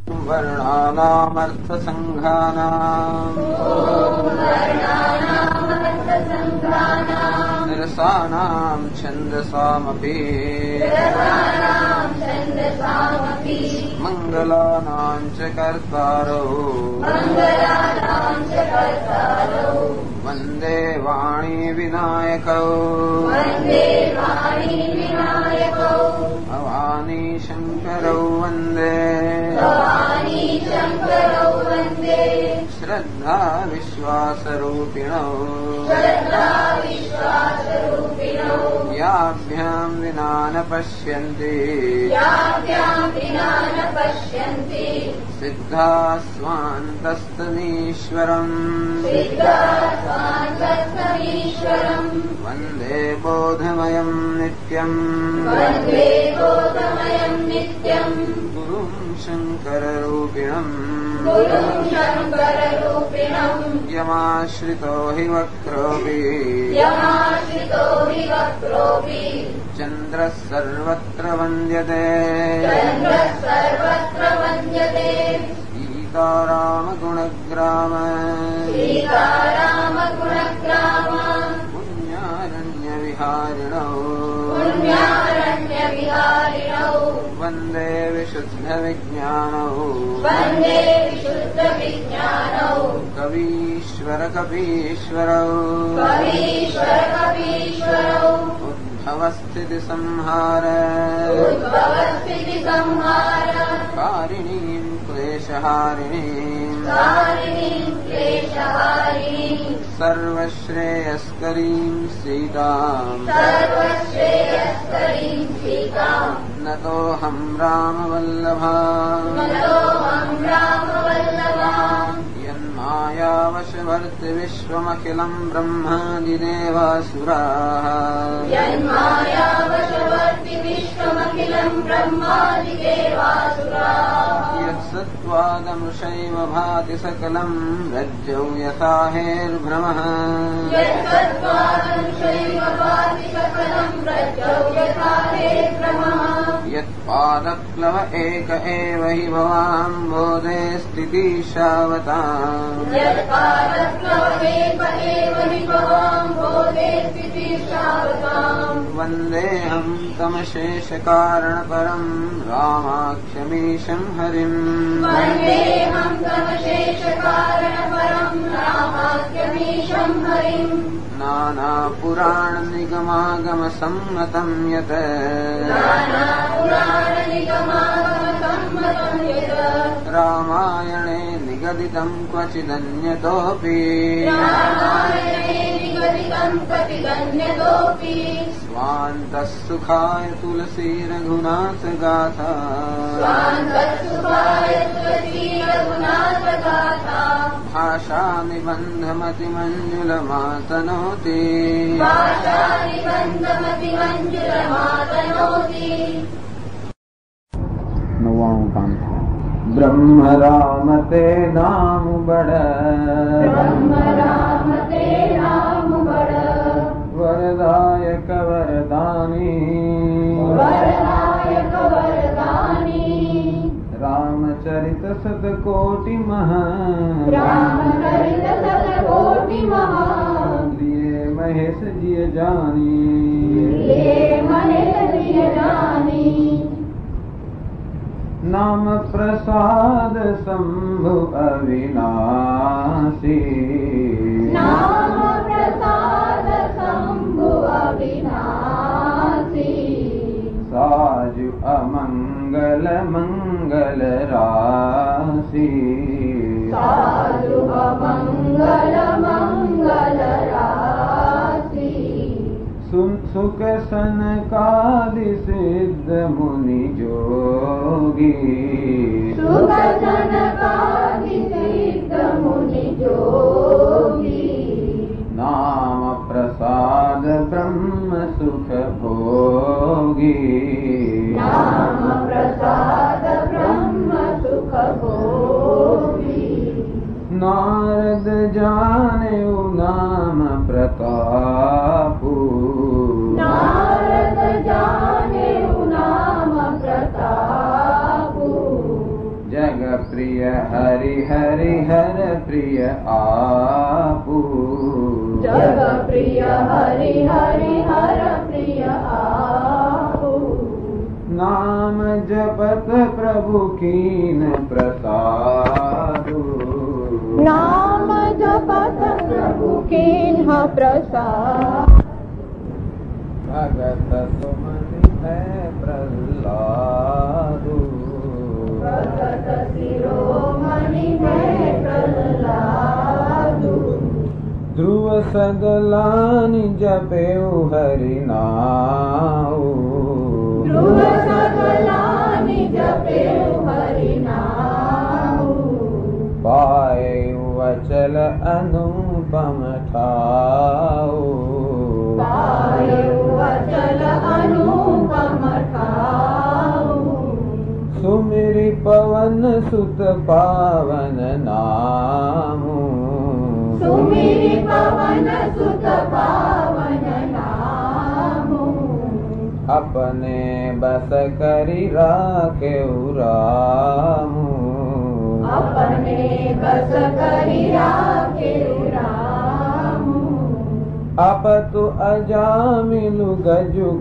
वर्णानामर्थसङ्घानाम् निरसानां छन्दसामपि मङ्गलानां च कर्तारौ वन्दे वाणी विनायकौ भवानी शङ्करौ वन्दे श्रद्धा विश्वासरूपिणौ याभ्यां विना न पश्यन्ति सिद्धा स्वान्तस्तमीश्वरम् वन्दे बोधमयं नित्यम् गुरुं शङ्कररूपिणम् यमाश्रितो हि वक्रोऽपि चन्द्रः सर्वत्र वन्द्यते सीतारामगुणग्राम पुण्यारण्यविहारिणौ वन्दे विशुद्धविज्ञानौ कवीश्वरकपीश्वरौ उद्भवस्थितिसंहार कारिणीं क्लेशहारिणीं सर्वश्रेयस्करीं सीताम् नतोऽहं रामवल्लभा यन्मायावशवर्ति विश्वमखिलं ब्रह्मादिदेवासुराः यत्सत्त्वादमृषैव भाति सकलं रज्जौ यथा हेर्भ्रमः यत्पादप्लव एक एव हि भवाम्भोधे स्थितिशावताम् वन्देऽहं तमशेषकारणपरं रामाख्यमीशं हरिम् नानापुराणनिगमागमसम्मतं यत् रामायणे निगदितं क्वचिदन्यतोऽपि स्वान्तः सुखाय तुलसी रघुनाथगाथा भाषानिबन्धमतिमञ्जुलमातनोति नवाणु काम ब्रह्म राम ते नाम बड़ वरदायक वरदानी रामचरित सतकोटि महा लिए महेश जिय जानी नाम प्रसाद शंभु अविनाशी साजु अमंगल मंगल राशि सुख सनकादि सिद्ध मुनि जोगी नाम प्रसाद ब्रह्म सुख भोगी नारद जाने नाम प्रतापु जग प्रिय हरि हरि हर प्रिय आपू। जग प्रिय हरि हरि हर प्रिय आपू। नाम जपत प्रभु कीन प्रसादु। नाम जपत प्रभु कीन्ह प्रसाद। भगत सुमनि है प्रहलादु। भगत शिरोमणि है प्रहलादु। ध्रुव सगलानि जपेउ हरि नाउ। ध्रुव सगलानि जपेउ हरि नाउ। पाएउ अचल अनुपम ठाउ। पाएउ अचल अनुपम ठाउ। सुमिरि पवन सुत पावन नामु। सुमिरि पवन सुत पावन नामु। अपने बस करि राखेउ रामु। अपने बस करि राखेउ रामु। अपतु अजामिलु गजुग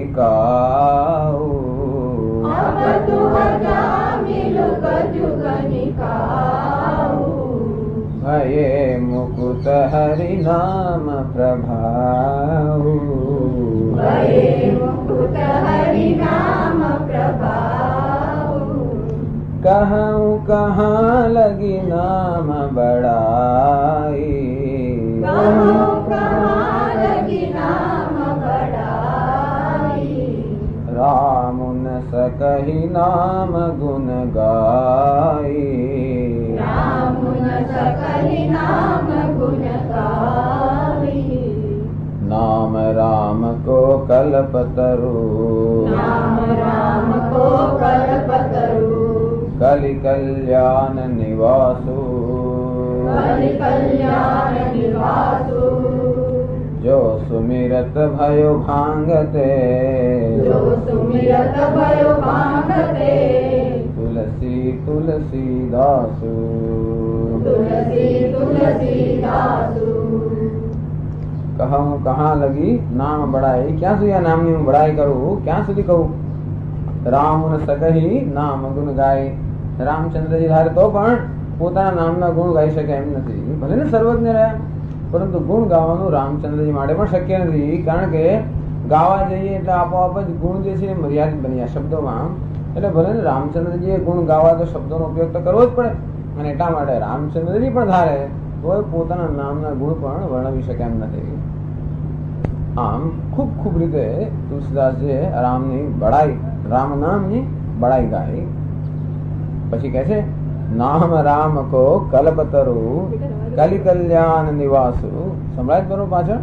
निकाउ। अपतु अजामिलु गजुग निकाउ। भये मुकुट हरि नाम प्रभाउ। भये मुकुट हरि नाम प्रभाउ। कहूँ कहाँ लगी नाम बड़ाई। कहूँ कहाँ लगी नाम बड़ाई। राम न सकहि नाम गुण गाई। राम न सकहि नाम गुण गाई। नाम राम को कल्पतरु। नाम राम को कल्पतरु। कलि कल्याण निवासु। कलि कल्याण निवासु। जो सुमिरत भयो भांगते। जो सुमिरत भयो भांगते। तुलसी तुलसी दासु। तुलसी तुलसी दासु। कहूँ कहाँ लगी नाम बड़ाई। क्या सुया नामनी हूँ बड़ाई करूँ क्या सुधी कहूँ। राम न सकही नाम गुण गाय। રામચંદ્રજી ધારે તો પણ પોતાના નામના ગુણ ગાઈ શકે એમ નથી. ભલે ને સર્વજ્ઞ રહ્યા પરંતુ ગુણ ગાવાનું રામચંદ્રજી માટે પણ શક્ય નથી. કારણ કે ગાવા જઈએ એટલે આપોઆપ જ ગુણ જે છે મર્યાદિત બની જાય શબ્દોમાં. એટલે ભલે ને રામચંદ્રજીએ ગુણ ગાવા તો શબ્દોનો ઉપયોગ તો કરવો જ પડે અને એટલા માટે રામચંદ્રજી પણ ધારે તો પોતાના નામના ગુણ પણ વર્ણવી શકે એમ નથી. આમ ખૂબ ખૂબ રીતે તુલસીદાસજીએ રામની બડાઈ રામ નામની બડાઈ ગાઈ. પછી કહે છે નામ રામ કો કલ્પતરુ કલિ કલ્યાણ નિવાસુ. સંભળાય બરો પાછળ.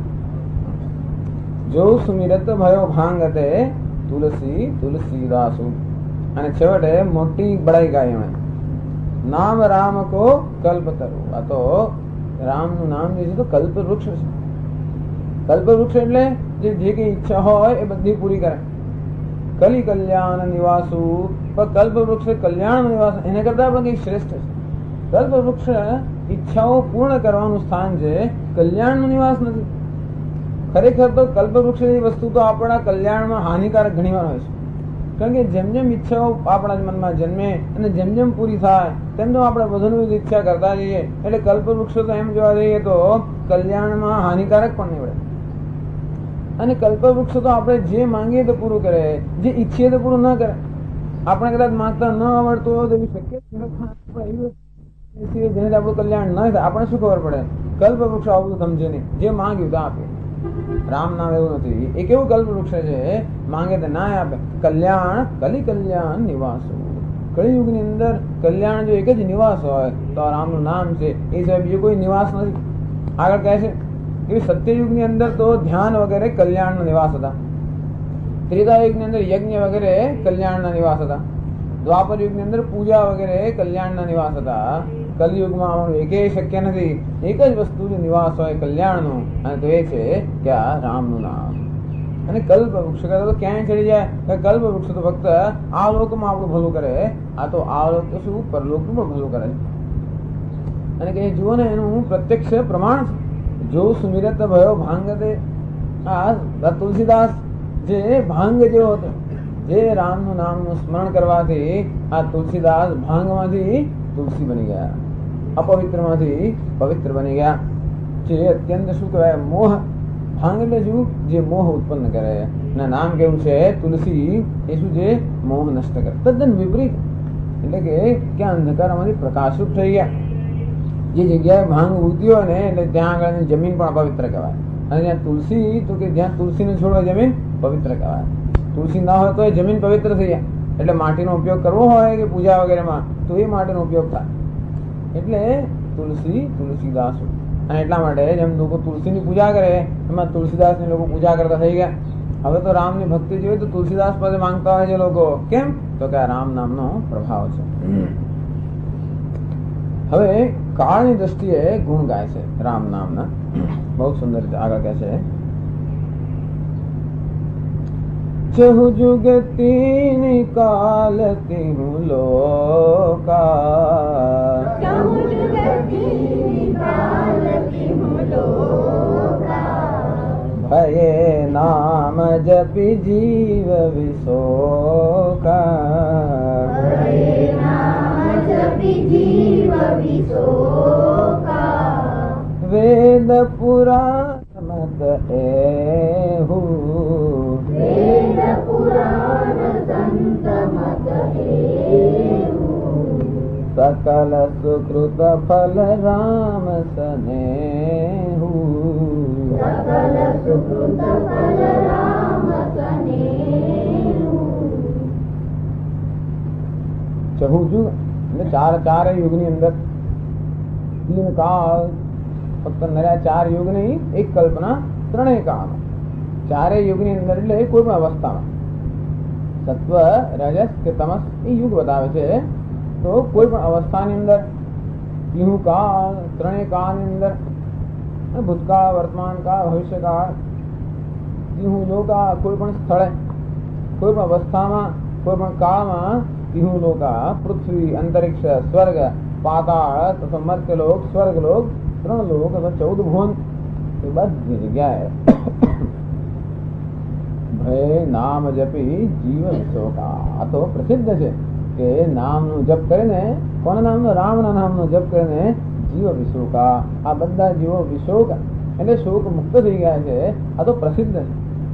જો સુમિરત ભયો ભાંગતે તુલસી તુલસીદાસુ. અને છેવટે મોટી બડાઈ ગાઈ એમણે નામ રામ કો કલ્પતરુ. આ તો રામનું નામ જે છે તો કલ્પ વૃક્ષ છે. કલ્પ વૃક્ષ એટલે જે કઈ ઈચ્છા હોય એ બધી પૂરી કરે. કલિ કલ્યાણ નિવાસુ. પણ કલ્પ વૃક્ષ કલ્યાણ નિવાસ એને કરતા પણ કઈ શ્રેષ્ઠ છે. કલ્પ વૃક્ષ ઈચ્છાઓ પૂર્ણ કરવાનું સ્થાન છે, કલ્યાણનું નિવાસ નથી. ખરેખર તો કલ્પ વૃક્ષ જેવી વસ્તુ તો આપણા કલ્યાણમાં હાનિકારક ઘણી વાર હોય છે. કારણ કે જેમ જેમ ઈચ્છાઓ આપણા મનમાં જન્મે અને જેમ જેમ પૂરી થાય તેમ તેમ આપણે વધુની વધુ ઈચ્છા કરતા જઈએ. એટલે કલ્પ વૃક્ષ તો એમ જોવા જઈએ તો કલ્યાણમાં હાનિકારક પણ નીવડે. અને કલ્પ વૃક્ષ તો આપણે જે માંગીએ તો પૂરું કરે, જે ઈચ્છીએ તો પૂરું ના કરે. આપણે કદાચ માંગતા ન આવડતું હોય તો એવી શક્ય જેને આપણું કલ્યાણ ન થાય આપણે શું ખબર પડે. કલ્પ વૃક્ષ આવું સમજે નહીં, જે માંગ્યું તો આપે. રામ નામ એવું નથી. એ કેવું કલ્પ વૃક્ષ છે, માંગે તો ના આપે. કલ્યાણ કલિ કલ્યાણ નિવાસો. કળિયુગ ની અંદર કલ્યાણ જો એક જ નિવાસ હોય તો રામનું નામ છે. એ સિવાય બીજો કોઈ નિવાસ નથી. આગળ કહે છે કે સત્યયુગ ની અંદર તો ધ્યાન વગેરે કલ્યાણ નો નિવાસ હતા. ત્રેતા યુગ ની અંદર યજ્ઞ વગેરે કલ્યાણ ના નિવાસ હતા. દ્વાપર યુગ ની અંદર પૂજા વગેરે કલ્યાણ ના નિવાસ હતા. કલયુગમાં આવવાનું એકે શક્ય નથી. એક જ વસ્તુ નિવાસ હોય કલ્યાણ નું, અને તો એ છે કે આ રામનું નામ. અને કલ્પ વૃક્ષ કરે તો ક્યાંય ચડી જાય? કલ્પ વૃક્ષ તો ફક્ત આ લોકમાં આપણું ભલું કરે, આ તો આ લોક તો શું પરલોકનું પણ ભલું કરે છે. અને કે જુઓ ને એનું પ્રત્યક્ષ પ્રમાણ છે. જો સુમિરત ભયો ભાંગતે, આ તુલસીદાસ જે ભાંગ જેવો હતો, જે રામનું નામનું સ્મરણ કરવાથી આ તુલસીદાસ ભાંગમાંથી તુલસી બની ગયા, અપવિત્રમાંથી પવિત્ર બની ગયા. જે અત્યંત શું કહેવાય મોહ, ભાંગ એટલે શું? જે મોહ ઉત્પન્ન કરે. ના નામ કેવું છે? તુલસી. એ શું છે? મોહ નષ્ટ કરે. તદ્દન વિપરીત, એટલે કે અંધકારમાંથી પ્રકાશરૂપ થઈ ગયા. જે જગ્યાએ ભાંગ ઉગતી હોય ને એટલે ત્યાં આગળ જમીન પણ અપવિત્ર કહેવાય. અને જ્યાં તુલસી, તો કે જ્યાં તુલસીને છોડો જમીન પવિત્ર કહેવાય. તુલસી ના હોય તો એ જમીન પવિત્ર થઈ જાય. એટલે માટીનો ઉપયોગ કરવો હોય કે પૂજા વગેરેમાં તો એ માટીનો ઉપયોગ થાય. એટલે તુલસી, તુલસીદાસ. અને એટલા માટે જેમ લોકો તુલસીની પૂજા કરે એમાં તુલસીદાસની લોકો પૂજા કરતા થઈ ગયા. હવે તો રામની ભક્તિ જોઈએ તો તુલસીદાસ પાસે માંગતા હોય છે લોકો. કેમ? તો કે આ રામ નામનો પ્રભાવ છે. હવે કાળની દ્રષ્ટિએ ગુણ ગાય છે રામ નામના. બહુ સુંદર રીતે આગળ કહે છે, ચહુ જુગ તીન કાલ તિહુ લોકા, ભયે નામ જપી જીવ વિશોકા, વેદ પુરાણ મત એહુ, સકલ સુકૃત ફલ રામ સનેહુ, ચહુજુગ એટલે ચારે યુગની અંદર તીન કાળ, ફક્ત નર્યા 4 યુગ નહીં, એક કલ્પના ત્રણેય કાળમાં, ચારેય યુગની અંદર એટલે કોઈ પણ અવસ્થામાં સત્વ, રજસ કે તમસ એ યુગ બતાવે છે. તો કોઈ પણ અવસ્થાની અંદર તીહું કાળ, ત્રણેય કાળની અંદર, ભૂતકાળ, વર્તમાન કાળ, ભવિષ્ય કાળ, તીહું લોકા, કોઈ પણ સ્થળે, કોઈ પણ અવસ્થામાં, કોઈ પણ કાળમાં, તીહું લોકા, પૃથ્વી, અંતરિક્ષ, સ્વર્ગ, પાતાળ તથા મર્ત્યલોક, સ્વર્ગલોક, 3 લોક અથવા 14 ભુવન, એ બધી જગ્યાએ ભય નામ જપી જીવ વિશોકા. આ તો પ્રસિદ્ધ છે કે નામનું જપ કરીને, કોના નામનો? રામના નામનો જપ કરીને જીવ વિશોકા, આ બધા જીવો વિશોક એટલે શોક મુક્ત થઈ ગયા છે. આ તો પ્રસિદ્ધ છે.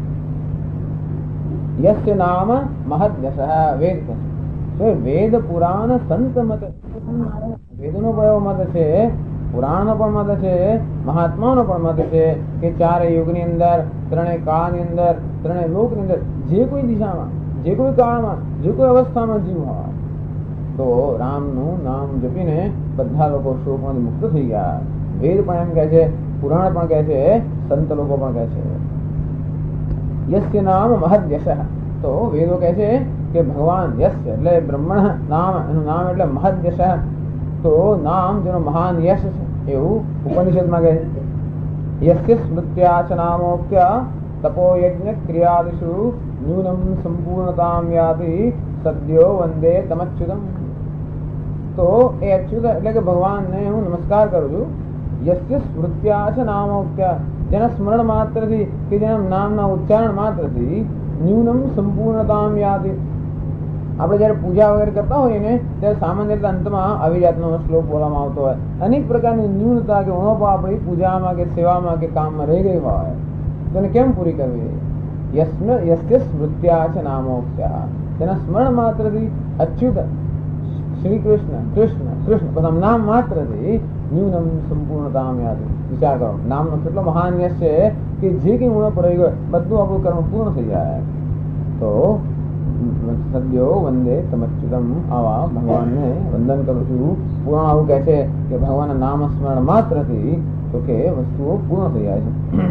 યસ્ય નામ મહદ્યશ, વેદ છે. વેદ પુરાણ સંત મત, વેદનો પણ એવો મત છે, પુરાણનો પણ મત છે, મહાત્માનો પણ મત છે કે 4 યુગની અંદર, 3 કાળની અંદર, 3 લોકની અંદર, જે કોઈ દિશામાં, જે કોઈ કાળમાં, જે કોઈ અવસ્થામાં જીવ હોય તો રામનું નામ જપીને બધા લોકો શોકમાંથી મુક્ત થઈ ગયા. વેદ પણ એમ કહે છે, પુરાણ પણ કહે છે, સંત લોકો પણ કહે છે. યસ્ય નામ મહદ્યશ, તો વેદો કહે છે કે ભગવાન યશ એટલે બ્રહ્મણ નામ, એનું નામ એટલે મહદ્યશ, તો નામ જેનો મહાન યશ છે એવું ઉપનિષદમાં કહે છે. યસ્ય સ્મૃત્યા ચ નામોક્ય તપો યજ્ઞ ક્રિયાદિષુ ન્યૂનમ સંપૂર્ણતામ યાતિ સદ્યો વંદે તમચ્યુતમ. તો એ અચ્યુત એટલે કે ભગવાનને હું નમસ્કાર કરું છું. યસ્ય સ્મૃત્યા ચ નામોક્ય, જેના સ્મરણ માત્રથી કે જેના નામના ઉચ્ચારણ માત્રથી ન્યૂનમ સંપૂર્ણતામ યાતિ. આપણે જયારે પૂજા વગેરે કરતા હોઈએ ને ત્યારે સામાન્ય રીતે અંતમાં આવી જાતનો શ્લોક બોલવામાં આવતો હોય. અનેક પ્રકારની ન્યૂનતા કે ઉણપ આપણી પૂજામાં કે સેવામાં કે કામમાં રહી ગઈ હોય તો એને કેમ પૂરી કરવી? યસ્ય સ્મૃત્યા ચ નામોક્ય, તેના સ્મરણ માત્રથી અચ્યુત શ્રી કૃષ્ણ, કૃષ્ણ બધા નામ માત્રથી ન્યૂનમ સંપૂર્ણતામ યાતિ. વિચાર કરો, નામનો કેટલો મહાન યશ છે કે જે કઈ ઉણપ રહી ગયો બધું આપણું કર્મ પૂર્ણ થઈ જાય. તો સદ્યો વંદે તમચ્યુતમ, આવા ભગવાનને વંદન કરું છું. પુરાણ આવું કહે છે કે ભગવાનના નામ સ્મરણ માત્રથી તો કે વસ્તુઓ પૂર્ણ થઈ જાય છે.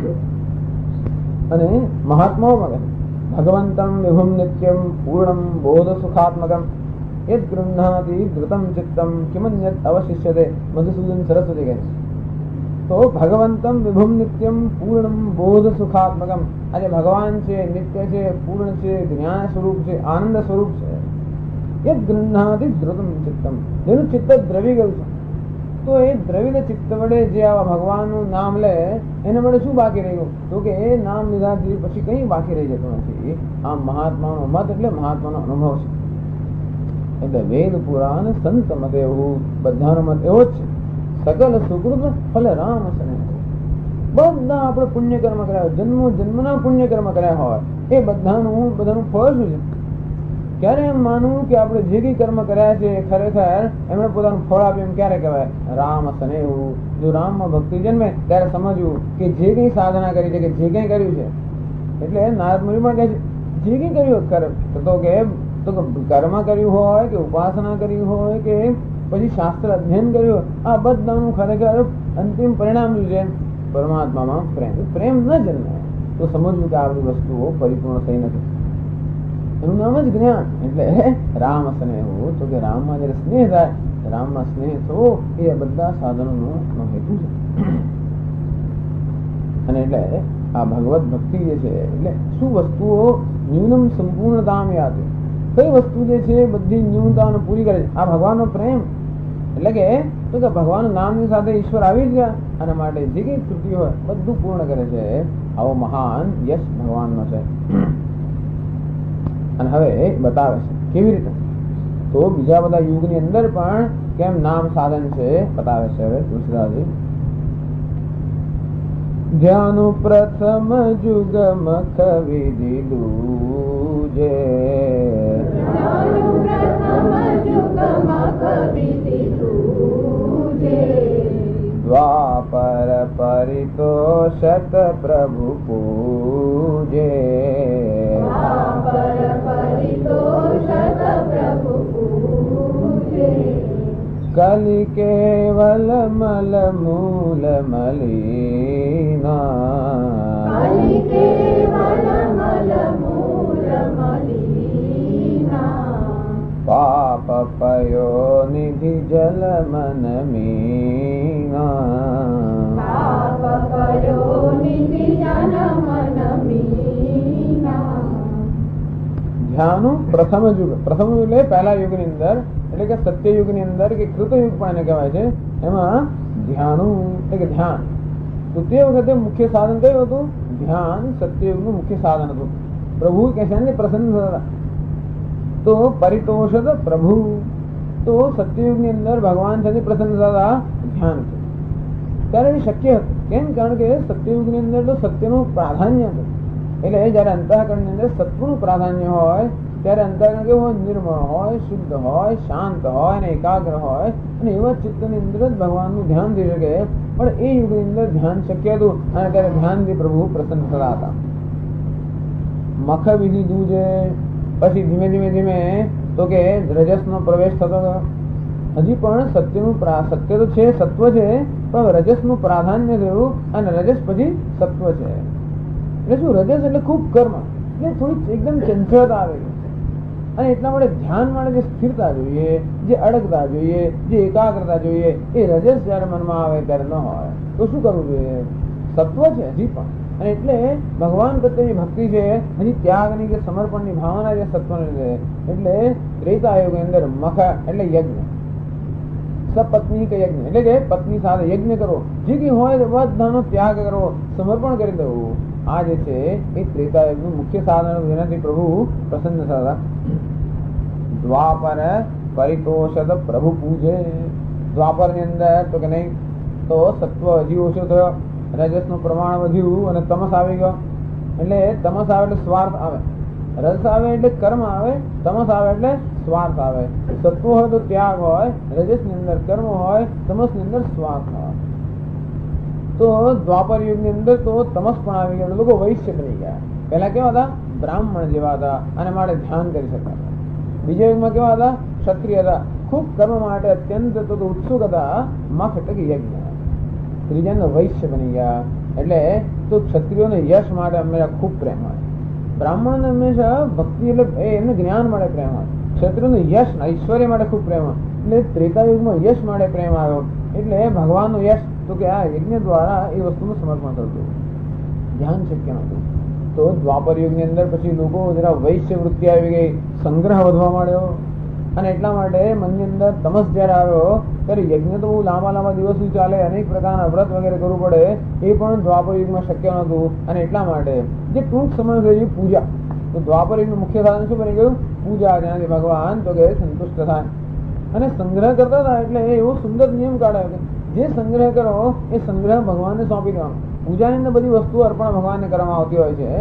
અને મહાત્માઓ પણ કહે ભગવંતમ વિભુમ નિત્યમ પૂર્ણમ બોધ સુખાત્મકમ યદ ગૃહ્ણાતિ ધૃતમ ચિત્તમ કિમન્યત અવશિષ્યતે. મધુસૂદન સરસ્વતી કહે તો ભગવંતમ વિભુમ નિત્યમ પૂર્ણમ બોધ સુખાત્મકમ. આજે ભગવાન છે, નિત્ય છે, પૂર્ણ છે, જ્ઞાન સ્વરૂપ છે, આનંદ સ્વરૂપ છે. યદ ગૃહ્ણાતિ ધ્રુતમ ચિત્તમ, જેનું ચિત્ત દ્રવી ગયું છે. તો એ દ્રવિડ ચિત્ત વડે જે આવા ભગવાનનું નામ લે એના વડે શું બાકી રહ્યું? તો કે એ નામ લીધાથી પછી કઈ બાકી રહી જતું નથી. આ મહાત્માનો મત એટલે મહાત્માનો અનુભવ છે. એટલે વેદ પુરાણ સંત મત એવું બધાનો મત એવો જ છે. સકલ સુકૃત ફલે રામ સને. બધા આપણે પુણ્ય કર્મ કર્યા હોય, જન્મના પુણ્ય કર્મ કર્યા હોય, એ બધાનું ફળ શું છે? ક્યારે એમ માનવું કે આપણે જે કઈ કર્મ કર્યા છે ખરેખર એમણે પોતાનું ફળ આપ્યું એમ ક્યારે કહેવાય? રામ સ્નેહુ. જો રામમાં ભક્તિ જન્મે ત્યારે સમજવું કે જે કઈ સાધના કરી છે, કે જે કઈ કર્યું છે, એટલે નારદ મુનિ પણ કહે છે જે કઈ કર્યું તો કે કર્મ કર્યું હોય કે ઉપાસના કરી હોય કે પછી શાસ્ત્ર અધ્યયન કર્યું, આ બધાનું ખરેખર અંતિમ પરિણામ છે પરમાત્મામાં પ્રેમ ન જન્મે તો સમજવું કે આ બધી વસ્તુઓ પરિપૂર્ણ થઈ નથી. એનું નામ જ જ્ઞાન. એટલે રામ સ્નેહ. તો કે રામમાં જયારે સ્નેહ થાય, રામમાં સ્નેહ થવો એ બધા સાધનોનો હેતુ છે. અને એટલે આ ભગવત ભક્તિ જે છે એટલે શું વસ્તુઓ ન્યૂનમ સંપૂર્ણતામ યાદ, કઈ વસ્તુ જે છે બધી ન્યૂનતાને પૂરી કરે છે? આ ભગવાનનો પ્રેમ. એટલે કે ભગવાનનું નામની સાથે ઈશ્વર આવી જ ગયા અને માટે જે કઈ ત્રુટિ હોય બધું પૂર્ણ કરે છે. આવો મહાન યશ ભગવાનનો છે. અને હવે બતાવે છે કેવી રીતે. તો બીજા બધા યુગની અંદર પણ કેમ નામ સાધન છે બતાવે છે. હવે તુલસીદાસજી ધ્યાન પ્રથમ જુગ મખ વિદિલું જે, દ્વાપર પરિતોષત પ્રભુ પૂજે, કલિ કેવલ મલ મૂલ મલિના, પાપ પયો નિધિ જલ મન મીના, ધ્યાન પ્રથમ યુગ. પ્રથમ યુગ એટલે પહેલા યુગ ની અંદર, એટલે કે સત્ય યુગ ની અંદર કે કૃતયુગ પણ એને કહેવાય છે. એમાં ધ્યાનું એટલે કે ધ્યાન. તો તે વખતે મુખ્ય સાધન કયું હતું? ધ્યાન સત્યયુગ નું મુખ્ય સાધન હતું. પ્રભુ કે છે પ્રસન્ન થતા. તો પરિતોષત પ્રભુ. તો સત્યયુગ ની અંદર ભગવાન સાથે પ્રસન્ન થતા ધ્યાન છે. ત્યારે એ શક્ય હતું. કેમ? કારણ કે સત્યયુગ ની અંદર તો સત્યનું પ્રાધાન્ય હતું. એટલે જયારે અંતઃકરણ ની અંદર સત્વનું પ્રાધાન્ય હોય ત્યારે અંતઃકરણ કેવું હોય? નિર્મળ હોય, શુદ્ધ હોય, શાંત હોય અને એકાગ્ર હોય. અને એવા ચિત્તની અંદર જ ભગવાનનું ધ્યાન થઈ શકે. પણ એ યુગની અંદર ધ્યાન શક્ય હતું અને ત્યારે ધ્યાનથી પ્રભુ પ્રસન્ન થતા હતા. મખ વિધિ દૂજે. પછી ધીમે ધીમે તો કે રજસનો પ્રવેશ થતો હતો. હજી પણ સત્યનું સત્ય તો છે, સત્વ છે, પણ રજસનું પ્રાધાન્ય થયું અને રજસ પછી સત્વ છે. એટલે શું? રજસ એટલે ખૂબ કર્મ, એટલે થોડી એકદમ ચંચળતા આવે અને એટલા માટે ધ્યાન માટે જે સ્થિરતા જોઈએ, જે અડગતા જોઈએ, જે એકાગ્રતા જોઈએ, એ રજસ જયારે મનમાં આવે ત્યારે ન હોય તો શું કરવું જોઈએ? સત્વ છે હજી પણ. અને એટલે ભગવાન પ્રત્યેની ભક્તિ છે, હજી ત્યાગની કે સમર્પણની ભાવના જે સત્વને છે. એટલે ત્રેતા યુગની અંદર મખ એટલે યજ્ઞ, સપત્ની કે યજ્ઞ એટલે કે પત્ની સાથે યજ્ઞ કરો, જે કઈ હોય બધાનો ત્યાગ કરો, સમર્પણ કરી દેવું. આ જે છે એ ત્રેતા યુગનું મુખ્ય સાધન, જેનાથી પ્રભુ પ્રસન્ન થતા. દ્વાપર પરિતોષત પ્રભુ પૂજે. દ્વાપર ની અંદર તો કે નહીં તો સત્વ હજી ઓછો થયો, રજસ નું પ્રમાણ વધ્યું અને તમસ આવી ગયો. એટલે તમસ આવે એટલે સ્વાર્થ આવે, રસ આવે એટલે કર્મ આવે, તમસ આવે એટલે સ્વાર્થ આવે. સત્વ હોય તો ત્યાગ હોય, રજસ ની અંદર કર્મ હોય, તમસ ની અંદર સ્વાર્થ હોય. તો દ્વાપર યુગ ની અંદર તો તમસ પણ આવી ગયો, લોકો વૈશ્ય બની ગયા. પહેલા કેવા હતા? બ્રાહ્મણ જેવા હતા અને માટે ધ્યાન કરી શકતા હતા. બીજા યુગમાં કેવા હતા? ક્ષત્રિય હતા, ખૂબ કર્મ માટે અત્યંત ઉત્સુક હતા, મખ એટલે કે યજ્ઞ. ત્રીજા વૈશ્ય બની ગયા. એટલે તો ક્ષત્રિયોને યશ માટે હંમેશા ખૂબ પ્રેમ હોય, બ્રાહ્મણને હંમેશા ભક્તિ એટલે એમને જ્ઞાન માટે પ્રેમ હોય, ક્ષત્રિયોને યશ ઐશ્વર્ય માટે ખૂબ પ્રેમ હોય. એટલે ત્રેતા યુગમાં યશ માટે પ્રેમ આવ્યો. એટલે ભગવાનનું યશ તો કે આ યજ્ઞ દ્વારા એ વસ્તુનું સમર્પણ થતું, ધ્યાન શક્ય નતું. તો દ્વાપર યુગની અંદર પછી લોકો જરા વૈશ્ય વૃત્તિ આવી ગઈ, સંગ્રહ વધવા માંડ્યો, અને એટલા માટે મનની અંદર તમસ જયારે આવ્યો ત્યારે યજ્ઞ તો બહુ લાંબા લાંબા દિવસ સુધી ચાલે, અનેક પ્રકારના વ્રત વગેરે કરવું પડે, એ પણ દ્વાપર યુગમાં શક્ય નતું. અને એટલા માટે જે ટૂંક સમય સુધી પૂજા, તો દ્વાપર યુગનું મુખ્ય સાધન શું બની ગયું? પૂજા. જ્યાંથી ભગવાન તો કે સંતુષ્ટ થાય. અને સંગ્રહ કરતા હતા એટલે એવો સુંદર નિયમ કાઢ્યો કે જે સંગ્રહ કરો એ સંગ્રહ ભગવાનને સોંપી દેવાનો. પૂજાની અંદર બધી વસ્તુઓ અર્પણ ભગવાનને કરવામાં આવતી હોય છે.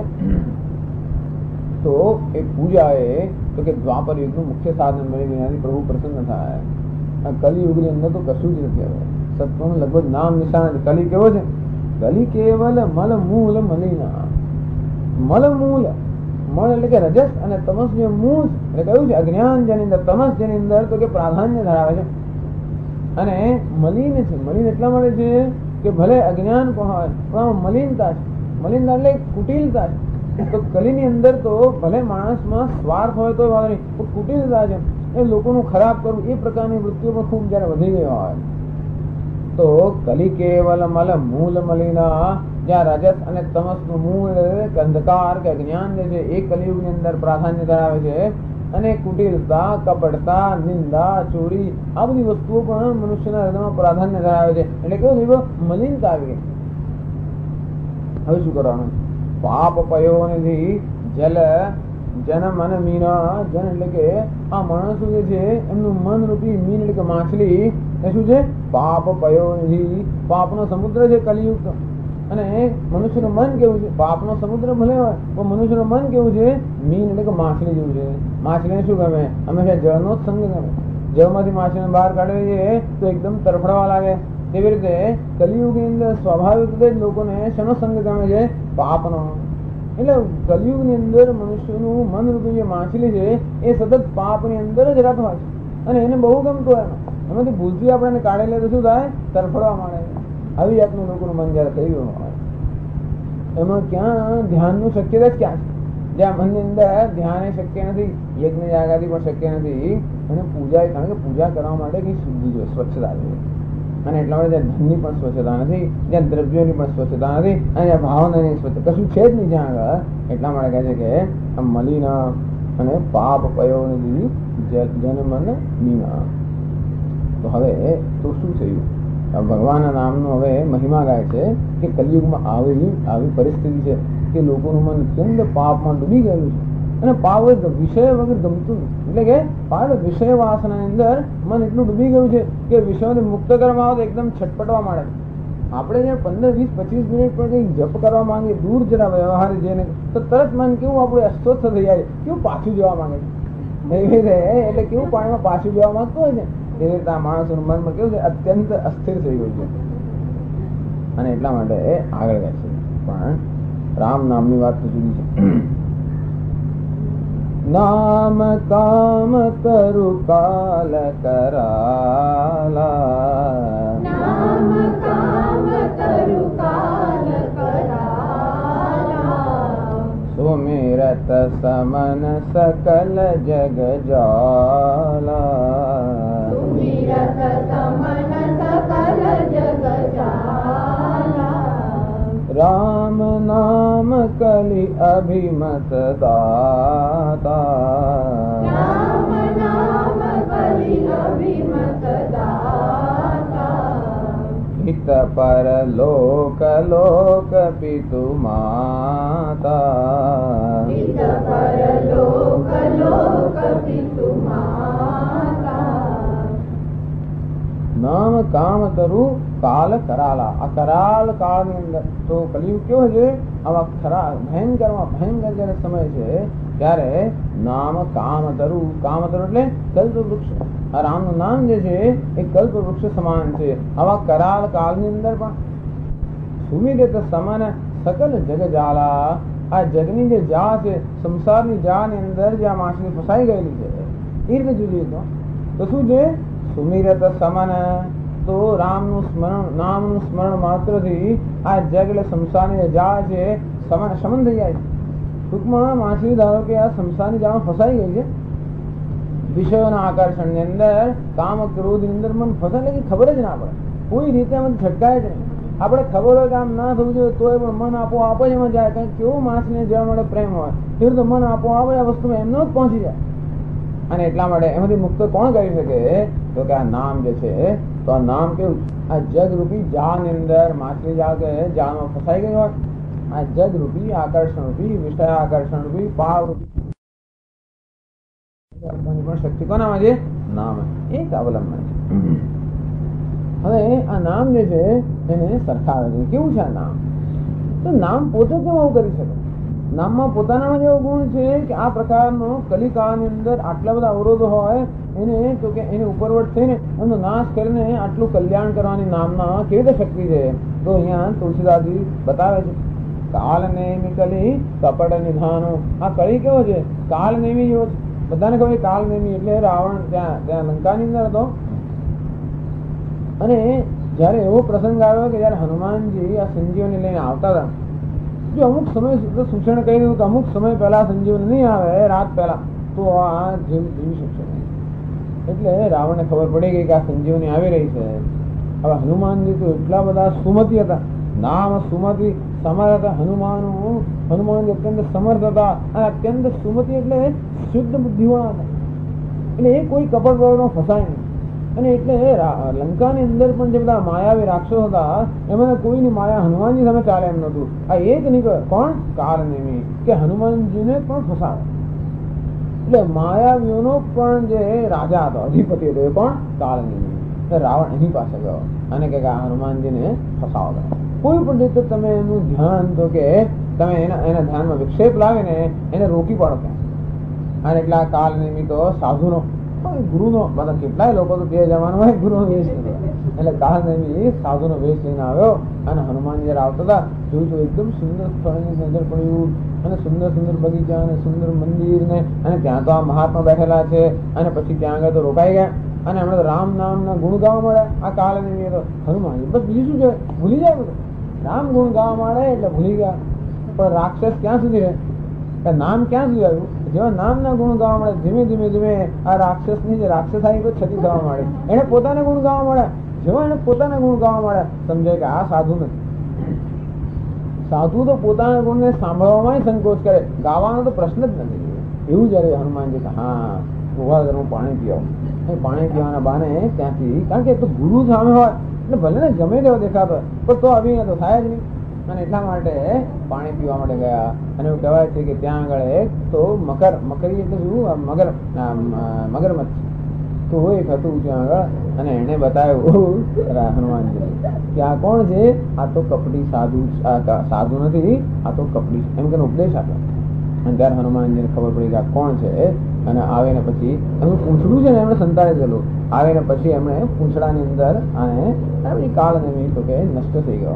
તો એ પૂજા એ તો કે દ્વાપર યુગનું મુખ્ય સાધન બની ગયું, એનાથી પ્રભુ પ્રસન્ન થાય. આ કલિયુગની અંદર તો કશું જ નથી. હવે સત્વનું લગભગ નામ નિશાન નથી. કલી કેવો છે? કલી કેવલ મલ મૂલ મલિના. મલ મૂલ, મળ એટલે કે રજસ, અને તમસ જે મૂળ એટલે કયું છે? અજ્ઞાન જેની અંદર, તમસ જેની અંદર તો કે પ્રાધાન્ય ધરાવે છે. અને મલિન છે. મલિન એટલા માટે છે કે ભલે અજ્ઞાન પણ હોય પણ મલિનતા છે. મલિનતા એટલે કુટિલતા છે. તો કલીની અંદર તો ભલે માણસમાં સ્વાર્થ હોય તો વાંધો નહીં, પણ કુટિલતા છે, એ લોકોનું ખરાબ કરવું, એ પ્રકારની વૃત્તિઓ પણ ખૂબ જયારે વધી ગઈ હોય તો કલી કેવલ મલ મૂલ મલિના, જ્યાં રજત અને તમસ નું મૂળ અંધકાર કે અજ્ઞાન જે છે એ કલિયુગની અંદર પ્રાધાન્ય ધરાવે છે. અને કુટિલતા, કપટતા, નિંદા, ચોરી, આ બધી વસ્તુઓ પણ મનુષ્યના હૃદયમાં પ્રાધાન્ય ધરાવે છે. એટલે કેવું મલિનતા આવી ગઈ. હવે શું કરવાનું? પાપ પયોનિધિ જલ જન મન મીના. જન એટલે કે આ માણસો જે છે એમનું મન રૂપી મીન એટલે કે માછલી એ શું છે? પાપ પયોનિધિ, પાપનો સમુદ્ર છે કલિયુગ. અને મનુષ્યનું મન કેવું છે? પાપનો સમુદ્ર ભલે હોય પણ મનુષ્યનું મન કેવું છે? મીન એટલે કે માછલી જેવું છે. માછલીને શું ગમે? હંમેશા જળનો જ સંગ ગમે. જળમાંથી માછલીને બહાર કાઢવી છે તો એકદમ તરફડવા લાગે. એવી રીતે કલિયુગની અંદર સ્વાભાવિક રીતે જ લોકોને શેનો સંગ ગમે છે? પાપનો. એટલે કલિયુગની અંદર મનુષ્યનું મન રૂપી જે માછલી છે એ સતત પાપની અંદર જ રત હોય છે, અને એને બહુ ગમતું હોય. એમાંથી ભૂલથી આપણે કાઢી લે તો શું થાય? તરફડવા માંડે. આવી જાતનું લોકોનું મન જયારે થઈ ગયું હોય એમાં ક્યાં ધ્યાનનું શક્યતા જ ક્યાં છે? જ્યાં મનની અંદર ધ્યાન શક્ય નથી, યજ્ઞ યાગાદી પણ શક્ય નથી, અને પૂજા, કારણ કે પૂજા કરવા માટે કઈ શુદ્ધિ જોઈએ, સ્વચ્છતા જોઈએ. અને એટલા માટે જ્યાં ધનની પણ સ્વચ્છતા નથી, જ્યાં દ્રવ્યોની પણ સ્વચ્છતા નથી, અને જ્યાં ભાવનાની સ્વચ્છતા કશું છે જ નહીં જ્યાં આગળ. એટલા માટે કહે છે કે આ મલિન અને પાપ પયોનિધિ જન મન મીના. તો હવે તો શું થયું? ભગવાનના નામનો હવે મહિમા ગાય છે કે કલિયુગમાં આવી પરિસ્થિતિ છે કે લોકોનું મન અત્યંત પાપમાં ડૂબી ગયેલું છે, અને પાપ વિષય વગર ગમતું નથી. એટલે કે પાપ વિષય વાસનાની અંદર મન એટલું ડૂબી ગયું છે કે વિષયોને મુક્ત કરવામાં આવે તો એકદમ છટપટવા માંડે. આપણે જે 15, 20, 25 મિનિટ પણ કઈ જપ કરવા માંગીએ દૂર જરા વ્યવહાર જઈને તો તરત મન કેવું આપણું અસ્વસ્થ થઈ જાય, કેવું પાછું જવા માંગે છે. એટલે કેવું પાણીમાં પાછું જવા માંગતું હોય છે એવી રીતે આ માણસોનું મનમાં કેવું છે? અત્યંત અસ્થિર થઈ ગયું છે. અને એટલા માટે આગળ ગયા છે. પણ રામ નામની વાત તો જુદી છે. નામ કામ તરુ કાલ કરાલા, નામ કામ તરુ કાલ કરાલા, સુમિરત સમન સકલ જગ જાલા, સુમિરત સમન સકલ જગ જાલા, રામ નામ કલી અભિમત દાતા, રામ નામ કલી અભિમત દાતા, હિત પર લોક લોક પિતુ માતા, હિત પર લોક લોક પિતુ માતા, નામ કામ તરુ કાલ કરાલા. આ કરાલ કાળની અંદર તો કલિયુગ કેવો છે? આવા ખરા ભયંકરમાં ભયંકર જયારે સમય છે ત્યારે નામ કામ તરુ, કામ તરુ એટલે કલ્પ વૃક્ષ. આ રામનું નામ જે છે એ કલ્પ વૃક્ષ સમાન છે. આવા કરાલ કાળની અંદર પણ સુમિરિત સમન સકલ જગ જાલા. આ જગની જે જા છે, સંસારની જા ની અંદર જે આ માછલી ફસાઈ ગયેલી છે એ રીતે જુદી તો શું છે? સુમિરત સમન, તો રામનું સ્મરણ, નામનું સ્મરણ માત્રથી આ જગ એટલે સંસારની જા છે શમન થઈ જાય છે. ટૂંકમાં માછલી ધારો કે આ સંસારની જાળમાં ફસાઈ ગઈ છે, વિષયોના આકર્ષણની અંદર, કામ ક્રોધની અંદર મન ફસાય એટલે ખબર જ ના પડે. કોઈ રીતે એમ છટકાય જ નહીં. આપણે ખબર હોય કે આમ ના થવું જોઈએ તોય પણ મન આપોઆપ જ એમાં જાય. કારણ કેવું માણસને જવા માટે પ્રેમ હોય તે રીતે મન આપોઆપ આ વસ્તુમાં એમનો જ પહોંચી જાય. અને એટલા માટે એમાંથી મુક્ત કોણ કરી શકે? તો કે આ નામ જે છે, તો આ નામ કેવું, આ જગ રૂપી જાળની અંદર માછલી જાળ કે જાળમાં ફસાઈ ગઈ હોય, આ જગ રૂપી આકર્ષણ રૂપી વિષય આકર્ષણ રૂપી પાવ રૂપી પણ શક્તિ કોનામાં છે? નામ. એક અવલંબન છે. હવે આ નામ જે છે એને સરખાવે છે. કેવું છે આ નામ? તો નામ પોતે કેમ આવું કરી શકે? નામમાં પોતાનામાં એવો ગુણ છે કે આ પ્રકારનો કલિકાળની અંદર આટલા બધા અવરોધો હોય એને તો કે એને ઉપરવટ થઈને એનો નાશ કરીને આટલું કલ્યાણ કરવાની નામના કેવી રીતે શક્તિ છે? તો અહીંયા તુલસીદાસજી બતાવે છે, કાલ નેમી કલી કપટ નિધાનો. આ કળી કેવો છે? કાલ નેમી જેવો છે. બધાને ખબર કાલ નેમી એટલે રાવણ ત્યાં લંકાની અંદર હતો. અને જયારે એવો પ્રસંગ આવ્યો કે જયારે હનુમાનજી આ સંજીવની લઈને આવતા હતા, જો અમુક સમય સૂચન કહી દીધું કે અમુક સમય પહેલા સંજીવની નહીં આવે રાત પહેલા તો આ જીવી શકશે નહીં. એટલે રાવણને ખબર પડી ગઈ કે આ સંજીવની આવી રહી છે. હવે હનુમાનજી તો એટલા બધા સુમતિ હતા, નામ સુમતિ સમર્થ હનુમાનજી અત્યંત સમર્થ હતા. અને અત્યંત સુમતિ એટલે શુદ્ધ બુદ્ધિવાળા હતા. એટલે એ કોઈ કપટ પ્રવૃત્તિમાં ફસાય નહીં. અને એટલે લંકાની અંદર પણ જે બધા માયાવી રાક્ષસો હતા એમાં કોઈની માયા હનુમાનજી સામે ચાલે એમ નતું. આ એક નીકળે કોણ? કાળનેમી, કે હનુમાનજીને પણ ફસાવે. એટલે માયાવીઓનો પણ જે રાજા હતો, અધિપતિ હતો, એ કોણ? કાળનેમી. રાવણ એની પાસે ગયો અને કે આ હનુમાનજીને ફસાવો. કોઈ પણ રીતે તમે એનું ધ્યાન તો કે તમે એના ધ્યાનમાં વિક્ષેપ લાવીને એને રોકી પાડો. અને એટલા કાળનેમી તો સાધુનો ગુરુનો, બધા કેટલાય લોકો તો તે જમાનામાં ગુરુનો વેશ લીધો. એટલે કાળનેમી સાધુનો વેશ લઈને આવ્યો અને હનુમાનજી જયારે આવતા હતા જોયું તો એકદમ સુંદર સ્થળની નજર પડ્યું અને સુંદર સુંદર બગીચા અને સુંદર મંદિર ને, અને ત્યાં તો આ મહાત્મા બેઠેલા છે. અને પછી ત્યાં આગળ તો રોકાઈ ગયા અને હમણાં તો રામ નામના ગુણ ગાવા મળ્યા. આ કાળનેમી તો હનુમાનજી બસ બીજું શું છે, ભૂલી જાય બધું. રામ ગુણ ગાવા મળે એટલે ભૂલી ગયા. પણ રાક્ષસ ક્યાં સુધી રહે? નામ ક્યાં સુધી આવ્યું? જેવા નામના ગુણ ગાવા મળે ધીમે ધીમે ધીમે આ રાક્ષસની જે રાક્ષસાઈ છતી થવા માંડી. એને પોતાના ગુણ ગાવા મળે. જેવા એને પોતાના ગુણ ગાવા મળે સમજાય કે આ સાધુ નથી. સાધુ તો પોતાના ગુણને સાંભળવામાં સંકોચ કરે, ગાવાનો તો પ્રશ્ન જ નથી. એવું જયારે હનુમાનજી હા હું પાણી પીવું, પાણી પીવાના બહાને ત્યાંથી, કારણ કે ગુરુ સામે હોય એટલે ભલે ને ગમે તેવો દેખાતો હોય પણ તો અભિનય તો થાય જ નહીં. અને એટલા માટે પાણી પીવા માટે ગયા. અને એવું કહેવાય છે કે ત્યાં આગળ તો મકરી એટલે શું, મગરમચ્છ તો એક હતું ત્યાં આગળ. અને એને બતાવ્યું હનુમાનજી કે આ કોણ છે? આ તો કપટી સાધુ નથી, આ તો કપટી, એમ કે ઉપદેશ આપ્યો. અને ત્યારે હનુમાનજીને ખબર પડી કે આ કોણ છે. અને આવે ને પછી એમનું પૂંછડું છે ને એમણે સંતાડી દેલું. આવે ને પછી એમણે પૂંછડાની અંદર અને કાળનેમી તો કે નષ્ટ થઈ ગયો.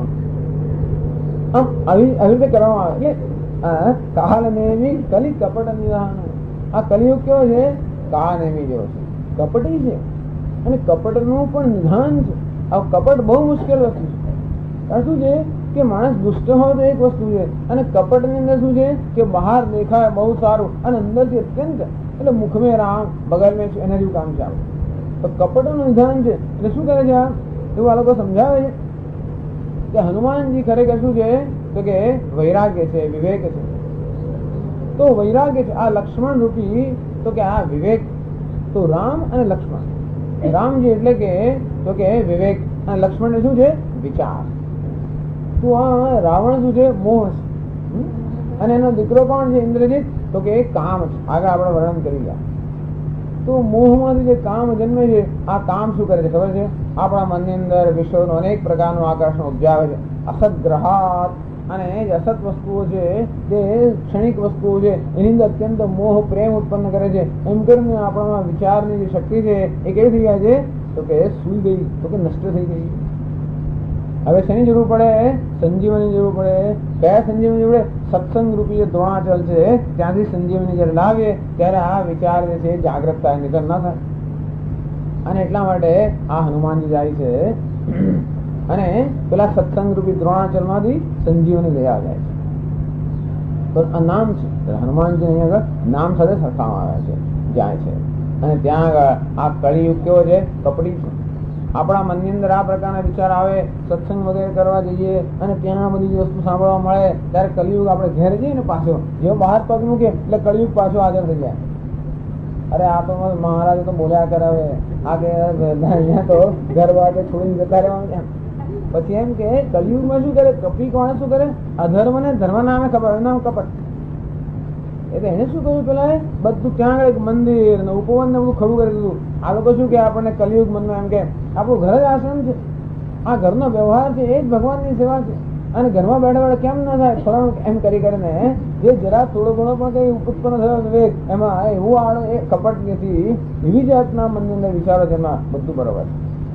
આવી રીતે કરવામાં આવે. એટલે કાળનેમી કલી કપટ નિધાન. આ કલિયુગ કેવો છે? કાળનેમી જેવો છે, કપટી છે. અને કપટનું પણ નિધાન છે. આ કપટ બહુ મુશ્કેલ વસ્તુ છે. કારણ શું છે કે માણસ દુષ્ટ હોય તો એક વસ્તુ છે, અને કપટની અંદર શું છે કે બહાર દેખાય બહુ સારું અને અંદરથી અત્યંત, એટલે મુખમે રામ બગલ મેં એના જેવું કામ ચાલે. તો કપટનું નિધાન છે. એટલે શું કરે છે આ? એવું આ લોકો સમજાવે છે કે હનુમાનજી ખરેખર શું છે તો કે વૈરાગ્ય છે, વિવેક છે. તો વૈરાગ્ય છે આ લક્ષ્મણ રૂપી, તો કે આ વિવેક. તો રામ અને લક્ષ્મણ, રામજી એટલે કે તો કે વિવેક અને લક્ષ્મણ શું છે? વિચાર. તો આ રાવણ શું છે? મોહ છે. અને એનો દીકરો કોણ છે? ઇન્દ્રજીત, તો કે કામ છે. આગળ આપણે વર્ણન કરી ગયા. તો મોહમાંથી જે કામ જન્મે છે, આ કામ શું કરે છે ખબર છે? આપણા મનની અંદર વિશ્વનું અનેક પ્રકારનું આકર્ષણ ઉપજાવે છે. અસદગ્રહાત, અને જે અસત વસ્તુઓ છે, જે ક્ષણિક વસ્તુઓ છે, એની અંદર અત્યંત મોહ પ્રેમ ઉત્પન્ન કરે છે. એમ કરીને આપણામાં વિચારની જે શક્તિ છે એ કેવી થઈ જાય છે? તો કે સૂઈ ગઈ, તો કે નષ્ટ થઈ ગઈ. હવે શેની જરૂર પડે? સંજીવની જરૂર પડે. કયા સંજીવની જરૂર પડે? સત્સંગ રૂપી જે દ્રોણાચલ છે ત્યાંથી સંજીવની જયારે લાવીએ ત્યારે આ વિચાર જે છે જાગ્રત થાય, નિધન ના થાય. અને એટલા માટે આ હનુમાનજી જાય છે અને પેલા સત્સંગ રૂપી દ્રોણાચલ માંથી સંજીવની લઈ જાય છે. તો આ નામ છે. હનુમાનજી અહીં આગળ નામ સાથે સરખાવવામાં આવે છે, જાય છે. અને ત્યાં આગળ આ કળિયુગ કેવો છે? કપટી છે. આપણા મનની અંદર આ પ્રકારના વિચાર આવે, સત્સંગ વગેરે કરવા જઈએ અને ત્યાં બધી વસ્તુ સાંભળવા મળે, ત્યારે કલિયુગ આપણે ઘેર જઈએ ને પાછો જેવો બહાર પગ મૂકે એટલે કલિયુગ પાછો હાજર થઈ જાય. અરે આ તો મહારાજે તો બોલ્યા કરાવે, આ કે અહીંયા તો ઘર વાગે છોડીને જતા રહેવાનું. પછી એમ કે કલિયુગમાં શું કરે, કપટી કોણે શું કરે, અધર્મ ને ધર્મ નામે ખબર નામ કપટ. એટલે એને શું કહ્યું પેલા બધું ત્યાં આગળ મંદિર ને ઉપવન ને બધું ખડું કરી દીધું. આ લોકો શું કે આપણને કલિયુગ મનમાં એમ કે આપણું ઘર જ આશ્રમ છે, આ ઘરનો વ્યવહાર છે, એ જ ભગવાનની સેવા છે. અને ઘરમાં બેઠા બેઠા કેમ ના થાય ફલાણું એમ કરી કરીને જે જરા થોડો ઘણો પણ કઈ ઉત્પન્ન થયો વિવેક એમાં એવું આડો એ કપટ નથી. એવી જાતના મનની અંદર વિચારો છે, એમાં બધું બરોબર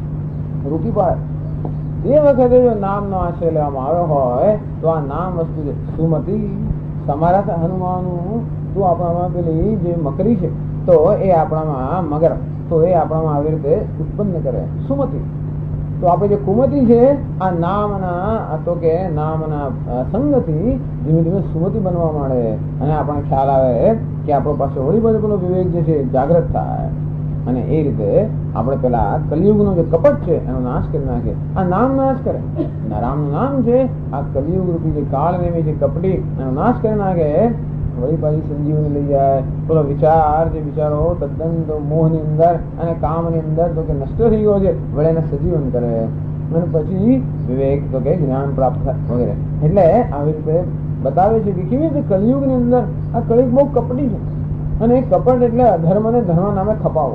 રૂકી પાડે. એ વખતે જો નામનો આશ્રય લેવામાં આવ્યો હોય તો આ નામ વસ્તુ છે. સુમતિ તમારા હનુમાનનું તું આપણામાં પેલી જે મકરી છે તો એ આપણામાં મગર, તો એ આપણામાં આવી રીતે ઉત્પન્ન કરે સુમતિ. તો આપણે જે કુમતિ છે આ નામના તો કે નામના સંગથી ધીમે ધીમે સુમતિ બનવા માંડે અને આપણને ખ્યાલ આવે કે આપણો પાસે વળી બધો પેલો વિવેક જે છે જાગૃત થાય અને એ રીતે આપણે પેલા કલિયુગનો જે કપટ છે એનો નાશ કરી નાખે. આ નામ નાશ કરે, રામનું નામ છે, આ કલિયુગ રૂપી જે કાળ નેમી છે કપટી એનો નાશ કરી નાખે. વળી પાછી સંજીવની લઈ જાય. પેલો વિચાર જે વિચારો તદ્દન તો મોહની અંદર અને કામની અંદર તો કે નષ્ટ થઈ ગયો છે, વળી એને સજીવન કરે અને પછી વિવેક તો કે જ્ઞાન પ્રાપ્ત થાય વગેરે. એટલે આવી રીતે બતાવે છે કે કેવી રીતે કલિયુગની અંદર આ કલિયુગ બહુ કપટી છે અને એ કપટ એટલે અધર્મ અને ધર્મ નામે ખપાવો.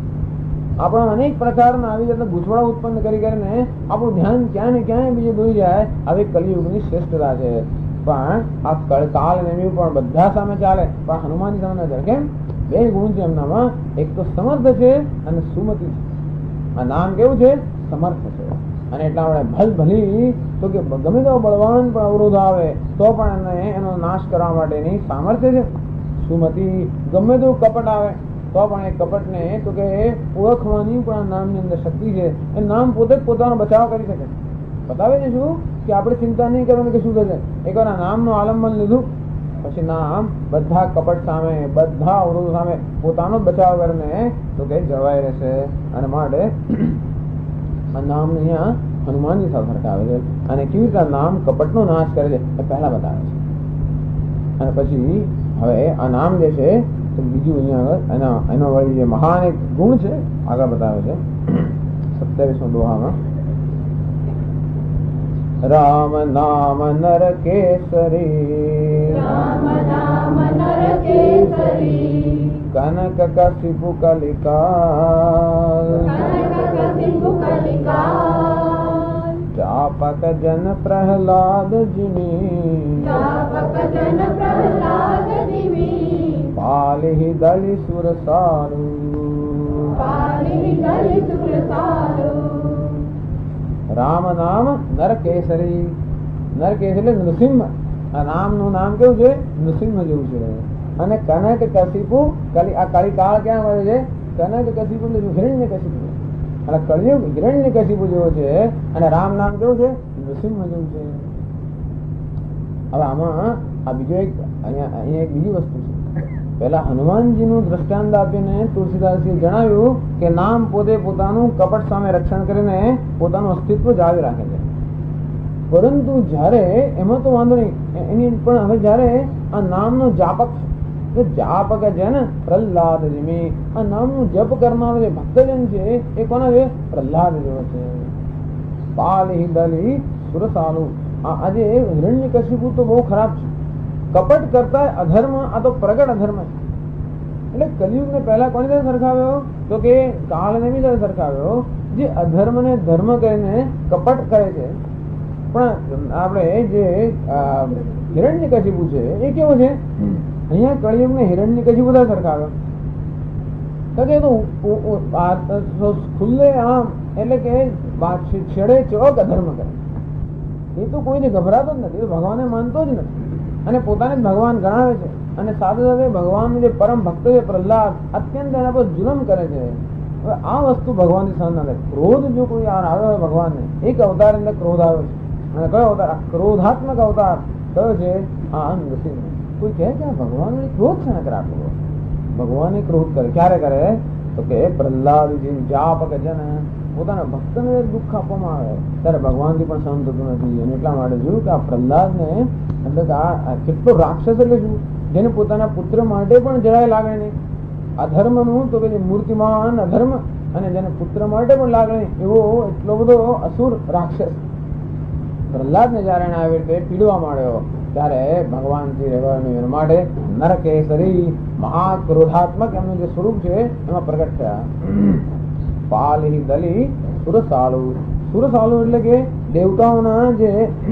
આપણા અનેક પ્રકારના આવી રીતે ગૂંચવડા ઉત્પન્ન કરી કરીને આપણું ધ્યાન ક્યાં ને ક્યાંય બીજે દોરી જાય. આવી કલિયુગની શ્રેષ્ઠતા છે. પણ આ કાળ નેમી પણ બધા સામે ચાલે, પણ હનુમાનની સામે ના ચાલે. કેમ? બે ગુણ છે એમનામાં, એક તો સમર્થ છે અને સુમતિ છે. આ નામ કેવું છે? સમર્થ છે. અને એટલા આપણે ભલી તો કે ગમે તેવો બળવાન પણ અવરોધ આવે તો પણ એનો નાશ કરવા માટેની સામર્થ્ય છે. સુમતિ ગમે તેવું કપટ આવે તો પણ એ કપટને તો કે ઓળખવાની પણ નામની અંદર શક્તિ છે. એ નામ પોતે જ પોતાનો બચાવ કરી શકે. બતાવે છે શું કે આપણે ચિંતા નહીં કરવાની કે શું થશે. એકવાર આ નામનું આલંબન લીધું પછી નામ બધા કપટ સામે, બધા અવરોધો સામે પોતાનો બચાવ કરીને તો કે જળવાઈ રહેશે. અને માટે આ નામ અહીંયા હનુમાનની સાથે સરખાવે છે અને કેવી રીતે નામ કપટનો નાશ કરે છે એ પહેલા બતાવે છે. અને પછી હવે આ નામ જે છે તો બીજું અહીંયા એનો વળી જે મહાન એક ગુણ છે આગળ બતાવે છે 27મો દોહામાં. રામ નામ નર કેસરી, રામ નામ નર કેસરી, કનક કશિપુ કલિકાલ, કનક કશિપુ કલિકાલ, ચાપક જન પ્રહલાદ જીની, ચાપક જન પ્રહલાદ જીવી, પાલિ દલિ સુરસાલુ, પાલિ દલિ સુરસાલુ. રામ નામ નર કેસરી. નર કેસરી એટલે નૃસિંહ. આ નામનું નામ કેવું છે? નૃસિંહ જેવું છે. અને કનક કશિપુ આ કલિકાળ ક્યાં મળે છે? કનક કશિપુ હિરણ્ય કશિપુ. અને કળિયુગ હિરણ્ય કશિપુ જેવો છે અને રામ નામ કેવું છે? નૃસિંહ જેવું છે. હવે આમાં આ બીજો એક અહીંયા એક બીજી વસ્તુ છે. પેલા હનુમાનજીનું દ્રષ્ટાંત આપીને તુલસીદાસજીએ જણાવ્યું કે નામ પોતે પોતાનું કપટ સામે રક્ષણ કરીને પોતાનું અસ્તિત્વ જાળવી રાખે છે. પરંતુ જ્યારે એમાં તો વાંધો નહીં એની પણ હવે જ્યારે આ નામનો જાપક છે, જાપક છે ને પ્રહલાદ જીમી, આ નામનું જપ કરનારો જે ભક્તજન છે એ કોના છે? પ્રહલાદ જેવો છે. પાલિ દલિ સુરસાલુ. આજે હિરણ્યકશિપુ તો બહુ ખરાબ છે. કપટ કરતા અધર્મ, આ તો પ્રગટ અધર્મ છે. એટલે કલિયુગને પહેલા કોની સાથે સરખાવ્યો? તો કે કાળને બી સાથે સરખાવ્યો જે અધર્મ ને ધર્મ કરીને કપટ કરે છે. પણ આપણે જે હિરણ્યકશિપુ છે એ કેવો છે? અહીંયા કળિયુગને હિરણ્યકશિપુ સાથે સરખાવ્યો તો કે ખુલ્લે આમ એટલે કે છેડે ચોક અધર્મ કરે. એ તો કોઈને ગભરાતો જ નથી, ભગવાનને માનતો જ નથી અને પોતાને ભગવાન ગણાવે છે. અને સાથે સાથે ભગવાનનું જે પરમ ભક્ત છે પ્રહલાદ અત્યંત એના પર જુલમ કરે છે. હવે આ વસ્તુ ભગવાનની સહન ના થાય. ક્રોધ જો કોઈ આવ્યો હોય ભગવાનને, એક અવતાર અંદર ક્રોધ આવ્યો છે અને કયો અવતાર? ક્રોધાત્મક અવતાર કયો છે? આ નૃસિંહ. કોઈ કહે કે ભગવાન ક્રોધ છે ને કરે આટલો? ભગવાન ક્રોધ કરે ક્યારે કરે? તો કે પ્રહલાદજી જાપક જન પોતાના ભક્તને દુઃખ આપવામાં આવે ત્યારે ભગવાનથી પણ સહન થતું નથી. અને એટલા માટે જોયું કે આ પ્રહલાદને એટલે કે આ કેટલો રાક્ષસ એટલે શું, જેને પોતાના પુત્ર માટે પણ જરાય લાગે નહીં. અધર્મનું તો કે મૂર્તિમાન અધર્મ, અને જેને પુત્ર માટે પણ લાગે નહીં એવો એટલો બધો અસુર રાક્ષસ પ્રહલાદને જયારે આવી રીતે પીડવા માંડ્યો ત્યારે ભગવાનથી રહેવાનું એના માટે નરકેસરી મહાક્રોધાત્મક એમનું જે સ્વરૂપ છે એમાં પ્રગટ થયા. પાલી દલી સુરસાલુ. સુરસાલુ એટલે કે દેવતાઓના જે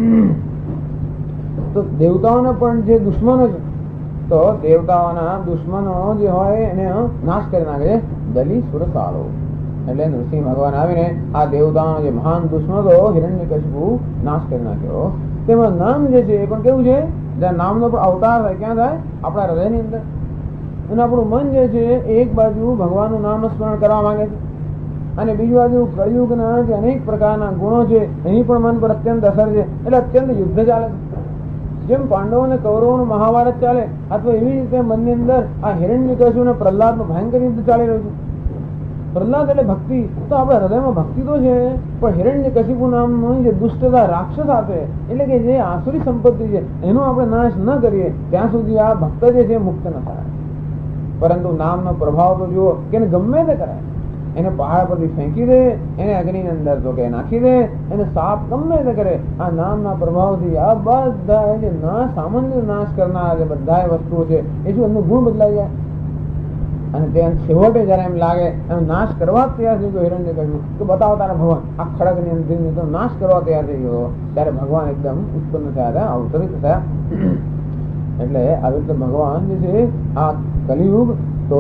તો દેવતાઓના પણ જે દુશ્મનો છે તો દેવતાઓના દુશ્મનો જે હોય એને નાશ કરી નાખે છે. દલી સુરસાલુ એટલે નૃસિંહ ભગવાન આવીને આ દેવતાઓનો જે મહાન દુશ્મનો હિરણ્યકશિપુ નાશ કરી નાખ્યો. તેમાં નામ જે છે એ પણ કેવું છે, જ્યાં નામનો પણ અવતાર થાય ક્યાં થાય, આપણા હૃદયની અંદર. અને આપણું મન જે છે એક બાજુ ભગવાનનું નામ સ્મરણ કરવા માંગે છે અને બીજી બાજુ કળિયુગના જે અનેક પ્રકારના ગુણો છે એની પણ મન પર અત્યંત અસર છે. એટલે અત્યંત યુદ્ધ ચાલે છે. જેમ પાંડવો અને કૌરવોનું મહાભારત ચાલે અથવા એવી રીતે મનની અંદર આ હિરણ્યકશિપુ અને પ્રહલાદનું ભયંકર યુદ્ધ ચાલી રહ્યું છે. પ્રહલાદ એટલે ભક્તિ, તો આપણા હૃદયમાં ભક્તિ તો છે પણ હિરણ્યકશિપુ નામનું જે દુષ્ટતા રાક્ષસ આપે એટલે કે જે આસુરી સંપત્તિ છે એનો આપણે નાશ ન કરીએ ત્યાં સુધી આ ભક્ત જે છે મુક્ત ન થાય. પરંતુ નામનો પ્રભાવ તો જુઓ કે એને ગમે તે કરાય, એને પહાડ પરથી ફેંકી દે, એને અગ્નિની અંદર તો કે નાખી દે, એને સાપ ગમે તે કરે, આ નામના પ્રભાવથી આ બધા જે સામાન્ય નાશ કરનાર જે બધા વસ્તુઓ છે એ શું એમનું ગુણ બદલાઈ જાય. અને તે છેવટે જયારે એમ લાગે એનો નાશ કરવા તૈયાર થઈ ગયો હિરણ્યકશિપુ, તો બતાવો તારા ભગવાન આ ખડગની અંદર નાશ કરવા તૈયાર થઈ ગયો ત્યારે ભગવાન એકદમ ઉત્પન્ન થયા હતા, અવતરિત થયા. એટલે આવી રીતે ભગવાન જે છે આ કલિયુગ તો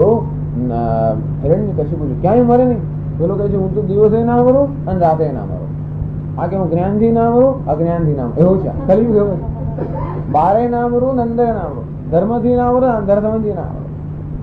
હિરણ્યકશિપુ ક્યાંય મરે નહીં. પેલો કહે છે હું તો દિવસે ના મરું અને રાતે ના મરું, આ કે હું જ્ઞાનથી ના મરું અજ્ઞાનથી ના મરું, એવું છે કલિયુગ. એવું બારે ના મરું અંદર ના મરું, ધર્મથી ના મરું અંધર્મથી ના મરું,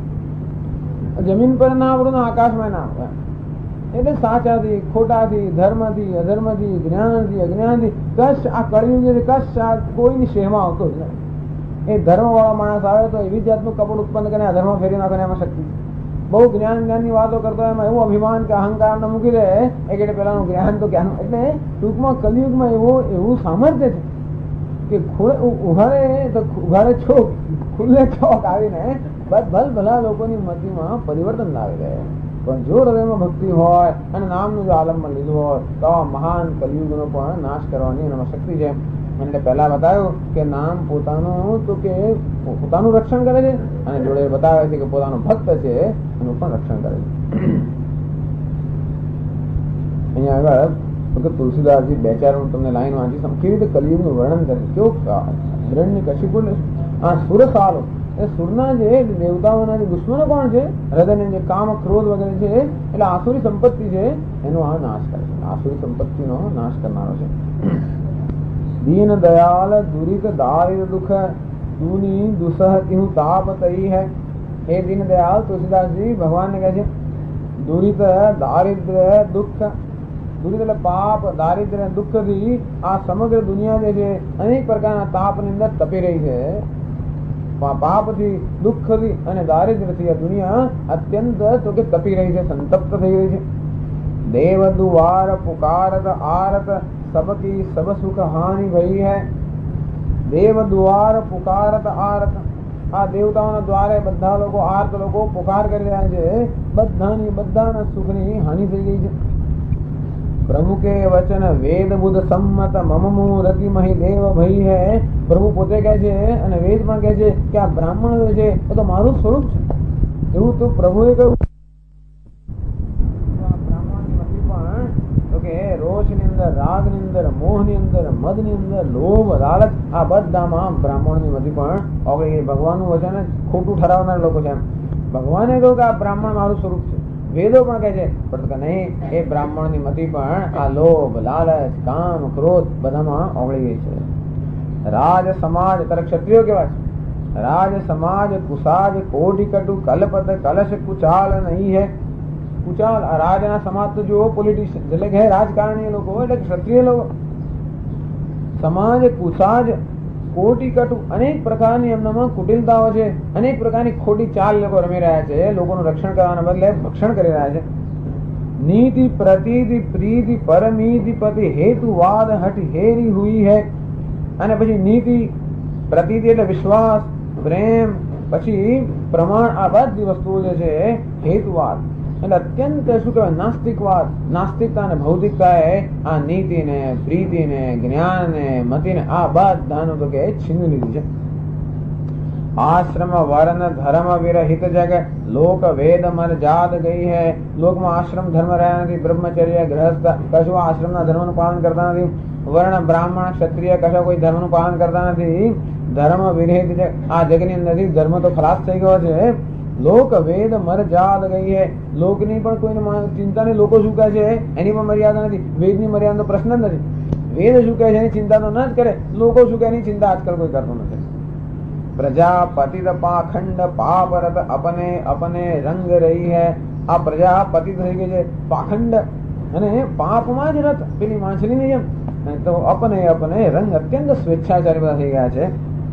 જમીન પર ના મરું આકાશમાં ના મરું. એટલે સાચાથી ખોટાથી ધર્મથી અધર્મથી જ્ઞાનથી અજ્ઞાનથી કશ આ કળિયુગ છે કશ આ કોઈની શેમાં આવતો જ નથી. એ ધર્મ વાળો માણસ આવે તો એવી જાતનું કપડ ઉત્પન્ન કરીને અધર્મ ફેરી નાખે એમાં શક્તિ. બહુ જ્ઞાનની વાતો કરતો એમાં એવું અભિમાન કે અહંકાર ને મૂકી દે એક એટલે પેલાનું જ્ઞાન તો જ્ઞાન. એટલે ટૂંકમાં કલિયુગમાં એવું સામર્થ્ય છે કે ઉઘાડે ચોક ખુલ્લે ચોક આવીને ભલ ભલા લોકોની મતિમાં પરિવર્તન લાવી દે. પણ જો હૃદયમાં ભક્તિ હોય અને નામનું જો આલમમાં લીધું હોય તો આ મહાન કલિયુગનો પણ નાશ કરવાની એનામાં શક્તિ છે. એટલે પહેલા બતાવ્યું કે નામ પોતાનું તો કે પોતાનું રક્ષણ કરે છે અને જોડે બતાવે છે કે પોતાનો ભક્ત છે એનું પણ રક્ષણ કરે છે. અહીંયા આગળ તુલસીદાસજી બે ચાર હું તમને લાઈન વાંચી કેવી રીતે કલિયુગનું વર્ણન કરે છે. કેવું હિરણ્યકશિપુ આ સુરસાલો એ સુરના જે દેવતાઓના જે દુશ્મનો કોણ છે, હૃદયને જે કામ ક્રોધ વગેરે છે એટલે આસુરી સંપત્તિ છે એનો આ નાશ કરે છે. આસુરી સંપત્તિનો નાશ કરનારો છે. दीन दयाल दुरित दारिद्र दुख दूनी दुसहति हूँ ताप तई है. हे दीन दयाल तुलसीदास जी भगवान ने कहे दुरित दारिद्र दुख, दुरित એટલે પાપ દારિદ્ર દુઃખ થી આ સમગ્ર દુનિયા જે છે અનેક પ્રકારના તાપ ની અંદર તપી રહી છે. પાપ થી દુઃખ થી અને દારિદ્ર થી આ દુનિયા અત્યંત તો કે તપી રહી છે, સંતપ્ત થઈ રહી છે. देव दुआर पुकारत आरत सबकी सब सुख हानि भई है. देव द्वार पुकारत आरत આ દેવતાઓના દ્વારે બધા લોકો આર્ત લોકો પુકાર કરી રહ્યા છે, બધાના સુખની હાનિ થઈ ગઈ છે. प्रभु के वचन वेद बुध सम्मत मम मूर्ति मही देव भई है. પ્રભુ પોતે કહે છે અને વેદ માં કહે છે કે આ બ્રાહ્મણ છે એ તો મારું સ્વરૂપ છે. એવું તો પ્રભુએ કહ્યું. રોષની અંદર, રાગની અંદર, મોહની અંદર, મદની અંદર, લોભ લાલચ આ બધામાં બ્રાહ્મણની મતિ પણ ઓગળી ગઈ. ભગવાનનું વચન ખોટું ઠરાવનાર લોકો છે. ભગવાને કહ્યું કે આ બ્રાહ્મણ મારું સ્વરૂપ છે. વેદો પણ કહે છે પણ નહીં, એ બ્રાહ્મણની મતિ પણ આ લોભ લાલચ કામ ક્રોધ બધામાં ઓગળી ગઈ છે. રાજ સમાજ ત્યારે ક્ષત્રિયો કેવા છે. રાજ સમાજ કુસાજ કોટી કટુ કલપત કલશ કુચાલ નહીં હે. કુચાલ રાજના સમાજ તો જુઓ પોલિટિશિયન એટલે કે રાજકારણી લોકો એટલે ક્ષત્રિય લોકો. સમાજ કુસાજ કોટી કટુ અનેક પ્રકારની એમનામાં કુટિલતાઓ છે, અનેક પ્રકારની ખોટી ચાલ લોકો રમી રહ્યા છે. લોકોનું રક્ષણ કરવાના બદલે ભક્ષણ કરી રહ્યા છે. नीति प्रतीति प्रीति परमीति पति हेतुवाद हट हेरी हुई है। અને પછી નીતિ પ્રતીતિ એટલે વિશ્વાસ, પ્રેમ, પછી પ્રમાણ, આ બધી વસ્તુઓ જે છે હેતુવાદ એટલે અત્યંત શું કહેવાય નાસ્તિકવાદ, નાસ્તિકતા અને ભૌતિકતા એ આ નીતિ ને પ્રીતિ ને જ્ઞાન ને મતિ ને આ બધાનું તો કે છીનવી લીધું છે। आश्रम वर्ण धर्म विरहित जग लोक वेद मर जात गई है। लोक में आश्रम धर्म रहा नहीं, ब्रह्मचर्य गृहस्थ कशु आश्रम धर्म नु पालन करता नहीं, वर्ण ब्राह्मण क्षत्रिय कशा कोई धर्म नु पालन करता नहीं। धर्म विरहित जग आ जग ની અંદર धर्म तो खलास થઈ ગયો છે। लोक वेद मर जात गई है। लोक ની પણ કોઈને ચિંતા નહીં, લોકો શું કહે છે એની પણ મર્યાદા નથી। વેદ ની મર્યાદાનો પ્રશ્ન જ નથી। વેદ શું કહે છે એની ચિંતા તો ન જ કરે, લોકો શું કહે એની ચિંતા આજકાલ કોઈ કરતો નથી। प्रजापति पाखंड पाप रत अपने अपने रंग रही है। आ प्रजापति થઈ ગઈ છે પાખંડ અને પાપમાં જ રત, પેલી માછલીની જેમ। તો अपने अपने रंग અત્યંત સ્વેચ્છાચારી બધા થઈ ગયા છે।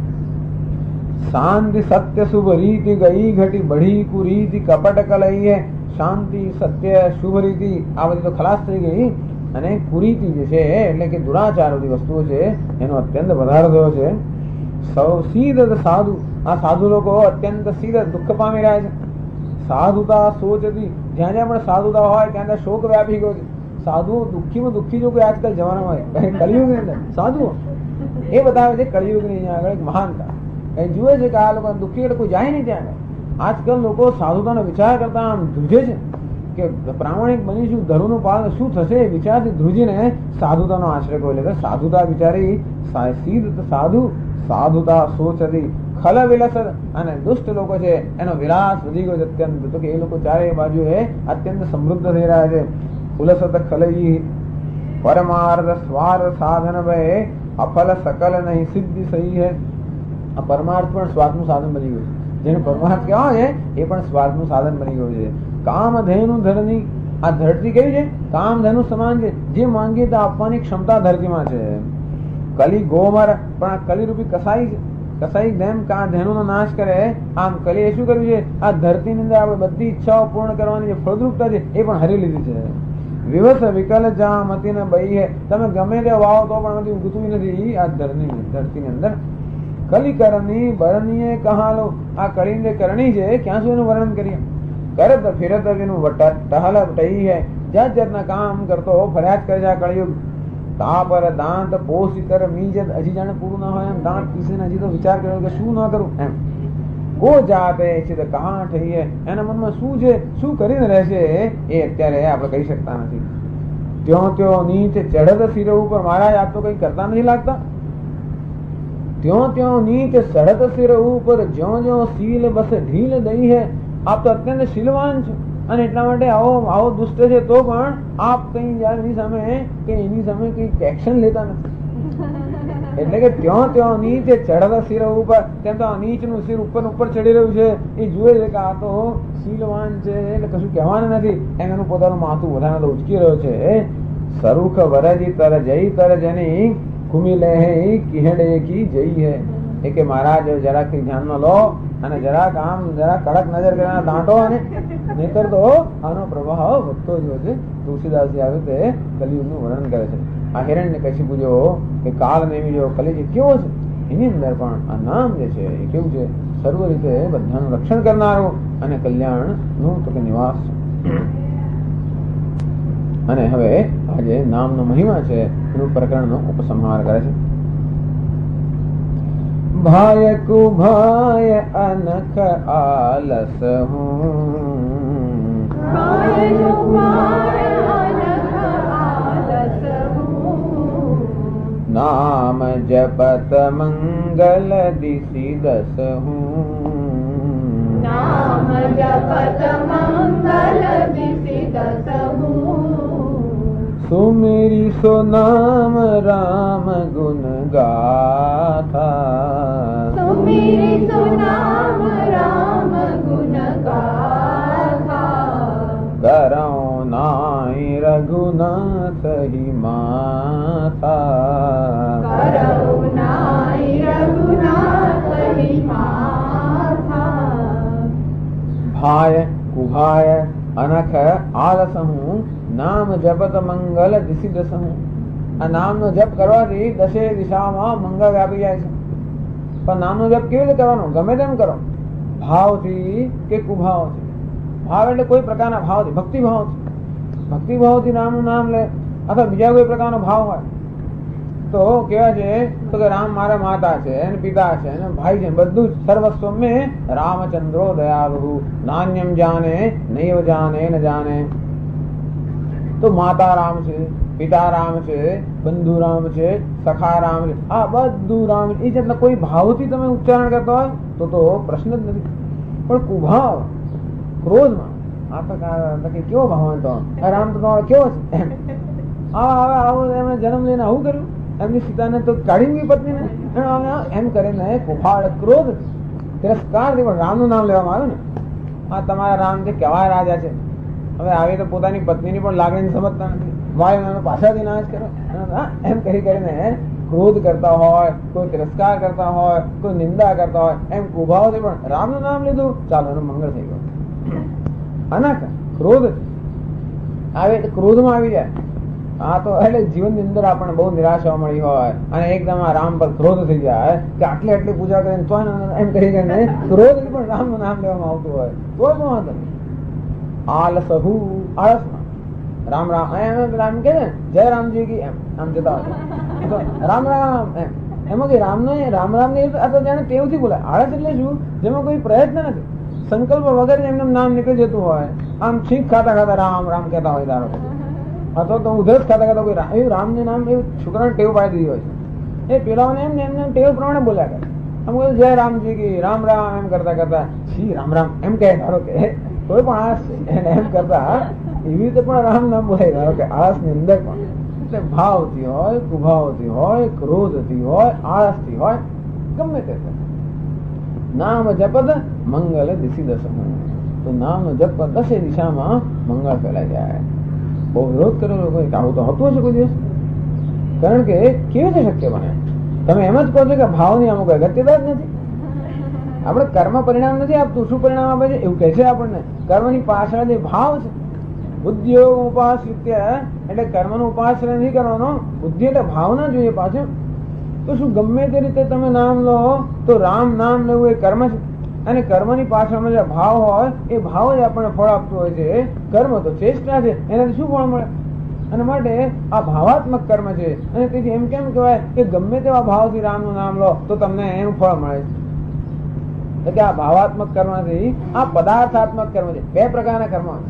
शांति सत्य शुभ रीति गई घटी बढ़ी कुरीति कपट कलई है। शांति सत्य शुभ रीति આ બધી તો ખલાસ થઈ ગઈ અને કુરીતિ જે છે એટલે કે દુરાચાર બધી વસ્તુઓ છે એનો અત્યંત વધારો થયો છે। सीध साधु आ साधु लोग अत्यंत सीध दुख पामी रहा है। साधुता सोचती ज्યાં જ્યાં પણ સાધુતા હોય ત્યાં ત્યાં શોક વ્યાપી ગયો છે। સાધુ દુઃખી માં દુઃખી જો કોઈ આજકાલ જમાનામાં હોય કળિયુગ ની અંદર સાધુ એ બતાવે છે કળિયુગ ની અહીંયા આગળ એક મહાનતા કઈ જુએ છે કે આ લોકો દુઃખી એટલે કોઈ જાય નહીં ત્યાં આગળ। આજકાલ લોકો સાધુતાનો વિચાર કરતા આમ ધ્રુજે છે કે પ્રામાણિક બનીશું, ધર્મનું પાલન શું થશે વિચારથી ધ્રુજીને સાધુતાનો આશ્રય કોઈ લે। સાધુતા વિચારી સીધ સાધુ સાધુતા સોચતી ખલ વિલસ અને દુષ્ટ લોકો છે એનો વિલાસ વધી ગયો છે અત્યંત, તો કે એ લોકો ચારે બાજુએ અત્યંત સમૃદ્ધ થઈ રહ્યા છે। ઉલસત ખલઈ પરમાર્થ સ્વાર્થ સાધન ભય અફલ સકલ નહીં સિદ્ધિ સહી है। આ પરમાર્થ પણ સ્વાર્થનું સાધન બની ગયું છે। જેનું પરમાર્થ કહેવાય છે એ પણ સ્વાર્થનું સાધન બની ગયું છે। કામધેનુ ધરની આ ધરતી કેવી છે? કામધેનુ સમાન છે, જે માંગીએ તે આપવાની ક્ષમતા ધરતીમાં છે। કલી ગોમર પણ આ કલીરૂપી કસાઈ છે, કસાઈ જેમ કા ધેનુનો નાશ કરે આમ કલીએ શું કર્યું છે? આ ધરતીની અંદર આપણે બધી ઈચ્છાઓ પૂર્ણ કરવાની જે ફળદ્રુપતા છે એ પણ હરી લીધી છે। વિવસ વિકલ જા મતી ને બઈ હે, તમે ગમે તે વાવો તો પણ નથી ઉગતું નથી આ ધરતીની અંદર। કલી કરણી બરણીએ કહાલો આ કળીને કરણી છે ક્યાં સુધી એનું વર્ણન કરીએ। કરત ફિરત એનું ટહલ ટહી है, જાત જાતના કામ કરતો ફરિયાદ કરે છે આ કળિયુગ। તાપર દાંત પોષી કર મીજત, હજી જાણે પૂરું ના હોય એમ દાંત પીસીને હજી તો વિચાર કર્યો કે શું ના કરું એમ। કો જાતે છે તો કહાં થઈ है, એના મનમાં શું છે શું કરીને રહેશે એ અત્યારે આપણે કહી શકતા નથી। ત્યો ત્યો નીચ ચढ़त સિર ઉપર, મહારાજ આપ તો કઈ કરતા નથી લાગતા। ત્યો ત્યો નીચ ચढ़त સિર ઉપર, જ્યો જ્યો સીલ બસ ઢીલ દઈ है। આપ તો અત્યંત શીલવાન છો અને એટલા માટે આવો દુષ્ટ છે તો પણ આપ કઈ એની સામે કે એની સામે કઈ એક્શન લેતા નથી। એટલે કે ત્યો ત્યો નીચ ચढ़ता સિર ઉપર, તેમ તો નીચ નું સિર ઉપર ઉપર ચડી રહ્યું છે એ જુએ છે કે આ તો શીલવાન છે એટલે કશું કહેવાનું નથી એમ એનું પોતાનું માથું વધારે તો ઉચકી રહ્યો છે। સરુખ વરજી તર જઈ તર જની ઘૂમી લે હે કિહડે की જઈ है। એ કે મહારાજ જરાક ધ્યાનમાં લો અને જરાક આમ જરા કડક નજર કરીને દાંટો અને નહીતર તો આનો પ્રવાહ વધતો જ હોય છે। તુલસીદાસજી આવે તે કલિયુગનું વર્ણન કરે છે। આ હિરણ્યકશિપુ જો કે કાળનેમી જો કલી જે કેવો છે એની અંદર પણ આ નામ જે છે એ કેવું છે? સર્વ રીતે બધાનું રક્ષણ કરનારો અને કલ્યાણનું તો કે નિવાસ। અને હવે આજે નામનો મહિમા છે એનું પ્રકરણનો ઉપસંહાર કરે છે। भाय कुभाय अनख आलस हूँ, नाम जपत मंगल दिशि दस हूँ, नाम जपत मंगल दिशि दस हूँ। सुमेरी सो नाम राम गुण गाथा, सुमेरी सो नाम राम गुण गाथा। करौ नाई रघुनाथ ही माथा, करौ नाई रघुनाथ ही माथा। भाय कुभाय અનખ આલસ હું નામ જપત મંગલ દિશી દસ હું. આ નામનો જપ કરવાથી દસે દિશામાં મંગળ વ્યાપી જાય છે. પણ નામનો જપ કેવી રીતે કરવાનો? ગમે તેમ કરો, ભાવથી કે કુભાવથી. ભાવ એટલે કોઈ પ્રકારના ભાવથી, ભક્તિભાવથી. ભક્તિભાવથી નામનું નામ લે અથવા બીજા કોઈ પ્રકારનો ભાવ હોય તો કેવા છે તો કે રામ મારા માતા છે અને પિતા છે અને ભાઈ છે, બધું જ સર્વસ્વ મેં રામચંદ્રો દયાલુ નાન્યમ જાને નૈવ જાને ન જાને. તો માતા રામ છે, પિતા રામ છે, બંધુ રામ છે, સખા રામ છે, આ બધું રામ. એ જેટલા કોઈ ભાવથી તમે ઉચ્ચારણ કરતા હોય તો પ્રશ્ન જ નથી. પણ કુભાવ, ક્રોધમાં કેવો ભાવ તો રામ તો તમારો કેવો છે, આવું એમણે જન્મ લઈને આવું કર્યું, એમની સીતાને તો કાઢી મૂકી પત્નીને, એમ કરીને કુભાડ ક્રોધ તિરસ્કારથી પણ રામનું નામ લેવામાં આવ્યું ને. આ તમારા રામ જે કેવા રાજા છે, હવે આવી તો પોતાની પત્નીની પણ લાગણી સમજતા નથી, વાયુ પાછળથી નાશ કરો એમ કરીને ક્રોધ કરતા હોય, કોઈ તિરસ્કાર કરતા હોય, કોઈ નિંદા કરતા હોય, એમ કુભાવથી પણ રામનું નામ લીધું, ચાલો એનું મંગળ થઈ ગયું. અનખ ક્રોધ આવે એટલે ક્રોધમાં આવી જાય. હા તો એટલે જીવનની અંદર આપણને બહુ નિરાશા મળી હોય અને એકદમ આ રામ પર ક્રોધ થઈ જાય કે આટલી પૂજા કરીને તો એમ કરીને ક્રોધ પણ રામનું નામ લેવામાં આવતું હોય તો શું વાંધો? આલસહુ, આળસમાં રામ રામ રામ કે જય રામજી કી એમ આમ જતા હોય રામ રામ એમ. એમાં કઈ રામ રામ ને જાણે ટેવથી બોલાય. આળસ એટલે શું? જેમાં કોઈ પ્રયત્ન નથી, સંકલ્પ વગર એમને નામ નીકળી જતું હોય. આમ છીંક ખાતા ખાતા રામ રામ કહેતા હોય ધારો અથવા તો ઉધરસ ખાતા ખાતા કોઈ એવું રામને નામ એવું છોકરાને ટેવ પાડી દીધી હોય છે. એ પેલાઓને એમને એમને ટેવ પ્રમાણે બોલ્યા કરે. આમ કહ્યું જય રામજી કી રામ રામ એમ કરતા કરતા છી રામ રામ એમ કહે ધારો કે કોઈ પણ આળસ એને એમ કરતા એવી રીતે પણ રામ નામ બોલાય ધારો કે આળસ ની અંદર પણ. એટલે ભાવથી હોય, કુભાવથી હોય, ક્રોધથી હોય, આળસથી હોય, ગમે તે નામ જપદ મંગલ દિશી દસ. તો નામનો જપ દસે દિશામાં મંગળ ફેલાઈ જાય. બહુ વિરોધ કર્યો લોકો, આવું તો હતું હશે કોઈ દિવસ? કારણ કે કેવી રીતે શક્ય બને? તમે એમ જ કહો છો કે ભાવની અમુક અગત્યતા જ નથી. આપણે કર્મ પરિણામ નથી આપતું, શું પરિણામ આપે છે એવું કહે છે આપણને. કર્મની પાછળ જે ભાવ છે, બુદ્ધિયોગ ઉપાશ્રિત્ય એટલે કર્મનો ઉપાશ્રય નથી કરવાનો, બુદ્ધિ એટલે ભાવના જોઈએ પાછળ. તો શું ગમે તે રીતે તમે નામ લો તો રામ નામ લેવું એ કર્મ છે અને કર્મની પાછળમાં જે ભાવ હોય એ ભાવ જ આપણને ફળ આપતું હોય છે. કર્મ તો ચેષ્ટા છે, એનાથી શું ફળ મળે? અને માટે આ ભાવાત્મક કર્મ છે. અને તેથી એમ કેમ કહેવાય કે ગમે તેવા ભાવથી રામનું નામ લો તો તમને એનું ફળ મળે છે. એટલે આ ભાવાત્મક કર્મ નથી, આ પદાર્થાત્મક કર્મ છે. બે પ્રકારના કર્મ છે.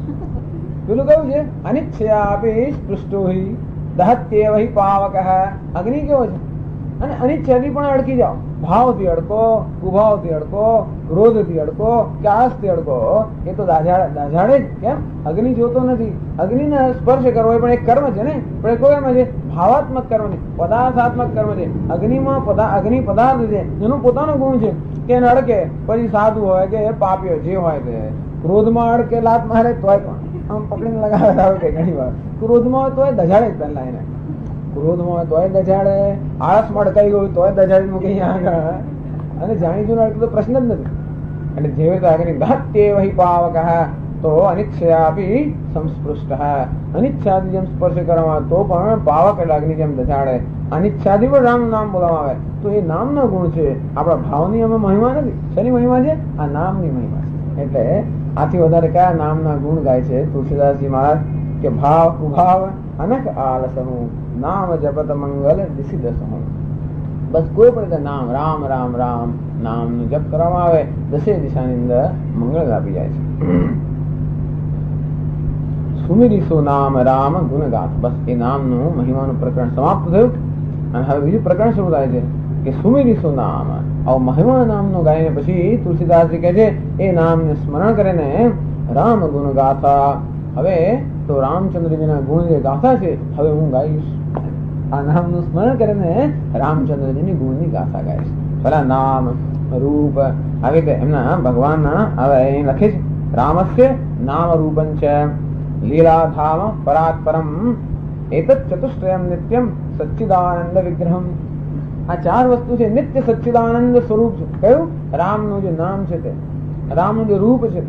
પેલું કયું છે? અનિચ્છયાપી સ્પૃષ્ટો હિ દહત્યેવ હિ પાવક. અગ્નિ કેવો છે? અને અનિચ્છાથી પણ અડકી જાઓ. ભાવથી અડકો, કુભાવથી અડકો, ક્રોધથી અડકો, આળસથી અડકો, એ તો દાઝાડે જ. કેમ? અગ્નિ જોતો નથી. અગ્નિને સ્પર્શ કરવો એ પણ એક કર્મ છે ને, પણ એ કોઈ કર્મ છે ભાવાત્મક કર્મ છે, પદાર્થાત્મક કર્મ છે. અગ્નિમાં અગ્નિ પદાર્થ છે, એનો પોતાનો ગુણ છે કે એને અડકે પછી સાધુ હોય કે પાપીઓ જે હોય તે. ક્રોધમાં અડકે લાત મારે તોય પણ આમ પકડીને લગાવે આવે કે ઘણી વાર ક્રોધમાં હોય તોય દજાડે જ પહેલા એને. ક્રોધમાં હોય તોય દજાડે, આળસમાં અડકાઈ ગયું તોય દજાડી મૂકી આગળ. અને જાણી જોઈને અડકતો પ્રશ્ન જ નથી. એટલે જેવી રીતે આગળ દહત્યેવ હિ પાવક તો અનિચ્છયાપી સંસ્પૃષ્ટ. અનિચ્છાથી જેમ સ્પર્શ કરવામાં તો પણ પાવક એટલે અગ્નિ જેમ દજાડે. અનિચ્છાથી પણ રામનું નામ બોલવામાં આવે તો એ નામનો ગુણ છે, આપણા ભાવની અમે મહિમા નથી. શેની મહિમા છે? આ નામની મહિમા છે. એટલે આથી વધારે કયા નામના ગુણ ગાય છે તુલસીદાસજી મહારાજ? કે ભાવ, કુભાવ, અનક આલસનું નામ જપત મંગલ દિશી દસમું. બસ કોઈ પણ નામ રામ રામ રામ નામનું જપ કરવામાં આવે દસે દિશાની અંદર મંગળ વ્યાપી જાય છે. સુમિરીસો નામ રામ ગુણગાથ. બસ એ નામનું મહિમાનું પ્રકરણ સમાપ્ત થયું અને હવે બીજું પ્રકરણ શરૂ થાય છે કે સુમિરીસો નામ. આવો મહિમા નામનું ગાઈને પછી તુલસીદાસજી કહે છે એ નામને સ્મરણ કરીને રામ ગુણ ગાથા. હવે તો રામચંદ્રજીના ગુણ જે ગાથા છે હવે હું ગાઈશ. આ નામનું સ્મરણ કરીને રામચંદ્રજીની ગુણની ગાથા ગાઈશ. પેલા નામ રૂપ આવી રીતે એમના ભગવાનના હવે અહીં લખે છે રામસ્ય નામ રૂપંચ લીલાધામ પરાત્પરમ એતત ચતુષ્ટયમ નિત્યમ સચ્ચિદાનંદ વિગ્રહમ. આ ચાર વસ્તુ છે નિત્ય સચ્ચિદાનંદ સ્વરૂપ છે. કયું? રામનું જે નામ છે તે, રામનું જે રૂપ છે તે,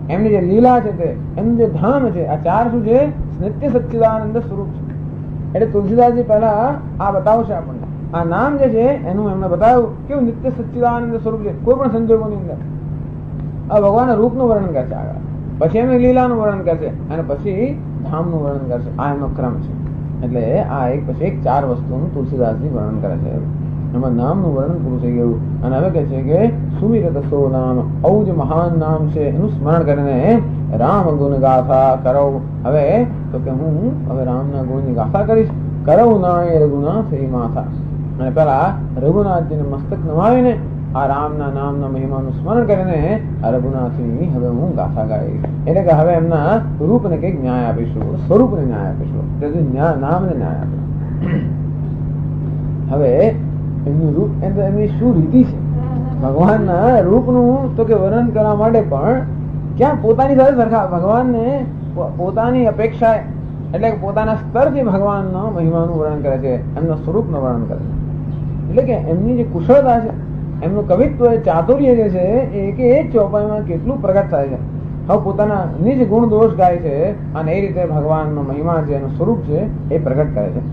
એમની જે લીલા છે તે, એમનું જે ધામ છે, આ ચાર શું છે? નિત્ય સચ્ચિદાનંદ સ્વરૂપ છે. એટલે તુલસીદાસજી પહેલા આ બતાવશે આપણને. આ નામ જે છે એનું એમને બતાવ્યું કેવું નિત્ય સચ્ચિદાનંદ સ્વરૂપ છે કોઈ પણ સંજોગોની અંદર. આ ભગવાનના રૂપનું વર્ણન કરશે આગળ, પછી એમની લીલાનું વર્ણન કરશે અને પછી ધામનું વર્ણન કરશે. આ એમનો ક્રમ છે. એટલે આ એક પછી એક ચાર વસ્તુનું તુલસીદાસજી વર્ણન કરે છે. એમાં નામનું વર્ણન પૂરું થઈ ગયું અને હવે કહે છે કે સુમિરત સો નામ, આવું જે મહાન નામ છે એનું સ્મરણ કરીને રામ ગુણ ગાથા કરો. હવે તો કે હું હવે રામના ગુણની ગાથા કરીશ. કરવું નાય રઘુનાથ એ માથા. અને પેલા રઘુનાથજીને મસ્તક નમાવીને આ રામના નામના મહિમાનું સ્મરણ કરીને આ રઘુનાથની હવે હું ગાથા ગાઈશ. એટલે કે હવે એમના રૂપને કઈક ન્યાય આપીશું, સ્વરૂપને ન્યાય આપીશું, નામને ન્યાય આપીશું. હવે એમનું રૂપ એમની શું રીતિ છે ભગવાનના રૂપનું તો કે વર્ણન કરવા માટે પણ ક્યાં પોતાની સાથે સરખા ભગવાનને પોતાની અપેક્ષા એટલે કે પોતાના સ્તરથી ભગવાનનો મહિમાનું વર્ણન કરે છે, એમના સ્વરૂપનું વર્ણન કરે છે. એટલે કે એમની જે કુશળતા છે, એમનું કવિત્વ ચાતુર્ય જે છે એ કે એ ચોપાઈમાં કેટલું પ્રગટ થાય છે. હવે પોતાના નિજ ગુણ દોષ ગાય છે અને એ રીતે ભગવાનનો મહિમા છે, એનું સ્વરૂપ છે એ પ્રગટ કરે છે.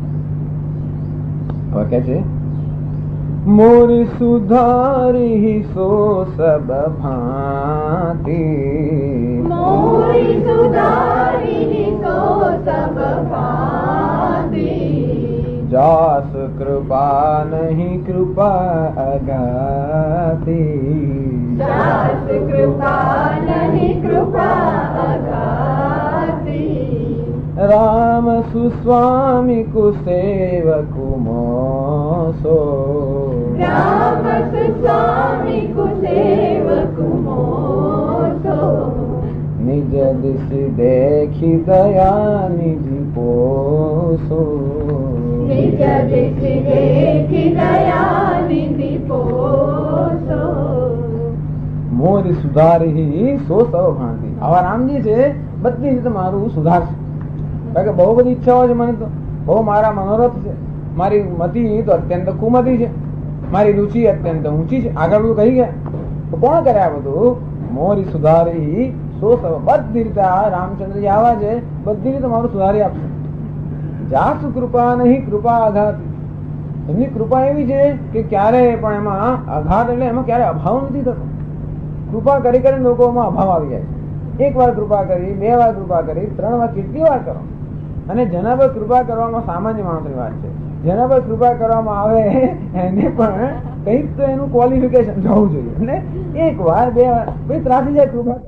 હવે કે છે મોરી સુધારી સો સબ ભાંતિ, મોરી સુધારી સો સબ ભાંતિ, જાસ કૃપા નહીં કૃપા અગાતી, જાસ કૃપા નહીં કૃપા અગાતી, રામ સુસ્વામી કુસેવકુ મોસો, રામ સુસ્વામી કુસેવકુ મોસો, નિજ દિશ દેખી દયા નિધિ પોસો, નિજ દિશ દેખી દયા નિધિ પોસો, મોરી સુધારી સો સવ ભાંતિ. આવા રામજી છે બધી રીતે મારું સુધારશે. કારણ કે બહુ બધી ઈચ્છાઓ છે મને, તો બહુ મારા મનોરથ છે, મારી મતિ તો અત્યંત કુમતી છે, મારી રુચિ અત્યંત ઊંચી છે. આગળ બધું કહી ગયા તો કોણ કરે આ બધું? મોરી સુધારી સો સવ. બધી રીતે આ રામચંદ્રજી આવા છે, બધી રીતે મારું સુધારી આપશે. જાસુ કૃપા નહીં કૃપા આઘાત. એમની કૃપા એવી છે કે ક્યારે પણ એમાં આઘાત એટલે એમાં ક્યારે અભાવ નથી થતો. કૃપા કરી કરીને લોકોમાં અભાવ આવી જાય છે. એક વાર કૃપા કરી, બે વાર કૃપા કરી, 3 વાર, કેટલી વાર કરો? અને જેના પર કૃપા કરવામાં સામાન્ય માણસની વાત છે. જેના પર કૃપા કરવામાં આવે એને પણ કઈક તો એનું ક્વોલિફિકેશન જવું જોઈએ. એટલે એક વાર, બે વાર ભાઈ ત્રાસી જાય કૃપા.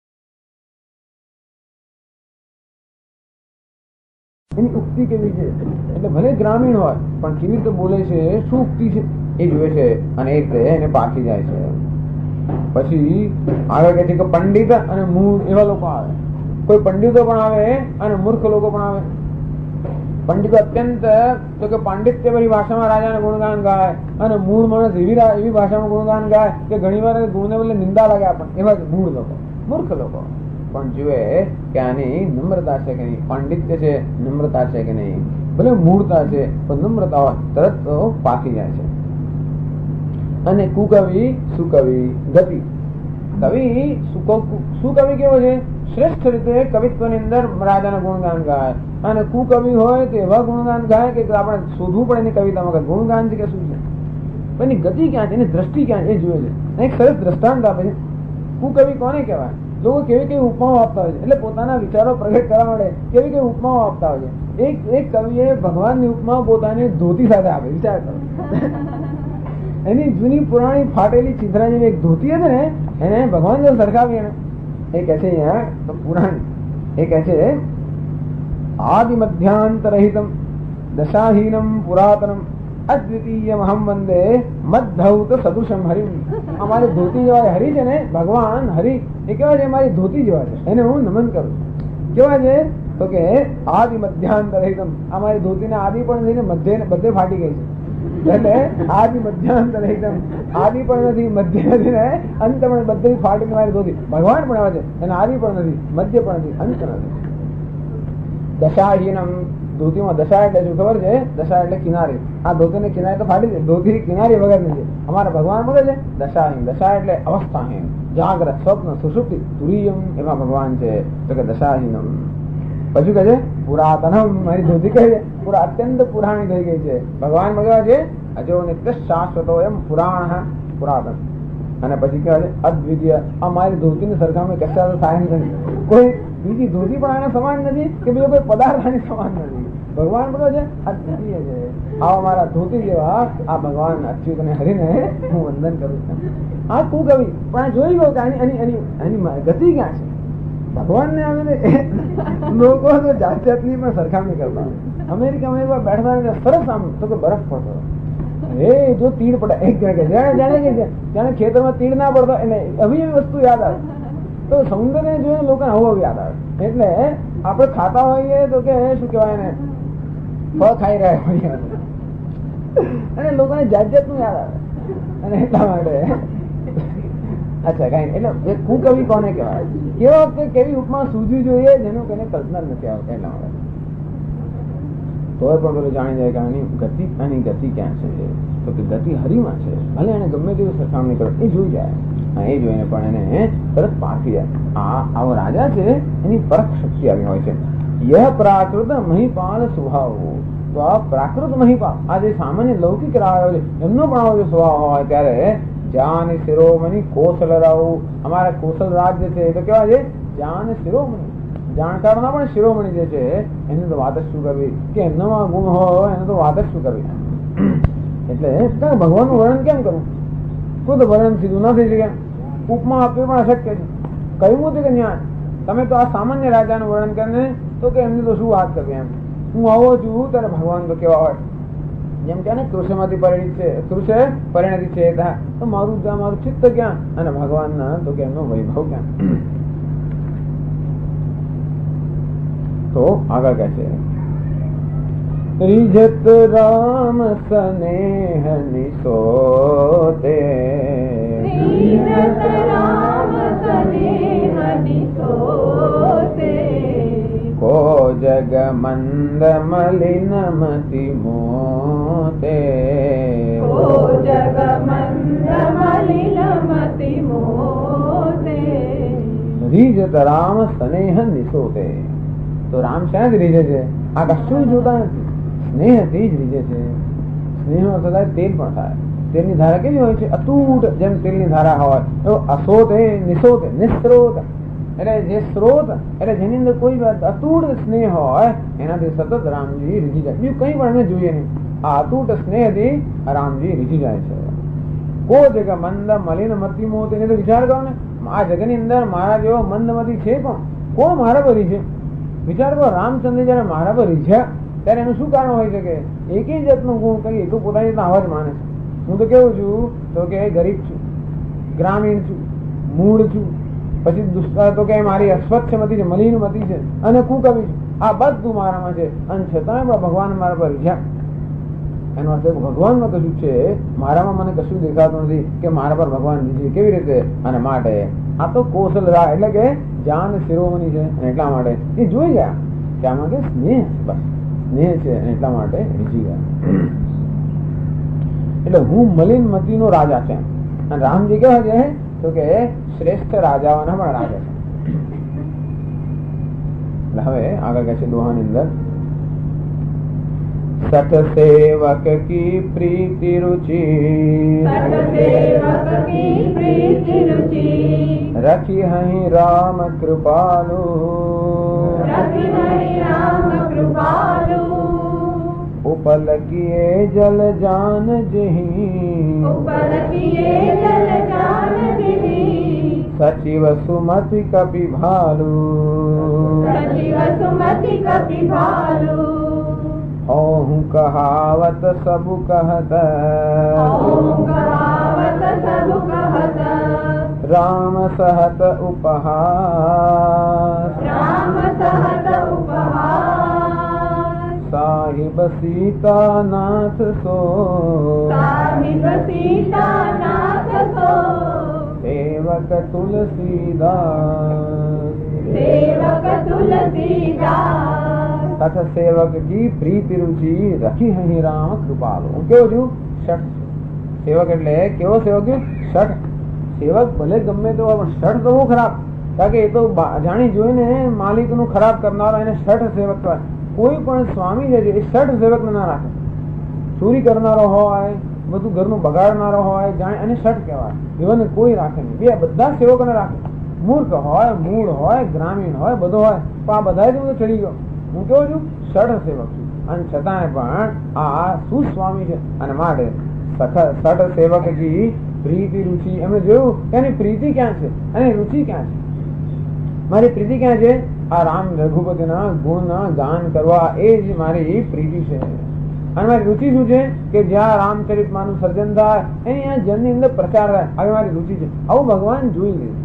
એની ઉક્તિ કેવી છે, એટલે ભલે ગ્રામીણ હોય પણ કેવી રીતે બોલે છે, શું ઉક્તિ છે એ જોવે છે અને એ રીતે એને પાકી જાય છે. પછી આગળ કહે છે કે પંડિત અને મૂળ એવા લોકો આવે. કોઈ પંડિતો પણ આવે અને મૂર્ખ લોકો પણ આવે. પંડિતો અત્યંત તો કે પાંડિત્ય ભરી ભાષામાં રાજાને ગુણગાન ગાય અને મૂળ માણસ એવી ભાષામાં ગુણગાન ગાય કે ઘણી વાર ગુણને બદલે નિંદા લાગે આપણને. એવા મૂળ લોકો, મૂર્ખ લોકો. પણ જુએ કે આની નમ્રતા છે કે નહીં, પાંડિત્ય છે, નમ્રતા છે કે નહીં. ભલે મૂળતા છે પણ નમ્રતા હોય તરત તો પાકી જાય છે. અને કુકવિ સુકવિ ગતિ. કવિ સુકવિ કેવો છે? શ્રેષ્ઠ રીતે કવિત્વની અંદર રાજાના ગુણગાન ગાય. અને કુકવિ હોય તો એવા ગુણગાન ગાય કે આપણે શોધવું પડે એની કવિતામાં ગુણગાન છે કે શું છે, એની ગતિ ક્યાં છે, એની દ્રષ્ટિ ક્યાં છે એ જુએ છે. એક સરસ દ્રષ્ટાંત આપે છે. કુકવિ કોને કહેવાય? લોકો કેવી કેવી ઉપમાઓ આપતા હોય છે, એટલે પોતાના વિચારો પ્રગટ કરવા માટે કેવી કેવી ઉપમાઓ આપતા હોય છે. એક કવિએ ભગવાનની ઉપમા પોતાની ધોતી સાથે આપે. વિચાર કરો. એની જૂની પુરાણી ફાટેલી ચિત્રા જેવી એક ધોતી હતી ને, એને ભગવાન જો સરખાવી એને એ કહે છે અહીંયા તો પુરાણી એ કહે છે આદિ મધ્યાંત રહિતમ દશાહીનમ પુરાતનમ અદ્વિતીય અહમ વંદે મદ્ધૌત સદૃશમ હરિ. અમારી ધોતી જેવા હરિ છે ને, ભગવાન હરિ એ કેવા છે? મારી ધોતી જેવા છે, એને હું નમન કરું. કેવા છે? તો કે આદિ મધ્યાંત રહિતમ. અમારી ધોતીને આદિ પણ નથી ને મધ્ય બધે ફાટી ગઈ છે. એટલે આદિ મધ્યાંત રહિતમ, આદિ પણ નથી, મધ્ય નથી ને અંત પણ બધે ફાટી મારી ધોતી. ભગવાન પણ આવે છે, એને આદિ પણ નથી, મધ્ય પણ નથી, અંત નથી. દશાહીનમ ધોતીમાં દશા એટલે શું ખબર છે? દશા એટલે કિનારી. આ ધોતીને કિનારી તો ફાટી છે, ધોતી કિનારી વગરની છે. અમારા ભગવાન બોલે છે દશાહીન. દશા એટલે અવસ્થાહીન, જાગ્રત, સ્વપ્ન, સુષુપ્તિ, તુરીયમ એવા ભગવાન છે. તો કે દશાહીનમ. પછી કહે છે પુરાતનમ. મારી ધોતી કહે છે પૂરા અત્યંત પુરાણી થઈ ગઈ છે. ભગવાન ભગવાન છે અજો નિત્ય શાશ્વતો એમ પુરાણ પુરાતન. અને પછી કહેવાય છે અદ્વિતીય. આ મારી ધોતીની સરખામણી કશા તો થાય નથી. કોઈ બીજી ધોતી પણ આને સમાન નથી કે બીજો કોઈ પદાર્થ આની સમાન નથી. ભગવાન બોલો છે અદ્વિતીય છે. આવા મારા ધોતી જેવા આ ભગવાન અચ્યુત અને હરિને હું વંદન કરું છું. આ કુકવિ પણ આ જોઈ ગયો કે આની ગતિ ક્યાં છે. ભગવાન ને આવે લોકો તો જાત જાતની પણ સરખામણી કરતા. અમેરિકામાં એક વાર બેઠા સરસ આમ તો કે બરફ પડતો એ જો તીડ પડે એક જાણે કે જાણે ખેતરમાં તીડ ના પડતો એને આવી એવી વસ્તુ યાદ આવે. તો સૌંદર્ય જોઈને લોકોને આવું યાદ આવે. એટલે આપણે ખાતા હોઈએ તો કે શું કહેવાય ને ફળ ખાઈ રહ્યા હોઈએ અને લોકોને જાત જાતનું યાદ આવે. અને એટલા માટે અચ્છા કઈ એટલે એ કુકવિ કોને કહેવાય? કેવો વખતે કેવી ઉપમા સૂઝવી જોઈએ જેનું કઈને કલ્પના નથી આવતી. એટલા માટે તો પણ પેલું જાણી જાય કે આની ગતિ ક્યાં છે? તો કે ગતિ હરિમાં છે. ભલે એને ગમે તેવી સરખામણી કરો એ જોઈ જાય. એ જોઈને પણ એને તરત પારખી જાય. આવો રાજા છે એની પરખ શક્તિ આવી હોય છે. યહ પ્રાકૃત મહિપાલ સ્વભાવ. તો આ પ્રાકૃત મહિપાલ આ જે સામાન્ય લૌકિક રાજા છે એમનો પણ આવો જો સ્વભાવ હોય ત્યારે જાન શિરોમણી કૌશલ રાવ. અમારા કૌશલ રાજ જે છે એ તો કેવા છે? જાન શિરોમણી. જાણકારોના પણ શિરોમણી જે છે એની તો વાત જ શું કરવી કે એમનામાં ગુણ હોય એને તો વાત જ શું કરવી. એટલે ભગવાનનું વર્ણન કેમ કરવું? કોઈ તો વર્ણન સીધું ના થઈ શકે. ઉપમા આપવી પણ અશક્ય છે. કહ્યું હતું કે ન્યાય તમે તો આ સામાન્ય રાજાનું વર્ણન કરીને તો કે એમની તો શું વાત કરવી. એમ હું આવો છું ત્યારે ભગવાન તો કેવા હોય જેમ કે ને કૃષ્ણમાંથી પરિણિત છે, કૃષ્ણ પરિણતિ છે તો મારું ચિત્ત ક્યાં અને ભગવાન ના તો કે એમનો વૈભવ ક્યાં. તો આગળ કહે છે રીજત રામ સ્નેહ નિસોતે. કો જગ મંદ મલિન મતિ મોતે. રીજત રામ સ્નેહ નિસોતે. તો રામ શાયદ રીજે છે. આ કશું જોતા નથી. સ્નેહથી જ રીજે છે. સ્નેહમાં થતા તેલ પણ થાય. તેલની ધારા કેવી હોય છે? અતૂટ. જેમ તેલની ધારા હોય એવો અસોતે નિસોતે નિસ્ત્રોત. એટલે જે સ્ત્રોત એટલે જેની અંદર કોઈ અતૂટ સ્નેહ હોય એનાથી સતત રામજી રીઝી જાય. બીજું કઈ પણ એને જોઈએ નહીં. આ અતૂટ સ્નેહથી રામજી રીઝી જાય છે. કો જગ્યા મંદ મલિન મતી મોત. એને તો વિચાર કરો ને આ જગતની અંદર મારા જેવો મંદમતી છે પણ કોણ મારા પર રીઝે? વિચાર કરો રામચંદ્ર જયારે મારા પર રીઝ્યા ત્યારે એનું શું કારણ હોય શકે? એક જાતનું ગુણ કઈ એ તો પોતાની રીતના આવા જ માને છે. હું તો કેવું છું તો કે ગરીબ છું, ગ્રામીણ છું, મૂળ છું, પછી તો કે મારી અસ્વચ્છમતી છે, મલિનમતી છે અને કુકવિ છું. આ બધું મારામાં છે અને છતાં ભગવાન મારા પર રીઝ્યા. એનો અર્થ ભગવાનમાં કશું છે મારામાં મને કશું દેખાતું નથી કે મારા પર ભગવાન રીઝે કેવી રીતે. અને માટે આ તો કૌશલ રા એટલે કે જાન શિરોમણી છે એટલા માટે એ જોઈ ગયા કે આમાં કે સ્નેહ બસ સ્નેહ છે એટલા માટે રીઝી ગયા. એટલે હું મલિન મતી નો રાજા છે. અને રામજી કેવા છે તો કે શ્રેષ્ઠ રાજાઓના પણ રાજા છે. એટલે હવે આગળ કહે છે દોહાની અંદર સત સેવક કી પ્રીતિ રુચિ. रखी हई राम कृपालु. उपल किए जल जान जही. सचिव सुमति कपि भालु. ओहु कहावत सब कहत. राम सहत उपहास. साहिब सीता नाथ सो. सेवक तुलसीदास. તથ સેવક કી પ્રીતિ રુચિ રખી હી રામ કૃપાલો. કેવું થયું? ષઠ સેવક એટલે કેવો સેવક? ષઠ સેવક ભલે ગમે તો ષઠ તો બહુ ખરાબ, કારણ કે એ તો જાણી જોઈને માલિક નું ખરાબ કરનારો એને ષઠ સેવક કહેવાય. કોઈ પણ સ્વામી જે છે એ ષઠ સેવક ના રાખે. ચોરી કરનારો હોય, બધું ઘરનું બગાડનારો હોય, જાણે એને ષઠ કહેવાય. ઇવન કોઈ રાખે નહીં. બે બધા સેવકોને રાખે. મૂર્ખ હોય, મૂળ હોય, ગ્રામીણ હોય, બધો હોય, પણ આ બધા જ બધું ચડી ગયો. હું કેવું છું? ષઠ સેવક છું. અને છતાંય પણ આ સુસ્વામી છે. અને માટે ષઠ સેવક કી પ્રીતિ રુચિ, એમને જોયું કે એની પ્રીતિ ક્યાં છે અને રુચિ ક્યાં છે. મારી પ્રીતિ ક્યાં છે? આ રામ રઘુપતિના ગુણ ગાન કરવા, એ જ મારી પ્રીતિ છે. અને મારી રુચિ શું છે? કે જ્યાં રામચરિત માનું સર્જન થાય એની જનની અંદર પ્રચાર થાય, આવી મારી રુચિ છે. આવું ભગવાન જોઈ લે.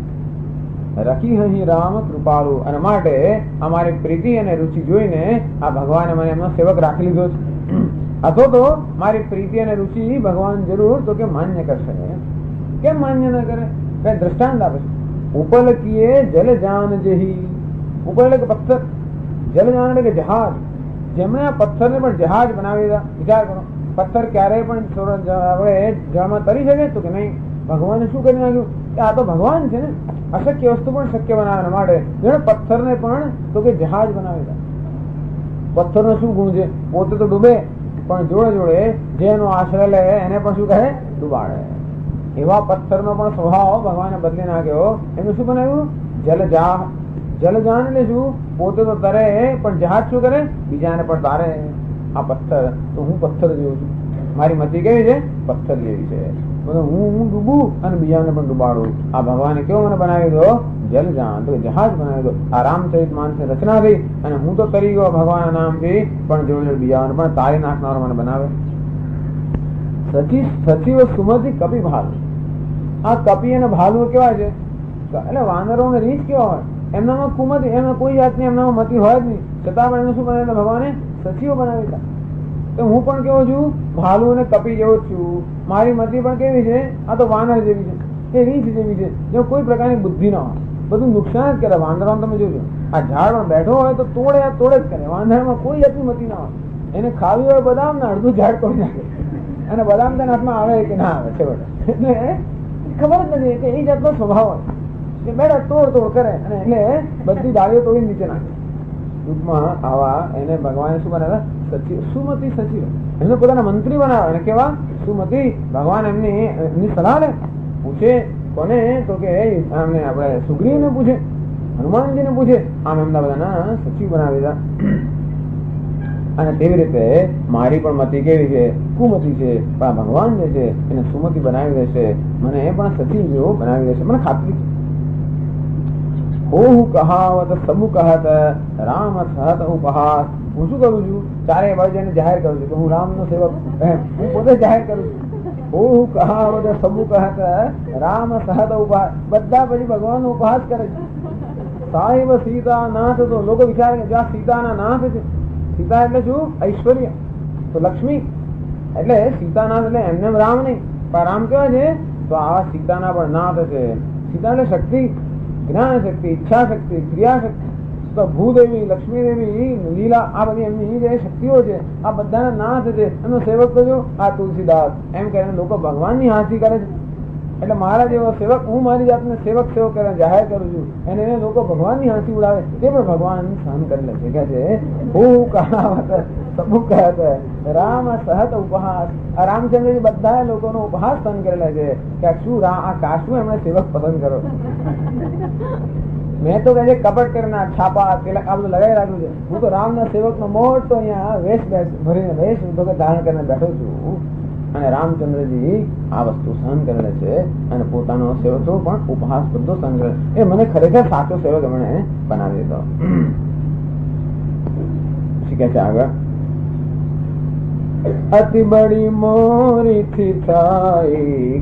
રખી હી રામ કૃપાળુ. અને માટે અમારી પ્રીતિ અને રુચિ જોઈને આ ભગવાને મને એમનો સેવક રાખી લીધો છે. અથવા તો મારી પ્રીતિ અને રુચિ ભગવાન જરૂર તો કે માન્ય કરશે. કેમ માન્ય ન કરે? કઈ દ્રષ્ટાંત આપે છે. ઉપલ કીએ જલ જાન જેહી. ઉપલ એટલે કે પથ્થર, જલ જાન એટલે કે જહાજ. જેમણે આ પથ્થરને પણ જહાજ બનાવી દીધા. વિચાર કરો, પથ્થર ક્યારેય પણ આપણે જળમાં તરી શકે તો કે નહીં. ભગવાને શું કરી નાખ્યું કે આ તો ભગવાન છે ને, અશક્ય વસ્તુ પણ શક્ય બનાવવા માટે જેને પથ્થરને પણ તો કે જહાજ બનાવી દીધા. પથ્થરનો શું ગુણ છે? પોતે તો ડૂબે, પણ જોડે જોડે જેનો આશ્રય લે એને પણ શું કહે? ડૂબાડે. એવા પથ્થરનો પણ સ્વભાવ ભગવાને બદલી નાખ્યો. એનું શું બનાવ્યું? જલજા. જલજાન એટલે શું? પોતે તો તરે પણ જહાજ શું કરે? બીજાને પણ તારે. આ પથ્થર તો હું પથ્થર જેવું છું. મારી મતિ કેવી છે? પથ્થર જેવી છે. હું ડૂબું અને બીજાને પણ ડૂબાડું. આ ભગવાને કેવો મને બનાવી દો? જલજાન, તો જહાજ બનાવી દો. આ રામચરિત માનસની રચના થઈ અને હું તો તરી ગયો ભગવાનના નામથી, પણ જોડે જોડે બીજાને પણ તારી નાખનારો મને બનાવે. સચિવ સુમતિ કપી ભાલુ. આ કપી અને ભાલુ કેવા છે? એટલે વાનરો ને રીંછ કેવા હોય? એમનામાં કુમતિ, એમાં કોઈ જાતની એમનામાં મતિ હોય જ નહીં, છતાં પણ એમને શું બનાવ્યું? ભગવાને સચિવો બનાવી દીધા. તો હું પણ કેવો છું? ભાલુ અને કપી જેવો જ છું. મારી મતિ પણ કેવી છે? આ તો વાનર જેવી છે, એ રીંછ જેવી છે, જો કોઈ પ્રકારની બુદ્ધિ ના હોય, બધું નુકસાન જ કરે. વાંદરામાં તમે જોજો, આ ઝાડમાં બેઠો હોય તો તોડે જ કરે. વાંદરામાં કોઈ જાતની મતિ ના હોય. એને ખાવી હોય બદામ ને અડધું ઝાડ તોડી નાખે. અને બદામ તેના હાથમાં આવે કે ના આવે છે એટલે ખબર જ નથી કે એ જાતનો સ્વભાવ હોય કે બેટા તોડ કરે અને એટલે બધી ડાળીઓ તોડી નીચે નાખે. ટૂંકમાં આવા એને ભગવાને શું બનાવ્યા? સચિવ, સુમતિ સચિવ. એમને પોતાના મંત્રી બનાવે. અને કેવા? સુમતિ. ભગવાન એમની સલાહ લે. પૂછે કોને? તો કે આપણે સુગ્રીવને પૂછે, હનુમાનજીને પૂછે. આમ એમના બધાના સચિવ બનાવી દીધા. અને તેવી રીતે મારી પણ મતિ કેવી છે? કુમતિ છે. પણ ભગવાન જે છે એને સુમતિ બનાવી દેશે, મને એ પણ સચિવ જેવો બનાવી દેશે, મને ખાતરી છે. હું કહાવત સબુ કહત રામ સહત ઉપહાસ. હું શું કરું છું? ચારે બાજુ એને જાહેર કરું છું કે હું રામનો સેવક, હું પોતે જાહેર કરું છું. હું કહાવત સબુ કહત રામ સહત ઉપહાસ. બધા પછી ભગવાન નો ઉપહાસ કરે છે. સાહેબ સીતા નાથ. તો લોકો વિચારે કે જ્યાં સીતાના નાથ છે. સીતા એટલે શું? ઐશ્વર્ય. તો લક્ષ્મી એટલે સીતાનાથ એટલે એમને રામ નહીં, પણ રામ કેવા છે? તો આવા સીતાના પણ નાથ છે. સીતા એટલે શક્તિ, જ્ઞાન શક્તિ, ઈચ્છા શક્તિ, ક્રિયા શક્તિ. તો ભૂદેવી, લક્ષ્મી દેવી, લીલા, આ બધી એમની જે શક્તિઓ છે, આ બધાના નાથ છે. એમનો સેવક તો જો આ તુલસીદાસ. એમ કરીને લોકો ભગવાનની હાંસી કરે છે. એટલે મારા જેવો સેવક, હું મારી જાતને સેવક કરે જાહેર કરું છું, એને લોકો ભગવાનની હાંસી ઉડાવે, તે પણ ભગવાન સહન કરી લે છે. કે છે હું કહાવત સબુ કહત રામ સહત ઉપહાસ. આ રામચંદ્રજી બધા લોકોનો ઉપહાસ સહન કરેલા છે કે શું આ કાશું એમણે સેવક પસંદ કરો. મેં તો કહે કપટ કરીને છાપા તિલક આ બધું લગાવી રાખ્યું છે. હું તો રામના સેવકનો મોટો અહીંયા વેશ ભરીને વેશ ધારણ કરીને બેઠો છું. અને રામચંદ્રજી આ વસ્તુ સહન કરેલા છે અને પોતાનો સેવક પણ ઉપહાસ બધો સહન કરે. એ મને ખરેખર સાચો સેવક એમણે બનાવી દીધો. શીખે છે આગળ. અતિ બડી મોરી થી થાય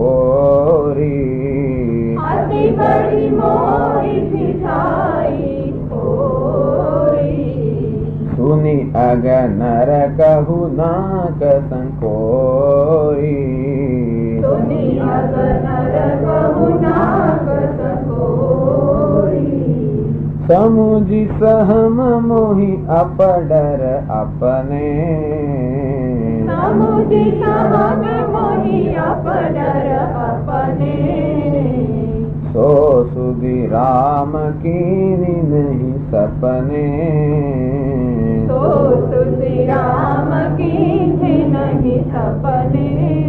ખોરી, અતિ બડી મોરી થી થાય ખોરી, સુની અગ નર કહુ નાક સંકોરી, સુની અગ નર કહુ નાક સંકોરી, સમુજી સહમ મોહી અપડર અપને સમુજી સહમ મોહી અપડર અપને સો સુધી રામ કીની નહીં સપને તો સુધી રામ કીધે નહીં સપને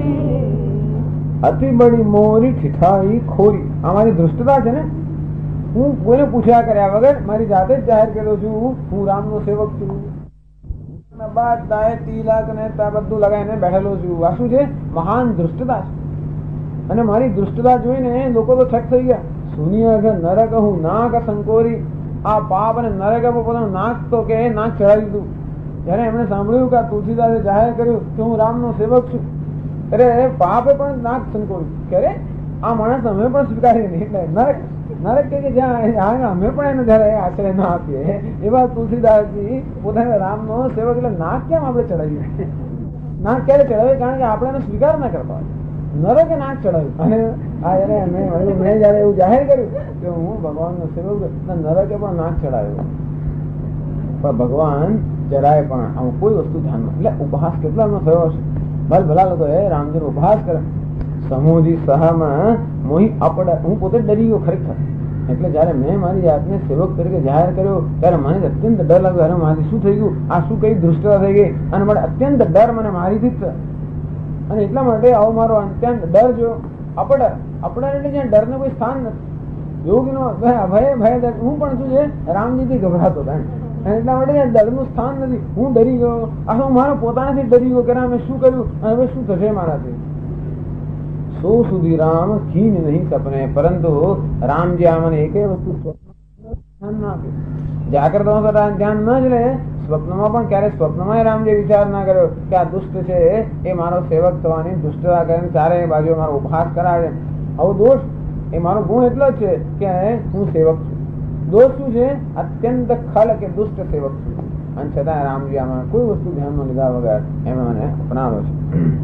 અતિ બડી મોરી ઠીઠાઈ ખોરી આ મારી દૃષ્ટતા છે ને હું કોઈને પૂછ્યા કર્યા વગર મારી જાતે જ જાહેર કર્યો છું હું રામનો સેવક છું બાદ દાય તિલક ને બધું લગાવીને બેઠેલો છું આ શું છે મહાન દૃષ્ટતા છે અને મારી દૃષ્ટતા જોઈને લોકો તો છક થઈ ગયા સુનિયા નરક હું નાક સંકોરી આ પાપ અને નરક પોતાનું નાક તો કે નાક ચડાવી દીધું જયારે એમણે સાંભળ્યું કે તુલસીદાસે જાહેર કર્યું કે હું રામનો સેવક છું અરે પાપે પણ નાક સંકોર્યું કે અરે આ માણસ અમે પણ સ્વીકારીએ નહીં એટલે નરક કે જ્યાં અમે પણ એને જયારે આશ્રય ના આપીએ એવા તુલસીદાસજી પોતાના રામનો સેવક એટલે નાક કેમ આપણે ચડાવીએ નાક ક્યારે ચડાવીએ કારણ કે આપણે એનો સ્વીકાર ના કરતા હોય નરકે નાક ચડાવ્યું અને મેં જયારે એવું જાહેર કર્યું કે હું ભગવાનનો સેવક નરકે પણ નાક ચડાવ્યું પણ ભગવાન જરાય પણ આમાં કોઈ વસ્તુ ધ્યાનમાં એટલે ઉપહાસ કેટલા એમનો થયો હશે ભલા લોકો રામજી ઉપહાસ કરે સમૂહજી સહામાં મોહી આપડ હું પોતે ડરી ગયો ખરેખર એટલે જયારે મેં મારી જાતને સેવક તરીકે જાહેર કર્યો ત્યારે મને અત્યંત ડર લાગ્યો અરે મારી શું થઈ ગયું આ શું કઈ દૃષ્ટતા થઈ ગઈ અને મને અત્યંત ડર મને મારી દીધો અને એટલા માટે આવો મારો અત્યંત ડર જો આપડા એટલે જ્યાં ડર ને કોઈ સ્થાન નથી યોગીનો ભય હું પણ શું છે રામજીથી ગભરાતો હતા એટલા માટે ડર નું સ્થાન નથી હું ડરી ગયો આ હું મારા પોતાનાથી ડરી ગયો કે મેં શું કર્યું અને હવે શું થશે મારાથી સો સુધી રામ ખીન નહીં સપને પરંતુ રામજી આ મને એક વસ્તુ ધ્યાન ના આપ્યું જાગ્રત ધ્યાન ન જ રહે સ્વપ્નમાં પણ ક્યારે સ્વપ્નમાં રામજી વિચાર ના કર્યો કે આ દુષ્ટ છે એ મારો સેવક થવાની દુષ્ટતા કરીને ચારે બાજુ મારો ઉપહાસ કરાવે આવો દોષ એ મારો ગુણ એટલો જ છે કે હું સેવક છું દોષ શું છે અત્યંત ખલ કે દુષ્ટ સેવક છું અને છતાં રામજી આમાં કોઈ વસ્તુ ધ્યાનમાં લીધા વગર એમાં મને અપનાવે છે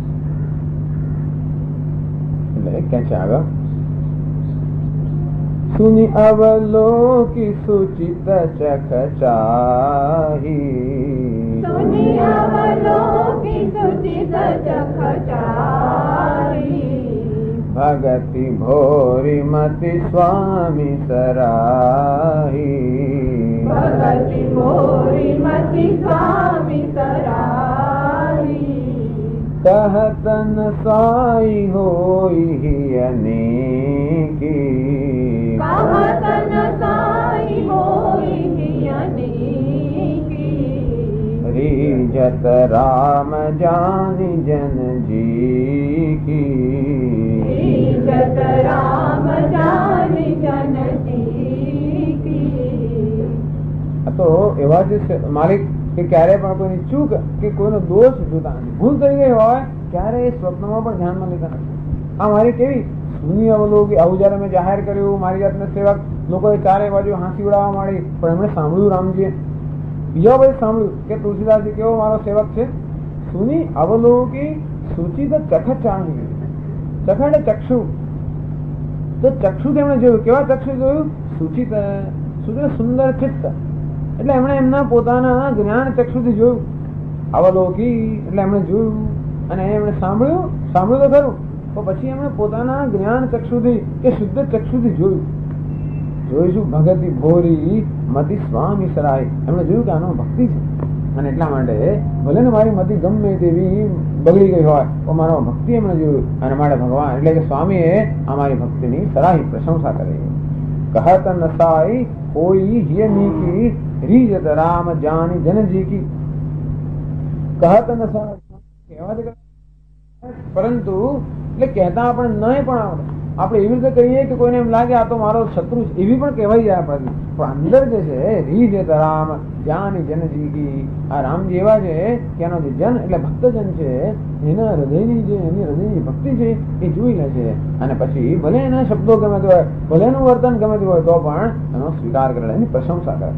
એટલે ક્યાં છે આગળ સુની અવલોકી સુચિત ચકચાહી સુની અવલોકી સુચિત ચકચાહી ભગતિ ભોરી મતિ સ્વામી સરાહી ભગતિ ભોરી મતિ સ્વામી સરાહી કહતન સાઈ હોઈ અનેકી કહતન સાઈ હોઈ અનેકી રીજત રામ જાની જનજી કી રીજત રામ જાની જનજી કી તો એવા જ માલિક કે ક્યારે પણ કોઈની ચૂક કે કોઈનો દોષ જોતા નથી ભૂલ થઈ ગઈ હોય ક્યારે એ સ્વપ્નમાં પણ ધ્યાનમાં લેતા નથી આ મારી કેવી સુની અવલોકી આવું જયારે મેં જાહેર કર્યું મારી જાતને સેવક લોકોએ ચારે બાજુ હાંસી ઉડાવવા માંડી પણ એમણે સાંભળ્યું રામજીએ બીજા ભાઈ સાંભળ્યું કે તુલસીદાસજી કેવો મારો સેવક છે સુની અવલોકી સૂચિત ચખચાહી ચખ એટલે ચક્ષુ તો ચક્ષુ તેમણે જોયું કેવા ચક્ષુ જોયું સૂચિત સુંદર ચિત્ત એટલે એમણે એમના પોતાના જ્ઞાન ચક્ષુથી જોયું અવલોકી એટલે એમણે જોયું અને એમણે સાંભળ્યું તો ખરું તો પછી એમણે પોતાના જ્ઞાન ચક્ષુથી કે શુદ્ધ ચક્ષુથી જોઈશું ભગતિ ભોરી મતિ સ્વામી સરાય એમણે જોયું કે આનો ભક્તિ છે અને એટલા માટે ભલે ને મારી મતિ ગમે તેવી બગડી ગઈ હોય તો મારો ભક્તિ એમણે જોયું અને માટે ભગવાન એટલે કે સ્વામીએ અમારી ભક્તિની સરાહી પ્રશંસા કરી કહત નસાઈ કોઈ હિયની કી રીજત રામ જાની જનજી કી કહત નસાઈ કહેવા પરંતુ એટલે કહેતા આપણે નહીં પણ આવડે આપણે એવી રીતે કહીએ કે કોઈને એમ લાગે આ તો મારો શત્રુ છે એવી પણ કહેવાય જાય આપણે પણ અંદર જે છે રીજત રામ જાની જનજી કી આ રામજી એવા છે કે એનો જે જન એટલે ભક્તજન છે એના હૃદયની જે એની હૃદયની ભક્તિ છે એ જોઈ લે છે અને પછી ભલે એના શબ્દો ગમે તે હોય ભલે એનું વર્તન ગમે તે હોય તો પણ એનો સ્વીકાર કરે એની પ્રશંસા કરે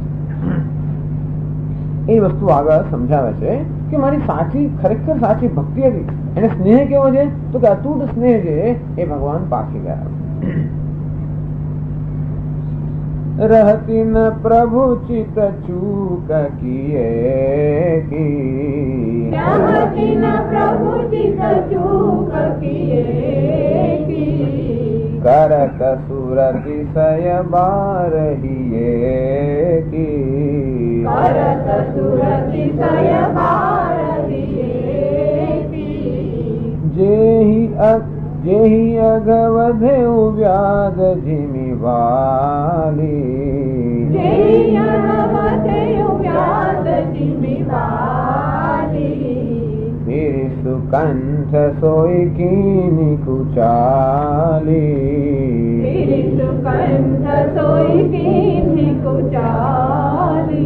છે એ વસ્તુ આગળ સમજાવે છે કે મારી સાચી ખરેખર સાચી ભક્તિ હતી એને સ્નેહ કેવો છે તો કે અતૂટ સ્નેહ છે એ ભગવાન પારખી ગયા रहती न प्रभु चित चूक किए की, रहती न प्रभु चित चूक किए की, करत सुरतिशय बारहिए की, करत सुरतिशय बारहिए की, जेहि अगवधे व्याध जिमि वाली, जेहि अगवधे व्याध जिमि वाली, फिर सुकंठ सोई कीनि कुचाली, फिर सुकंठ सोई कीनि कुचाली।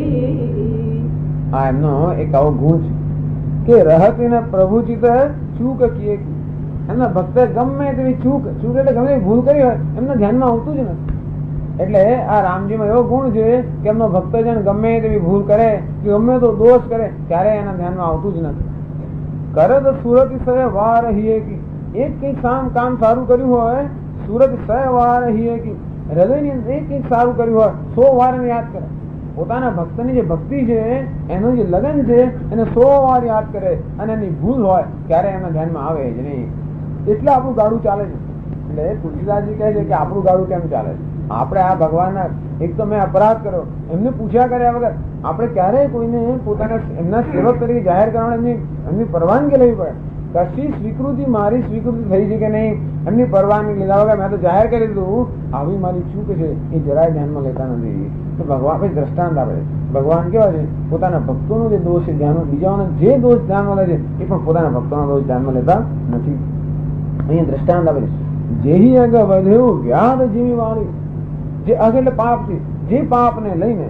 આ એમનો એક આવો ગુણ છે કે રહતીને પ્રભુચિત ચૂક કીએ, એમના ભક્ત ગમે તેવી ચૂક એટલે ગમે ભૂલ કરી હોય એમના ધ્યાનમાં આવતું જ નથી. એટલે આ રામજીમાં એવો ગુણ છે કે એમનો ભક્તજન ગમે તેવી ભૂલ કરે કે ગમે તો દોષ કરે ત્યારે એના ધ્યાનમાં આવતું જ નથી. કરત સુરતિશય વાર હિએ કી, એક કઈક કામ સારું કર્યું હોય, સુરતિશય વાર હિએ કી, હૃદયની એક કઈક સારું કર્યું હોય 100 વાર એને યાદ કરે. પોતાના ભક્તની જે ભક્તિ છે એનું જે લગન છે એને 100 વાર યાદ કરે અને એની ભૂલ હોય ત્યારે એના ધ્યાનમાં આવે જ નહીં. એટલે આપણું ગાડું ચાલે છે. એટલે તુલસીદાસજી કહે છે કે આપણું ગાડું કેમ ચાલે છે? આપણે આ ભગવાનના એક તો મેં અપરાધ કર્યો એમને પૂછ્યા કર્યા વગર આપણે ક્યારેય કોઈને પોતાના એમના સેવક તરીકે જાહેર કરવાની એમની પરવાનગી લેવી પડે. કશી સ્વીકૃતિ મારી સ્વીકૃતિ થઈ છે કે નહીં એમની પરવાનગી લીધા વગર મેં તો જાહેર કરી દીધું આવી મારી ચૂક છે એ જરાય ધ્યાનમાં લેતા નથી. તો ભગવાન દ્રષ્ટાંત આપે છે. ભગવાન કેવા છે પોતાના ભક્તોનો જે દોષ છે ધ્યાનમાં, બીજાઓનો જે દોષ ધ્યાનમાં લે છે એ પણ પોતાના ભક્તોનો દોષ ધ્યાનમાં લેતા નથી. અહીંયા દ્રષ્ટાંત આપે છે. જેહી અગ વધ્યું વ્યાધ જીવી વાળી, જે અગ એટલે પાપ છે, જે પાપને લઈને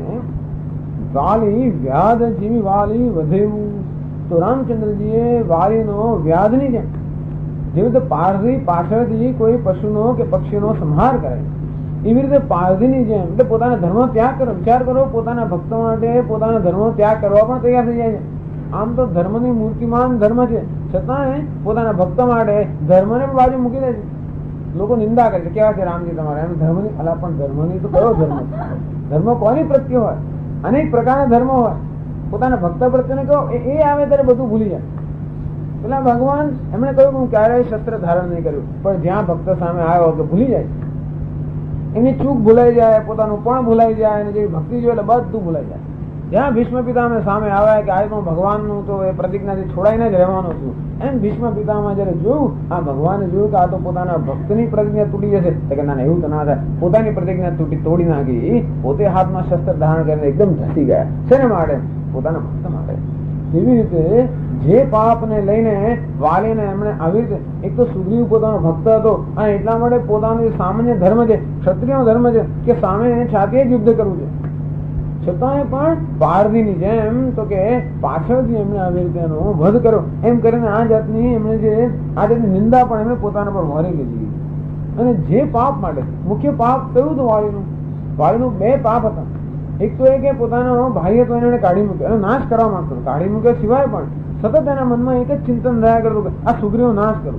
વાલી વ્યાધ જીવી વાલી વધેવું. તો રામચંદ્રજીએ વાલીનો વ્યાધની જેમ જેવી રીતે પારધી પાછળથી કોઈ પશુનો કે પક્ષીનો સંહાર કરે એવી રીતે પારધીની જેમ એટલે પોતાના ધર્મ ત્યાગ કરો. વિચાર કરો, પોતાના ભક્તો માટે પોતાના ધર્મનો ત્યાગ કરવા પણ તૈયાર થઈ જાય છે. આમ તો ધર્મની મૂર્તિમાન ધર્મ છે, છતાંય પોતાના ભક્ત માટે ધર્મને પણ બાજુ મૂકી દે છે. લોકો નિંદા કરે છે, કેવા છે રામજી તમારા એમ ધર્મની. અલા પણ ધર્મની તો કયો ધર્મ? ધર્મ કોની પ્રત્યે હોય? અનેક પ્રકારના ધર્મ હોય. પોતાના ભક્ત પ્રત્યેને કહો એ આવે ત્યારે બધું ભૂલી જાય. પેલા ભગવાન એમણે કહ્યું હું ક્યારેય શસ્ત્ર ધારણ નહીં કર્યું, પણ જ્યાં ભક્ત સામે આવ્યો તો ભૂલી જાય. એની ચૂક ભૂલાઈ જાય, પોતાનું પણ ભૂલાઈ જાય, અને જે ભક્તિ જોઈએ એટલે બધું ભૂલાઈ જાય. જ્યાં ભીષ્મ પિતામહ સામે આવ્યા કે આ તો ભગવાનનું તો એ પ્રતિજ્ઞાથી છોડાઈને જ રહેવાનું છું, એમ ભીષ્મ પિતામહ જયારે જોયું આ ભગવાને જોયું કે આ તો પોતાના ભક્તની પ્રતિજ્ઞા તૂટી જશે કે ના એવું તો ના થાય. પોતાની પ્રતિજ્ઞા તોડી નાખી, પોતે હાથમાં શસ્ત્ર ધારણ કરીને એકદમ ધસી ગયા. શેને માટે? પોતાના ભક્ત માટે. એવી રીતે જે પાપને લઈને વાલીને એમણે આવી રીતે, એક તો સુગ્રીવ પોતાનો ભક્ત હતો અને એટલા માટે પોતાનો સામાન્ય ધર્મ છે, ક્ષત્રિયનો ધર્મ છે કે સામે છાતીએ યુદ્ધ કરવું છે, છતાંય પણ પારધીની જેમ તો કે પાછળથી એમણે આવી રીતે એનો વધ કર્યો. એમ કરીને આ જાતની એમણે જે આ જાતની નિંદા પણ એમણે પોતાના પર વહારી લીધી. અને જે પાપ માટે મુખ્ય પાપ કયું હતું વાલીનું 2 પાપ હતા. એક તો એ કે પોતાનો ભાઈ હતો એને કાઢી મૂક્યો, એનો નાશ કરવા માંગતો. કાઢી મૂક્યા સિવાય પણ સતત એના મનમાં એક જ ચિંતન રહ્યા કરતું કે આ સુગ્રીવનો નાશ કરું.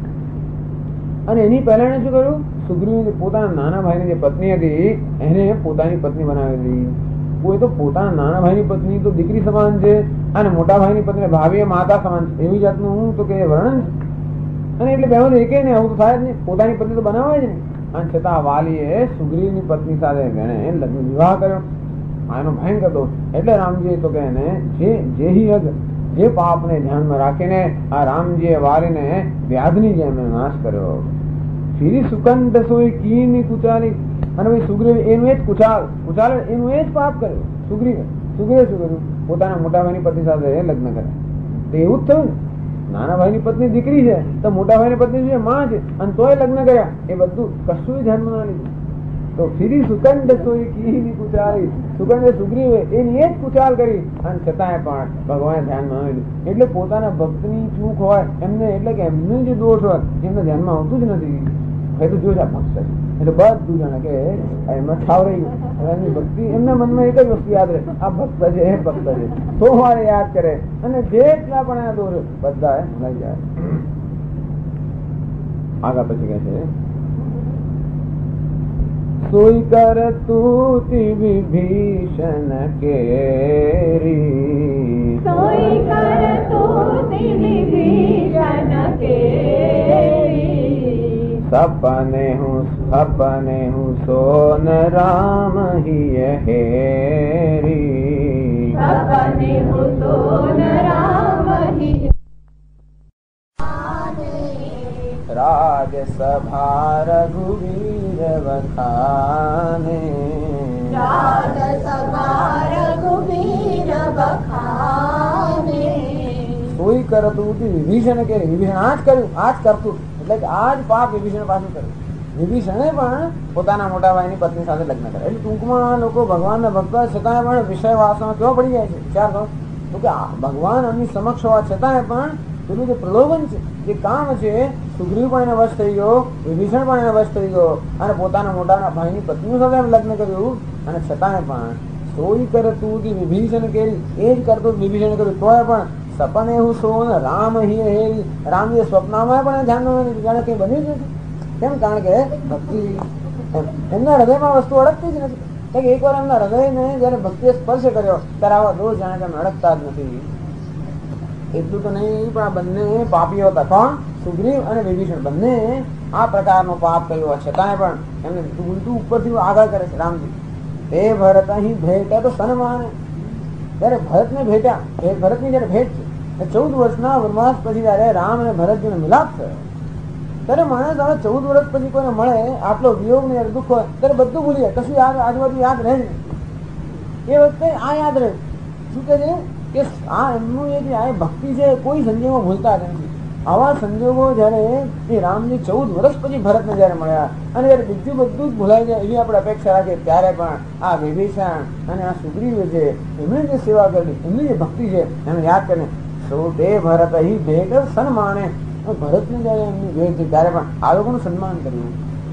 અને એની પહેલા એને શું કર્યું? સુગ્રીવ પોતાના નાના ભાઈની જે પત્ની હતી એને પોતાની પત્ની બનાવી દીધી. કોઈ તો પોતાના નાના ભાઈની પત્ની તો દીકરી સમાન છે અને મોટા ભાઈની પત્ની ભાભી માતા સમાન છે, એવી જાતનું તો કે વર્ણન છે. અને એટલે બે એકે ને આવું તો થાય જ નહીં, પોતાની પત્ની તો બનાવે જ નહીં. અને છતાં વાલીએ સુગ્રીવની પત્ની સાથે એને લગ્ન વિવાહ કર્યો. આનો ભયંકર દોષ. એટલે રામજી તો કે એને જેહી અગ, જે પાપને ધ્યાનમાં રાખીને આ રામજીએ વાલીને વ્યાધની જેમ નાશ કર્યો. ફીરી સુકંઠ સોઈ કીની કુચાલી. અને ભાઈ સુગ્રીવ એનું એ જ કુચાલ એનું એ જ પાપ કર્યો. સુગ્રીવે શું કર્યું? પોતાના મોટા ભાઈની પત્ની સાથે લગ્ન કર્યા. તો એવું જ થયું ને, નાના ભાઈની પત્ની દીકરી છે તો મોટા ભાઈની પત્ની છે માં છે અને તોય લગ્ન કર્યા. એ બધું કશું ધ્યાનમાં ના લીધું. તો ફીરી સુકંઠ સોઈ કીની કુચાલી. સુગંધે સુગ્રીવે એની એ જ કુચાલ કરી અને છતાંય પણ ભગવાને ધ્યાનમાં ના લીધું. એટલે પોતાના ભક્તની ચૂક હોય એમને, એટલે કે એમનો જે દોષ હોય એમને ધ્યાનમાં આવતું જ નથી. એ તો જોશે ભક્ત એટલે બધું જાણે કે એમાં છાવરાઈ ગયું. એમની ભક્તિ એમના મનમાં એક જ વસ્તુ યાદ રહે, આ ભક્ત છે એ ભક્ત છે. તો મારે યાદ કરે અને જેટલા પણ આ દોષ બધા લઈ જાય. આગળ પછી કહે છે सोई कर तूति विभीषण केरी, सोई कर तूति विभीषण केरी। सपने हूँ सोन राम ही हेरी, सपने हूँ सोन राम ही। राजसभा रघुवीर बखाने, राजसभा रघुवीर बखाने। સોઈ કરતું વિભીષણ કે વિભીષણ આજ કર્યું, આજ કરતું એટલે કે આજ પાપ વિભીષણ પાછું કર્યું. વિભીષણે પણ પોતાના મોટા ભાઈની પત્ની સાથે લગ્ન કર્યા. એટલે ટૂંકમાં લોકો ભગવાનના ભક્ત છતાંય પણ વિષય વાસમાં કેવો પડી જાય છે. વિચાર કરો તો કે ભગવાન એમની સમક્ષ હોવા છતાંય પણ પેલું જે પ્રલોભન છે, જે કામ છે, સુગ્રીવ પણ એને વશ થઈ ગયો, વિભીષણ પણ એને વશ થઈ ગયો અને પોતાના મોટા ભાઈની પત્ની સાથે લગ્ન કર્યું. અને છતાંય પણ સોઈ કરતું વિભીષણ કેરી, એ જ કરતું વિભીષણ કર્યું તોય પણ સપને હું સોન રામ હિ હેરી, રામજી સ્વપ્નમાં પણ ધ્યાન નથી, જાણે કઈ બન્યું જ નથી. કેમ? કારણ કે ભક્તિ એમના હૃદયમાં વસ્તુ અડકતી જ નથી. એકવાર એમના હૃદયને જયારે ભક્તિએ સ્પર્શ કર્યો ત્યારે આવા દોષ જાણે કે અડકતા જ નથી. એટલું તો નહીં, પણ આ બંને પાપીઓ હતા. કોણ? સુગ્રીવ અને વિભીષણ બંને આ પ્રકારનો પાપ કર્યો છતાંય પણ એમને ઉલટું ઉપરથી આગળ કરે છે. રામજી તે ભરત અહીં ભેટ તો સન્માને, જયારે ભરતને ભેટ્યા, ભરતની જયારે ભેટ છે 14 વર્ષના વનવાસ પછી જયારે રામ અને ભરતજીનો મિલાપ થયો ત્યારે માણસ હવે 14 વર્ષ પછી કોઈને મળે, આટલો વિયોગ ને દુઃખ હોય ત્યારે બધું ભૂલી જાય, કશું આજુબાજુ યાદ રહે જ નહીં. એ વખતે આ યાદ રહે. શું કે છે કે આ એમનું એ જે ભક્તિ છે કોઈ સંજોગો ભૂલતા નથી. આવા સંજોગો જયારે એ રામજી 14 વર્ષ પછી ભરતને જયારે મળ્યા અને જયારે બીજું બધું જ ભૂલાઈ જાય એવી આપણે અપેક્ષા રાખીએ, ત્યારે પણ આ વિભીષણ અને આ સુગ્રીવ છે એમની જે સેવા કરી, એમની જે ભક્તિ છે એને યાદ કરીને સો તે ભરત અહીં ભેટ સન્માને, ભરતને જયારે એમની ભેટ થઈ ત્યારે પણ આ લોકોનું સન્માન કર્યું.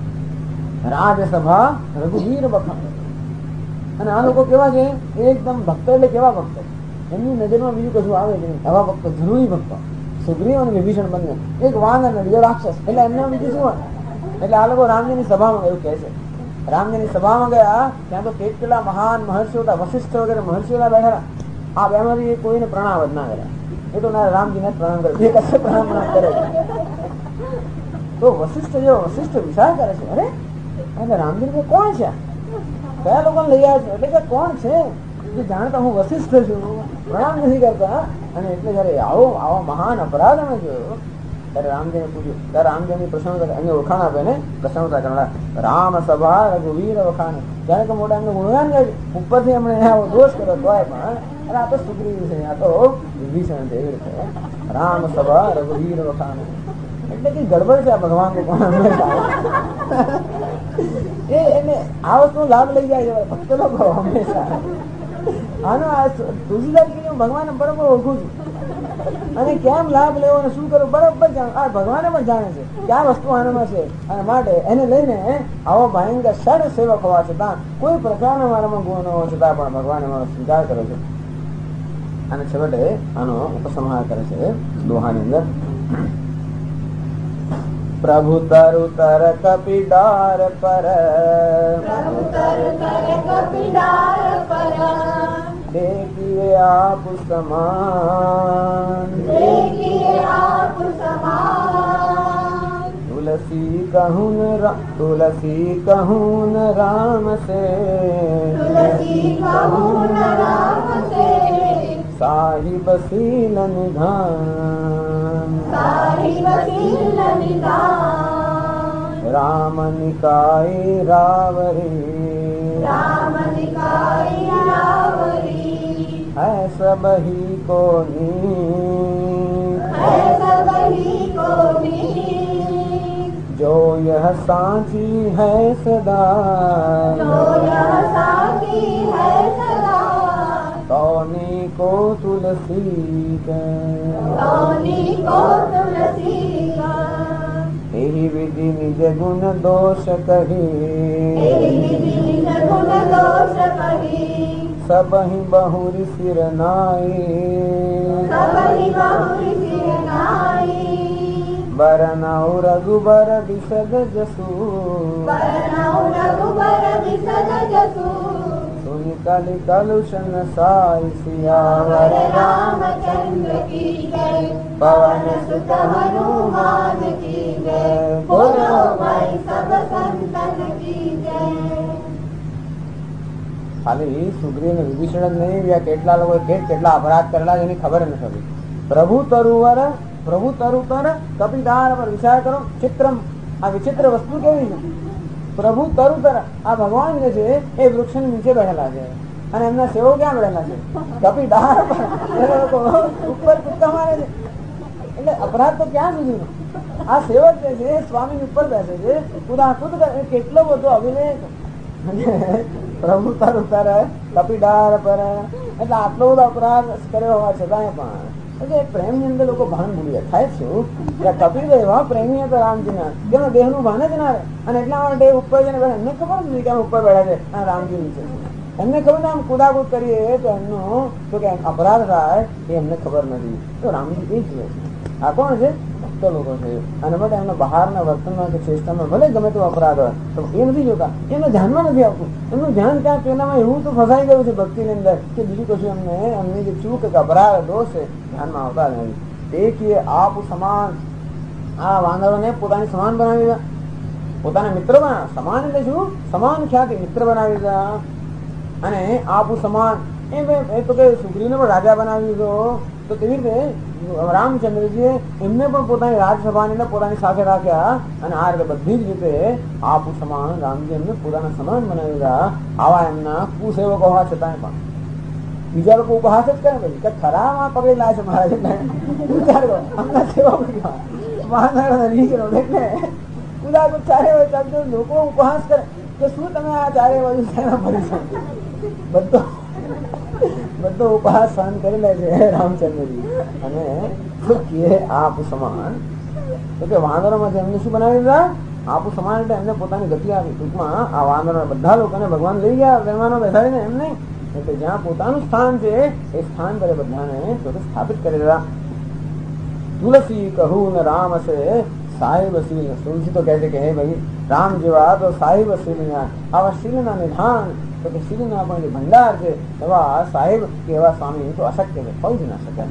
રાજસભા રઘુવીર બખાને. અને આ લોકો કેવા છે? એકદમ ભક્ત. એટલે કેવા ભક્ત? એમની નજરમાં બીજું કશું આવે છે આવા ભક્તો, જરૂરી ભક્તો. સુગ્રીવ અને વિભીષણ બંને, એક વાન અને બીજો રાક્ષસ. એટલે એમને બીજું શું હોય? એટલે આ લોકો રામજીની સભામાં એવું કહે છે, રામજીની સભામાં ગયા ત્યાં તો કેટલા મહાન મહર્ષિઓ હતા, વશિષ્ઠ વગેરે મહર્ષિઓ બેઠેલા. આ બેમાંથી કોઈને પ્રણામ જ ના કર્યા. એ તો ના રામજીને પ્રણામ કરે, જે કશે પ્રણામ કરે. તો વશિષ્ઠ વિચાર કરે છે, અરે એટલે રામજી કોણ છે, કયા લોકોને લઈ આવ્યા છે? એટલે કે કોણ છે જે જાણતા હું વશિષ્ઠ છું, પ્રણામ નથી કરતા. અને એટલે જયારે આવો મહાન અપરાધ અમે જોયો ત્યારે રામજીને પૂછ્યું, ત્યારે રામજીની પ્રશંસા એમને ઓળખાણ આપે ને પ્રશંસા કરનાર રામ સભા રઘુવીર વખાણે. જયારે કે મોટા એમને ગુણગાન ગાય, ઉપરથી એમણે આવો દોષ કર્યો તોય પણ અરે આ તો સુગ્રીવ છે, આ તો વિભીષણ છે. એવી રીતે રામ સભા રઘુવીર વખાણે એટલે કે ગડબડ છે આ ભગવાન નું પણ હંમેશા. એટલે આ વસ્તુ લાભ લઈ જાય છે ભક્ત લોકો હંમેશા. આનો તુલસીદાસ ભગવાન બરોબર ઓળખું છું અને કેમ લાભ લેવો અને શું કરવું બરોબર જાણ. આ ભગવાને પણ જાણે છે કે આ વસ્તુ આનામાં છે અને માટે એને લઈને આવો ભયંકર સડ સેવક હોવા છતાં, કોઈ પ્રકારના મારામાં ગુણ ન હોવા છતાં પણ ભગવાને મારો સ્વીકાર કર્યો છે. અને છેવટે આનો ઉપસંહાર કરે છે દોહાની અંદર. પ્રભુ તરુ તર કપિડાર પર, પ્રભુ તર તર કપિડાર પર, देखिए आप समान, देखिए आप समान। तुलसी कहून राम से, तुलसी कहून राम से, साहिब सील निधान, साहिब सील निधान। राम निकाय रावरी, राम निकाय रावरी, है सब ही को नीक, है सब ही को नीक। जो यह सांची है सदा, जो यह साथी है सदा, तौनी को तुलसी के, तौनी को तुलसी का। यही विधि निज गुण दोष कही, तेरी विधि निज गुण दोष कही, सब ही बहुरी सिर नाई, सब ही बहुरी सिर नाई। બરનૌ રઘુબર વિશદ જસુ બરનૌ રઘુબર વિશદ જસુ સુનિ કલિ કલુષન સાઈ સિયાવર વર રામચંદ્ર કી જય પવન સુત હનુમાન કી જય બોલો ભાઈ સબ સંતન કી જય. ખાલી સુગ્રીવ ને વિભીષણ જ નહીં, બીજા કેટલા લોકો કેટલા અપરાધ કરેલા એની ખબર નથી પડી. પ્રભુ તરુતર કપિદાર પર વિચાર કરો. ચિત્રમ, આ વિચિત્ર વસ્તુ કેવી છે? પ્રભુ તરુતર, આ ભગવાન જે છે એ વૃક્ષ નીચે બેઠેલા છે અને એમના સેવકો ક્યાં બેઠેલા છે? કપિદાર પર. એ લોકો ઉપર કૂદકા મારે છે. એટલે અપરાધ તો ક્યાં સુધી? આ સેવક જે છે સ્વામી ઉપર બેસે છે, કુદાકુદ કરે. કેટલો બધો અભિનય. પ્રભુ તરુતર કપિદાર પર, એટલે આટલો બધો અપરાધ કર્યો હોવા છતાંય પણ એટલે પ્રેમ ની અંદર લોકો ભાન ભૂલી જાય. થાય શું કે કપિલ એવા પ્રેમી હતા રામજીના, જેનો દેહ નું ભાન જ ના રહે. અને એટલા માટે ઉપર જઈને બેઠા. એમને ખબર નથી કે અમે ઉપર બેઠા છે અને રામજી નીચે છે. એમને ખબર ને આમ કુદાકુદ કરીએ તો એમનું તો કે અપરાધ થાય એ એમને ખબર નથી. તો રામજી એ જ છે. આ કોણ છે? ભક્ત લોકો છે. અને માટે એમના બહારના વર્તનમાં કે ચેષ્ટામાં ભલે ગમે તો અપરાધ હોય તો એ નથી જોતા, એમને ધ્યાનમાં નથી આવતું. એમનું ધ્યાન ત્યાં પેલામાં એવું તો ફસાઈ ગયું છે ભક્તિની અંદર કે બીજું કશું એમની જે ચૂક કે અપરાધ દોષ છે ધ્યાનમાં આવતા નથી. દેખીએ આપ સમાન, આ વાનરોને પોતાની સમાન બનાવી દીધા, પોતાના મિત્ર બનાવ્યા. સમાન એટલે શું? સમાન ખ્યાતિ મિત્ર બનાવી દીધા. અને આપું સમાન એ તો કે સુગ્રીવને પણ રાજા બનાવી દીધો. તો તેવી રીતે રામચંદ્રજીએ એમને પણ પોતાની રાજસભાને પોતાની સાથે રાખ્યા. અને આ રીતે બધી જ રીતે આપું સમાન રામજી એમને પોતાના સમાન બનાવી દીધા. આવા એમના કુસેવકો હોવા છતાંય પણ બીજા લોકો ઉપહાસ જ કરે ભાઈ કે ખરામાં પકડેલા છે મહારાજ. વિચાર કરો, અમના સેવકો એટલે ઉદાહરણ ચારે બાજુ લોકો ઉપહાસ કરે કે શું તમે આ ચારે બાજુ બધો ઉપહાસ સહન કરી લે છે રામચંદ્રજી. અને આપ સમાન તો કે વાનરોમાં એમને શું બનાવી દીધા? આપું સમાન એટલે એમને પોતાની ગતિ આપી. ટૂંકમાં આ વાનરો બધા લોકોને ભગવાન લઈ ગયા મહેમાનો બેસાડીને. એમ નહીં, એટલે જ્યાં પોતાનું સ્થાન છે એ સ્થાન પર બધાને સ્થાપિત કરી દીધા. તુલસી કહું ને રામ છે સાહેબ શીલ. તુલસી તો કહે છે કે હે ભાઈ રામ જેવા તો સાહેબ શીલના, આવા શીલના નિધાન તો કે શીલના પણ જે ભંડાર છે એવા સાહેબ કે એવા સ્વામી તો અશક્ય છે, કોઈ જ ના શકે.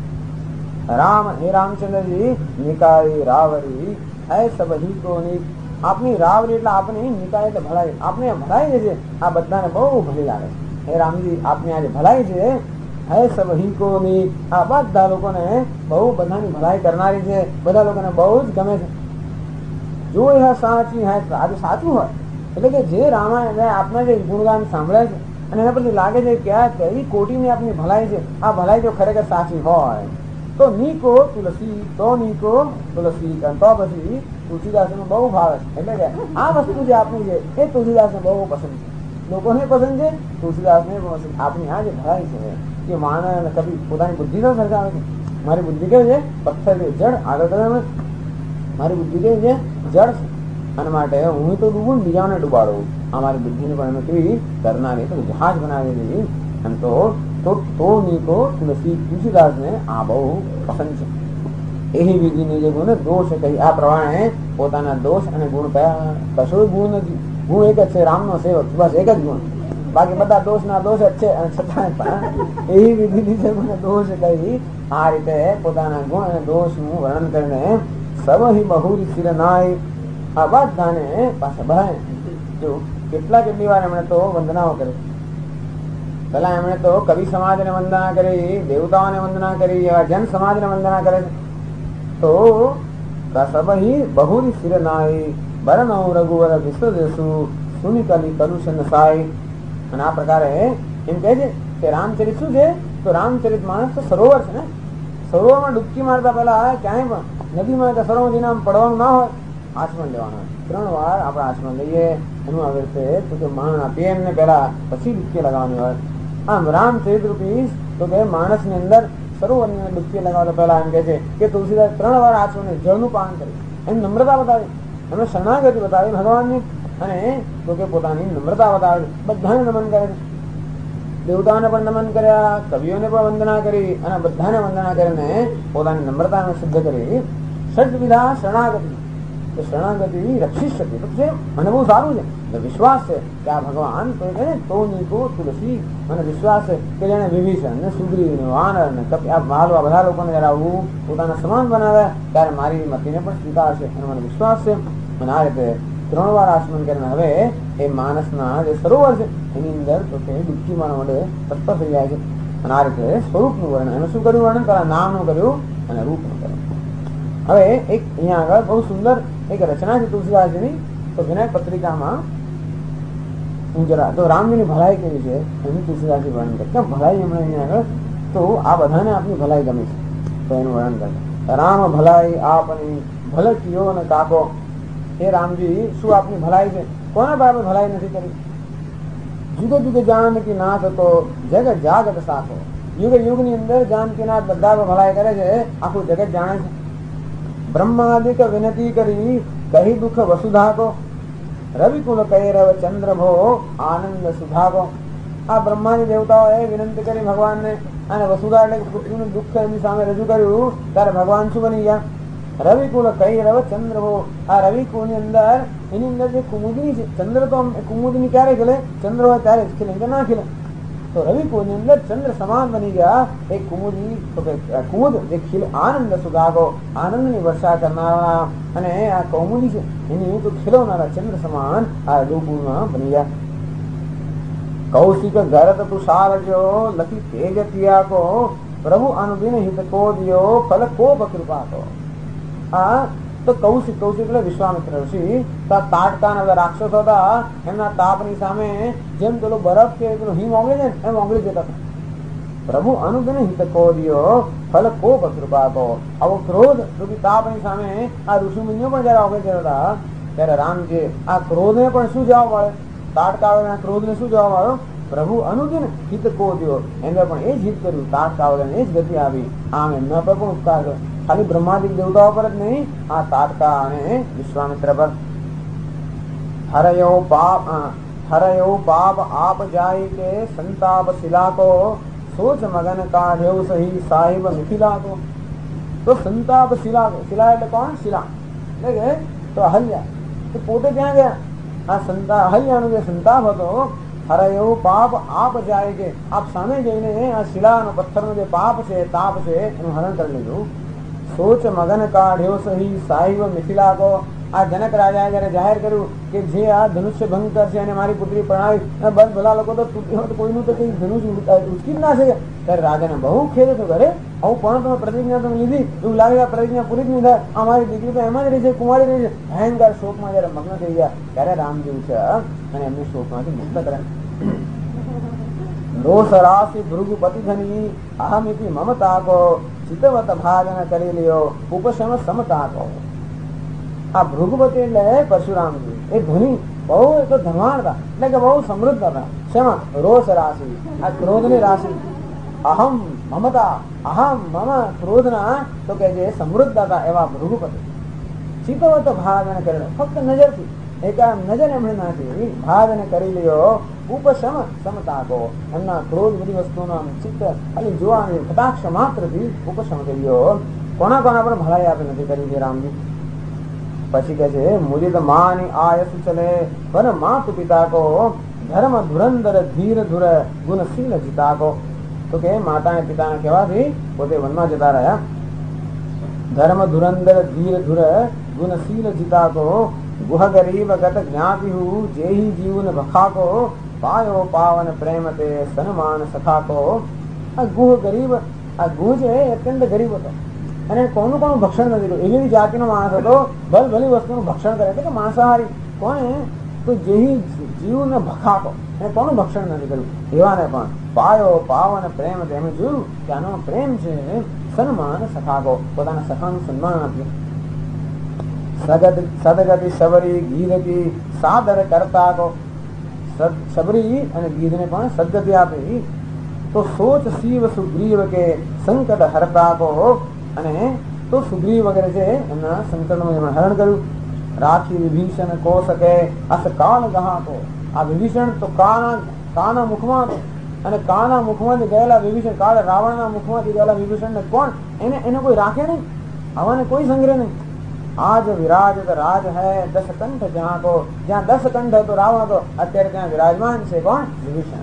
રામ હે રામચંદ્રજી નિકાય રાવરી હૈ સબહી કો નિક. આપની રાવરી એટલે આપની નિકાય એટલે ભલાઈ. આપની ભલાઈ જે છે આ બધાને બહુ ભલી લાગે છે. હે રામજી આપની આ જે ભલાઈ છે હૈ સબહી કો નિક, આ બધા લોકોને બહુ બધાની ભલાઈ કરનારી છે. બધા લોકોને બહુ જ ગમે છે. જો એ સાચી હૈ, આજે સાચું હોય એટલે કે જે રામાયણ આપના જે ગુણગાન સાંભળે છે અને એના પરથી લાગે છે કે આ કઈ કોટીની આપની ભલાઈ છે, આ ભલાઈ જો ખરેખર સાચી હોય તો નીકો તુલસી, તો નીકો તુલસી. તો પછી તુલસીદાસને બહુ ભાવે છે. એટલે કે આ વસ્તુ જે આપની છે એ તુલસીદાસને બહુ પસંદ છે. લોકોને પસંદ છે, તુલસીદાસને પસંદ. આપની આ જે ભલાઈ છે કે માનવ કભી પોતાની બુદ્ધિ તો સરખાવે છે. મારી બુદ્ધિ કેવી છે? પથ્થર જે જડ આગળ કરે. મારી બુદ્ધિ કેવી છે? જડ. અને માટે હું તો ડૂબું ને બીજાને ડૂબાડું. અમારી બુદ્ધિને પણ અમે કેવી કરનારી તો જહાજ બનાવી દીધી. એમ તો નીકો તુલસી, તુલસીદાસને આ બહુ પસંદ છે. એવી વિધિની જે ગુણ દોષ કહી આ પ્રમાણે પોતાના દોષ અને ગુણ કયા? કશો ગુણ નથી. ગુણ એક જ છે, રામનો સેવક, બસ એક જ ગુણ. બાકી બધા દોષ ના દોષ જ છે. અને છતાં પણ એવી વિધિની જે ગુણ દોષ કહી આ રીતે પોતાના ગુણ અને દોષ નું વર્ણન કરીને સબહી બહુરી શિરનાય આ બધાને પાછા બહાય. જો કેટલી વાર એમણે તો વંદનાઓ કરી. પેલા એમણે તો કવિ સમાજને વંદના કરી, દેવતાઓને વંદના કરી, એવા જન સમાજને વંદના કરે છે. તો સબહી બહુરી શિરનાય બરનૌ રઘુવર વિશ્વદેશુ સુનિકલી કલુષન સાય. અને આ પ્રકારે એમ કહે છે કે રામચરિત શું છે? તો રામચરિત માણસ તો સરોવર છે ને. સરોવરમાં ડૂબકી મારતા પહેલા ક્યાંય પણ નદીમાં કે સરોવરથી નામ પડવાનું ના હોય, આચમન લેવાનું. 3 વાર આપણે આચમન લઈએ. એનું આવે છે તો કે માણ આપીએ એમને પેલા, પછી ડૂબકી લગાવવાની હોય. આમ રામચરિત રૂપી તો કે માણસ ની અંદર સરોવરની અંદર ડૂબકી લગાવતા પહેલા એમ કે છે કે તુલસીદાસ 3 વાર આચમન જળનું પાન કર્યું. એમ નમ્રતા બતાવી, એમને શરણાગતિ બતાવી ભગવાનની. અને તો કે પોતાની નમ્રતા બતાવી. બધાને નમન કરે છે. દેવતાઓને પણ નમન કર્યા, કવિઓને પણ વંદના કરી અને બધાને વંદના કરીને પોતાની નમ્રતાને સિદ્ધ કરી. ષડ્વિધા શરણાગતિ, તો શરણાગતિ રક્ષી શકે તો છે. મને બહુ સારું છે, વિશ્વાસ છે કે આ ભગવાન તો કહે તો નીકો તુલસી, મને વિશ્વાસ છે કે જેને વિભીષણ ને સુગ્રીવ ને વાનર ને આ બધા લોકોને જયારે આવું પોતાના સમાન બનાવે ત્યારે મારી મતિને પણ સ્વીકારશે અને મને વિશ્વાસ છે. અને આ રીતે 3 વાર આચમન કરીને હવે એ માણસના જે સરોવર છે એની અંદર તો તે ડૂબકી મારવા માટે તત્પર થઈ જાય છે. અને આ રીતે સ્વરૂપનું વર્ણન, એનું શું કર્યું વર્ણન? પેલા નામનું કર્યું અને રૂપનું કર્યું. હવે એક અહીંયા આગળ બહુ સુંદર એક રચના છે તુલસીદાસજીની. તો વિનય પત્રિકામાં હું જરા તો રામજીની ભલાઈ કેવી છે એનું તુલસીદાસજી વર્ણન કરે. કેમ ભલાઈ હમણાં અહીંયા આગળ તો આ બધાને આપની ભલાઈ ગમી છે તો એનું વર્ણન કરે. રામ ભલાઈ આપની ભલ કિયો અને કાકો. એ રામજી શું આપની ભલાઈ છે? કોના પર આપણે ભલાઈ નથી કરી? જુદે જુદે જાનકી નાથ હતો જગત જાગત સાકો. યુગ યુગ ની અંદર જાનકીનાથ બધા પર ભલાઈ કરે છે, આખું જગત જાણે છે. બ્રહ્માદિક વિનતી કરી કહી દુઃખ વસુધાકો. રવિકુલ કૈરવ ચંદ્ર ભો આનંદ સુધાકો. આ બ્રહ્માની દેવતાઓએ વિનંતી કરી ભગવાનને અને વસુધા એટલે પૃથ્વીનું દુઃખ એમની સામે રજૂ કર્યું ત્યારે ભગવાન શું બની ગયા? રવિકુલ કૈરવ ચંદ્ર ભો. આ રવિકુલ ની અંદર એની અંદર જે કુમુદની છે, ચંદ્ર તો કુમુદની ક્યારે ખીલે? ચંદ્ર હોય ત્યારે જ ખીલે, ના ખીલે. તો રવિકુલ ની અંદર ચંદ્ર સમાન બની ગયા એક કુમુદી. કુમુદ જે ખીલે આનંદ સુધાકો, આનંદ ની વર્ષા કરનારા અને આ કૌમુદી છે એની તો ખીલવનારા ચંદ્ર સમાન આ ગોકુળમાં બની ગયા. કૌશિક ગરત તુષાર જો લખી તેજ તિયા કો પ્રભુ અનુદિન હિત કો દિયો ફલ કોપ કૃપા કો. આ તો કૌશિક, કૌશિક એટલે વિશ્વામિત્ર ઋષિ. તો આ તાટકાના બધા રાક્ષસો હતા એમના તાપની સામે જેમ પેલો બરફ કે પેલો હિમ ઓગળી જાય ને એમ ઓગળી જતા હતા. પ્રભુ અનુદિન હિત કો દિયો ફલ કોપ કૃપા કો. આવો ક્રોધ રૂપી તાપની સામે આ ઋષિ મુનિઓ પણ જયારે ઓગળી જતા હતા ત્યારે રામજી આ ક્રોધને પણ શું જવાબ મળે? તાટકા ક્રોધને શું જવાબ આવ્યો? પ્રભુ અનુદિન હિત કો દિયો. એમને પણ એ જ હિત કર્યું, તાટકા એ જ ગતિ આવી. આમ એમના પર પણ ઉપકાર કર્યો. ખાલી બ્રહ્માદિક દેવતાઓ પર જ નહીં, આ તાટકા અને વિશ્વામિત્ર પર. હરયો પાપ આપ જાય કે સંતાપ શિલાકો. સોચ મગન કાઢ્યો સહી સાહિબ મિથિલાકો. તો સંતાપ શિલાકો, શિલા એટલે કોણ? શિલા એટલે કે તો અહલ્યા. તો પોતે ક્યાં ગયા? આ અહલ્યાનો જે સંતાપ હતો, હરયો પાપ આપ જાય કે આપ સામે જઈને આ શિલાનો પથ્થરનો જે પાપ છે, તાપ છે એનું હરણ કરી લીધું. સોચ મગન કાઢ્યો સહી સાહિબ મિથિલાકો. આ જનક રાજાએ જયારે જાહેર કર્યું કે જે આ ધનુષ્ય ભંગ કરશે અને મારી પુત્રી પ્રણાવી, બસ ભલા લોકો તો કોઈનું તો કઈ ધનુષ ઉચકી જ ના શકે. ત્યારે રાજાને બહુ ખેદ થયો. અરે આવું પણ તમે પ્રતિજ્ઞા તમે લીધી, એવું લાગે પ્રતિજ્ઞા પૂરી જ નહીં થાય, અમારી દીકરી તો એમાં જ રહી છે, કુમારી રહી છે. ભયંકર શોકમાં જયારે મગ્ન થઈ ગયા ત્યારે રામજી છે અને એમની શોકમાંથી મુક્ત કરે. રોષ રાશિ ભૃગુપતિ ધની અહમિતિ મમતા કો ચિતવત ભાજન કરી લ્યો ઉપશમ સમતા કો. આ ભૃગુપતિ એટલે પરશુરામજી એ ધની બહુ તો ધનવાન હતા, એટલે કે બહુ સમૃદ્ધ હતા. શેમાં? રોષ રાશિ, આ ક્રોધની રાશિ. અહમ મમતા, અહમ મમ ક્રોધના તો કે જે સમૃદ્ધ હતા એવા ભૃગુપતિ. ચિતવત ભાજન કરી, ફક્ત નજરથી એક નજર એમણે નાખી, ભાજન કરી લ્યો ઉપશમ સમતા કો. એમના ક્રોધ બધી વસ્તુના ચિત્ત ખાલી જોવાની કટાક્ષ માત્રથી ઉપશમ કર્યો. કોના કોના પર ભલાઈ આપે નથી કરી છે રામજી. પછી કહે છે મુદિત માની આયસ ચલે વન માતુ પિતા કો ધર્મ ધુરંધર ધીર ધુર ગુણશીલ જીતા કો. તો કે માતા અને પિતાને કહેવાથી પોતે વનમાં જતા રહ્યા. ધર્મ ધુરંધર ધીર ધુર ગુણશીલ જીતા કો. ગુહ ગરીબ ગત જ્ઞાતિ હું જેહી જીવન ભખા કો. પાયો પાવન પ્રેમ તે સન્માન સખા કો. આ ગુહ ગરીબ, આ ગુહ છે અત્યંત ગરીબ હતો અને કોનું કોનું ભક્ષણ નથી કર્યું. એવી જાતિનો માણસ હતો, ભલી વસ્તુનું ભક્ષણ કરે એટલે કે માંસાહારી. કોને? તો જેહી જીવને ભખાકો, એને કોનું ભક્ષણ નથી કર્યું એવાને પણ પાયો પાવન પ્રેમ. એમણે જોયું કે આનો પ્રેમ છે, સન્માન સખાકો, પોતાના સખાનું સન્માન આપ્યું. સદગતિ સબરી ગીરકી સાદર કરતા કો. સબરી અને ગીધને પણ સદગતિ આપી. તો સોચ શિવ સુગ્રીવ કે સંકટ હરતા કો. અને તો સુગ્રીવ વગેરે છે એમના સંકટનું એમણે હરણ કર્યું. રાખી વિભીષણ કો શકે અસ કાલ ગહા કો. આ વિભીષણ તો કાના મુખમાં હતો અને કાના મુખમાંથી ગયેલા વિભીષણ, કાળ રાવણના મુખમાંથી ગયેલા વિભીષણ ને કોણ એને કોઈ રાખે નહીં, આવાને કોઈ સંગ્રહ નહીં. आज विराजत राज है 10 कंठ जहाँ को, જ્યાં 10 કંઠ હતો રાવણ હતો, અત્યારે ત્યાં વિરાજમાન છે કોણ? વિભીષણ.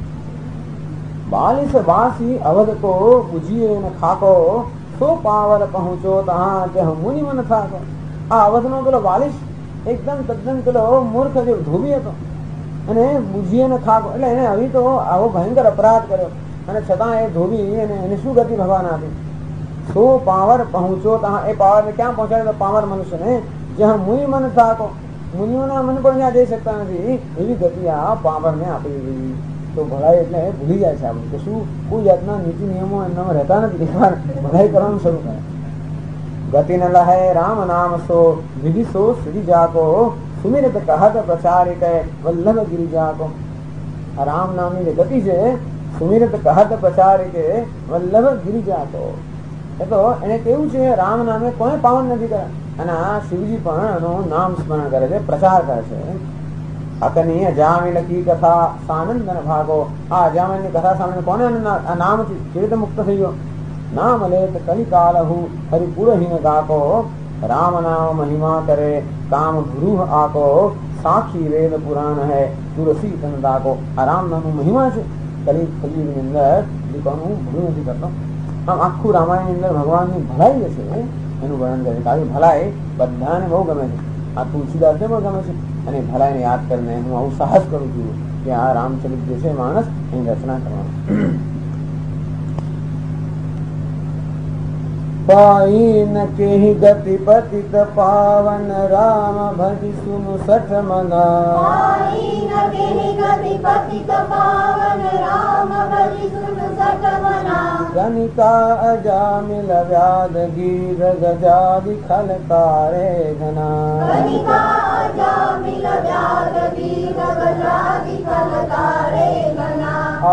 42 વાસી અવધ को પૂજીએ ને ખાકો, 100 પાવર પહોંચો તહા જહ મુનિ મન થાકો. આ અવધ નો પેલો 42 એકદમ તદ્દન પેલો મૂર્ખ જે ધોબી હતો અને બુજીએ ને ખાકો, એટલે એને હવે તો આવો ભયંકર અપરાધ કર્યો અને છતાં એ ધોબી એને શું ગતિ ભગવાન આપી? 100 પાવર પહોંચો તહા. એ પાવર ને ક્યાં પહોંચાડે? તો પાવર મનુષ્ય ને જ્યાં મુનિ મન થાકો, મુનિઓના મન પણ ત્યાં જઈ શકતા નથી એવી ગતિ આ પાવર ને આપી ગઈ. તો ભલાઈ એટલે ભૂલી જાય છે આપણે કે શું કોઈ જાતના નીતિ નિયમો એમનામાં રહેતા નથી. એકવાર ભલાઈ કરવાનું શરૂ કરે. ગતિ ન લહે રામ નામ સો, વિધિ સો શ્રી જાકો, સુમિરત કહત પ્રચારિક વલ્લભ ગિરી જાકો. આ રામ નામની જે ગતિ છે, સુમિરત કહત પ્રચારિક વલ્લભ ગિરી જાકો. એ તો એને કેવું છે, રામ નામે કોઈ પાવન નથી કરે અને આ શિવજી પણ એનું નામ સ્મરણ કરે છે, પ્રચાર કરે છે. અકની અજામિલ કી કથા સાનંદન ભાગો. આ અજામિલ ની કથા સાંભળીને કોને આ નામથી કેવી રીતે મુક્ત થઈ ગયો? નામ લેત કલિકાલહુ હરિપુરહીન ગાકો, રામ નામ મહિમા કરે કામ ગુરુ આકો, સાક્ષી વેદ પુરાણ હૈ તુલસી તન દાકો. આ રામ નામનું મહિમા છે. કલિયુગની અંદર કોનું ભૂલું નથી કરતો. આમ આખું રામાયણની અંદર ભગવાનની ભલાઈ છે એનું વર્ણન કરે. કારણ ભલાઈ બધાને બહુ ગમે છે. આ તુલસીદાસને પણ ગમે છે અને ભલાઈને યાદ કરીને હું આવું સાહસ કરું છું કે આ રામચરિત જે છે માણસ એની રચના કરવાનું. पाइन के गति पतित पावन राम भजि सुनु सठ मना। पाइन के गति पतित पावन राम भजि सुनु सठ मना। गणिका अजामिल व्याध गीर गजादि खलकारे घना। गणिका अजामिल व्याध गीर गजादि खलकारे घना।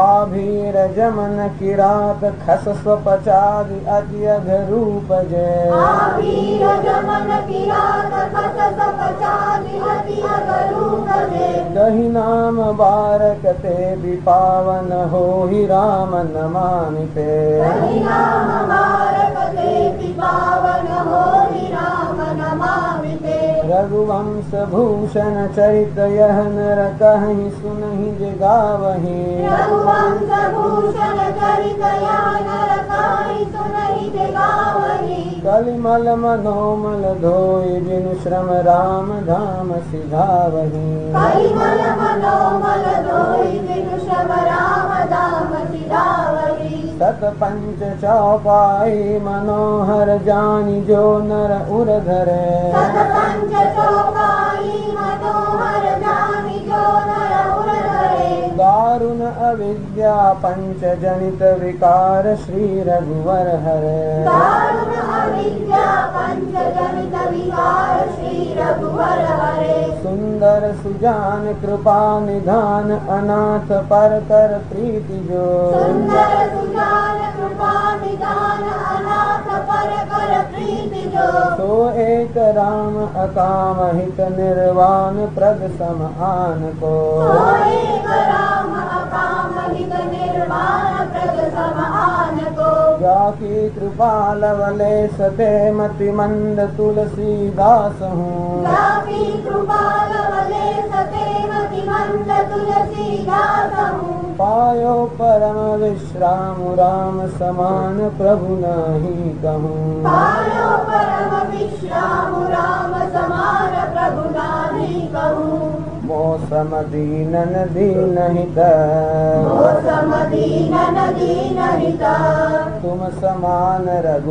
आभीर जमन किरात खस स्वपचादि अति अघरूप जय। आभीर जमन किरात खस स्वपचादि अति अघरूप जय। कही नाम बारक ते विपावन हो ही राम नमामिते। कही नाम बारक ते विपावन हो ही राम नमामिते। रघुवंश भूषण चरित यह नर कहीं सुनहि जगावहि। रघुवंश भूषण चरित यह नर कहीं सुनहि जगावहि। कलिमल मनोमल धोई बिनु श्रम राम धाम सिधावहि। कलिमल मनोमल धोई बिनु श्रम राम धाम सिधावहि। सत पंच चौपाई मनोहर जानी जो नर उर धरे। सत पंच चौपाई मनोहर जानी जो नर उर धरे। दारुण अविद्या पंच जनित विकार श्री रघुवर हरे। दारुण अविद्या पंच जनित विकार श्री रघुवर हरे। सुंदर सुजान कृपा निधान अनाथ पर कर प्रीति जो। सुंदर सुजान कृपा निदान अनाथ पर कर प्रीति जो। सो एक राम अकाम हित निर्वाण प्रद सम आन को। सो एक राम अकाम हित निर्वाण प्रद सम आन को। जाकी कृपा लवले सते मति मंद तुलसीदास हूँ। जाकी कृपा लवले सते मति मंद तुलसीदास हूँ। पायो परम विश्राम राम समान प्रभु नहीं कहूँ। पायो परम विश्राम राम समान प्रभु नाही कहूँ। मौसम दीनन दीनहित। मौसम दीनन दीनहित। तुम समान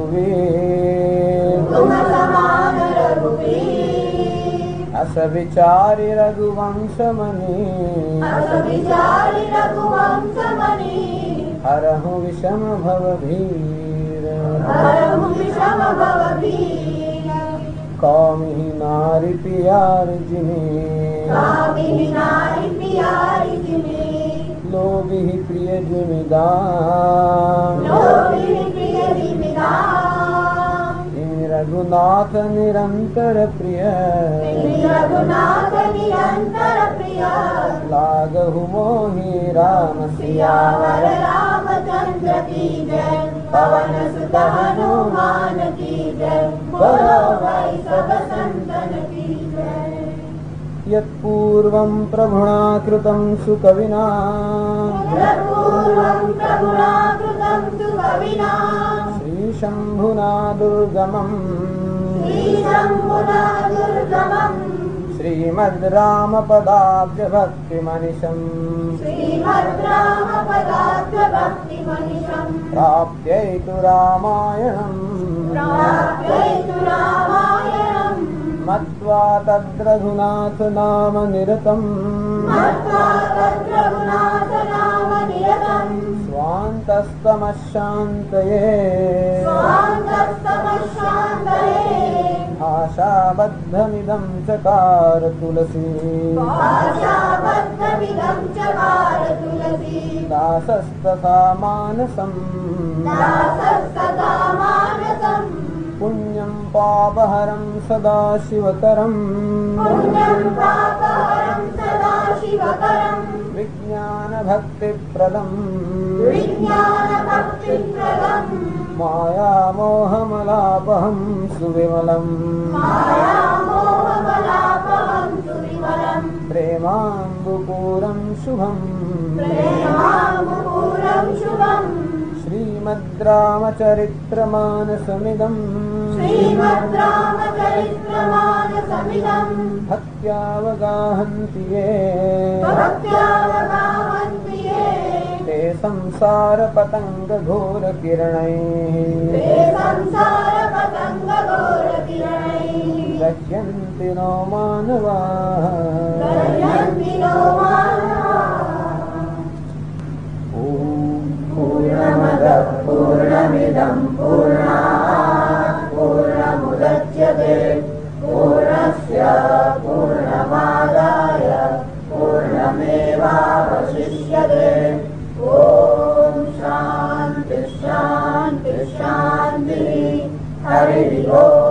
रघुवीर। तुम समान रघुवीर। अस विचारि रघुवंश मणि। अस विचारि रघुवंश मणि। हरहु विषम भव भीर। हरहु विषम भव भीर। कौमिहि नारि प्यार जिनि। कामिनि नारि प्यारि जिनि। लोभिहि प्रिय जिमिदान। लोभिहि प्रिय जिमिदान। रघुनाथ निरंतर प्रिय। रघुनाथ निरंतर प्रिय। लागहु मोहि राम सियावर रामचंद्र की जय। पवन सुत हनुमान की जय। बोलो भाई सब यत्पूर्वं प्रभुणा कृतं सुकविना यत्पूर्वं प्रभुना कृतं सुकविना श्रीशम्भुना दुर्गमम् श्रीशम्भुना दुर्गमम् श्रीमद् रामपदाब्ज भक्तिमनिशम् श्रीमद्रामपदाब्ज भक्तिमनिशम् प्राप्यैतु रामायणम् प्राप्यैतु रामायणम् मत्वा तद्रघुनाथ नाम निरतम् मत्वा तद्रघुनाथ नाम निरतम् स्वान्तस्तमशान्तये स्वान्तस्तमशान्तये आशाबद्धमिदं चकार तुलसी आशाबद्धमिदं चकार तुलसी दासस्तथा मानसम् दासस्तथा मानसम् पुण्यं पापहरं सदा शिवकरम् पुण्यं पापहरं सदा शिवकरम् विज्ञानभक्तिप्रदम् विज्ञानभक्तिप्रदम् मायामोहमलापहं सुविमलम् मायामोहमलापहं सुविमलम् प्रेमाम्बुपूरं शुभम् प्रेमाम्बुपूरं शुभम् श्रीमद् रामचरित्रमानसमिदम् श्रीमद्रामचरित्रमानसमिदम् भक्त्यावगाहन्ति ये भक्त्यावगाहन्ति ये ते संसारपतङ्गघोरकिरणैः ते संसारपतङ्गघोरकिरणैः दह्यन्ति नो मानवाः दह्यन्ति नो मानवाः। ॐ पूर्णमदः पूर्णमिदं पूर्णात् पूर्णमुदच्यते पूर्णस्य पूर्णमादाय पूर्णमेवावशिष्यते। ॐ शान्ति शान्ति शान्तिः। हरिः ओम्।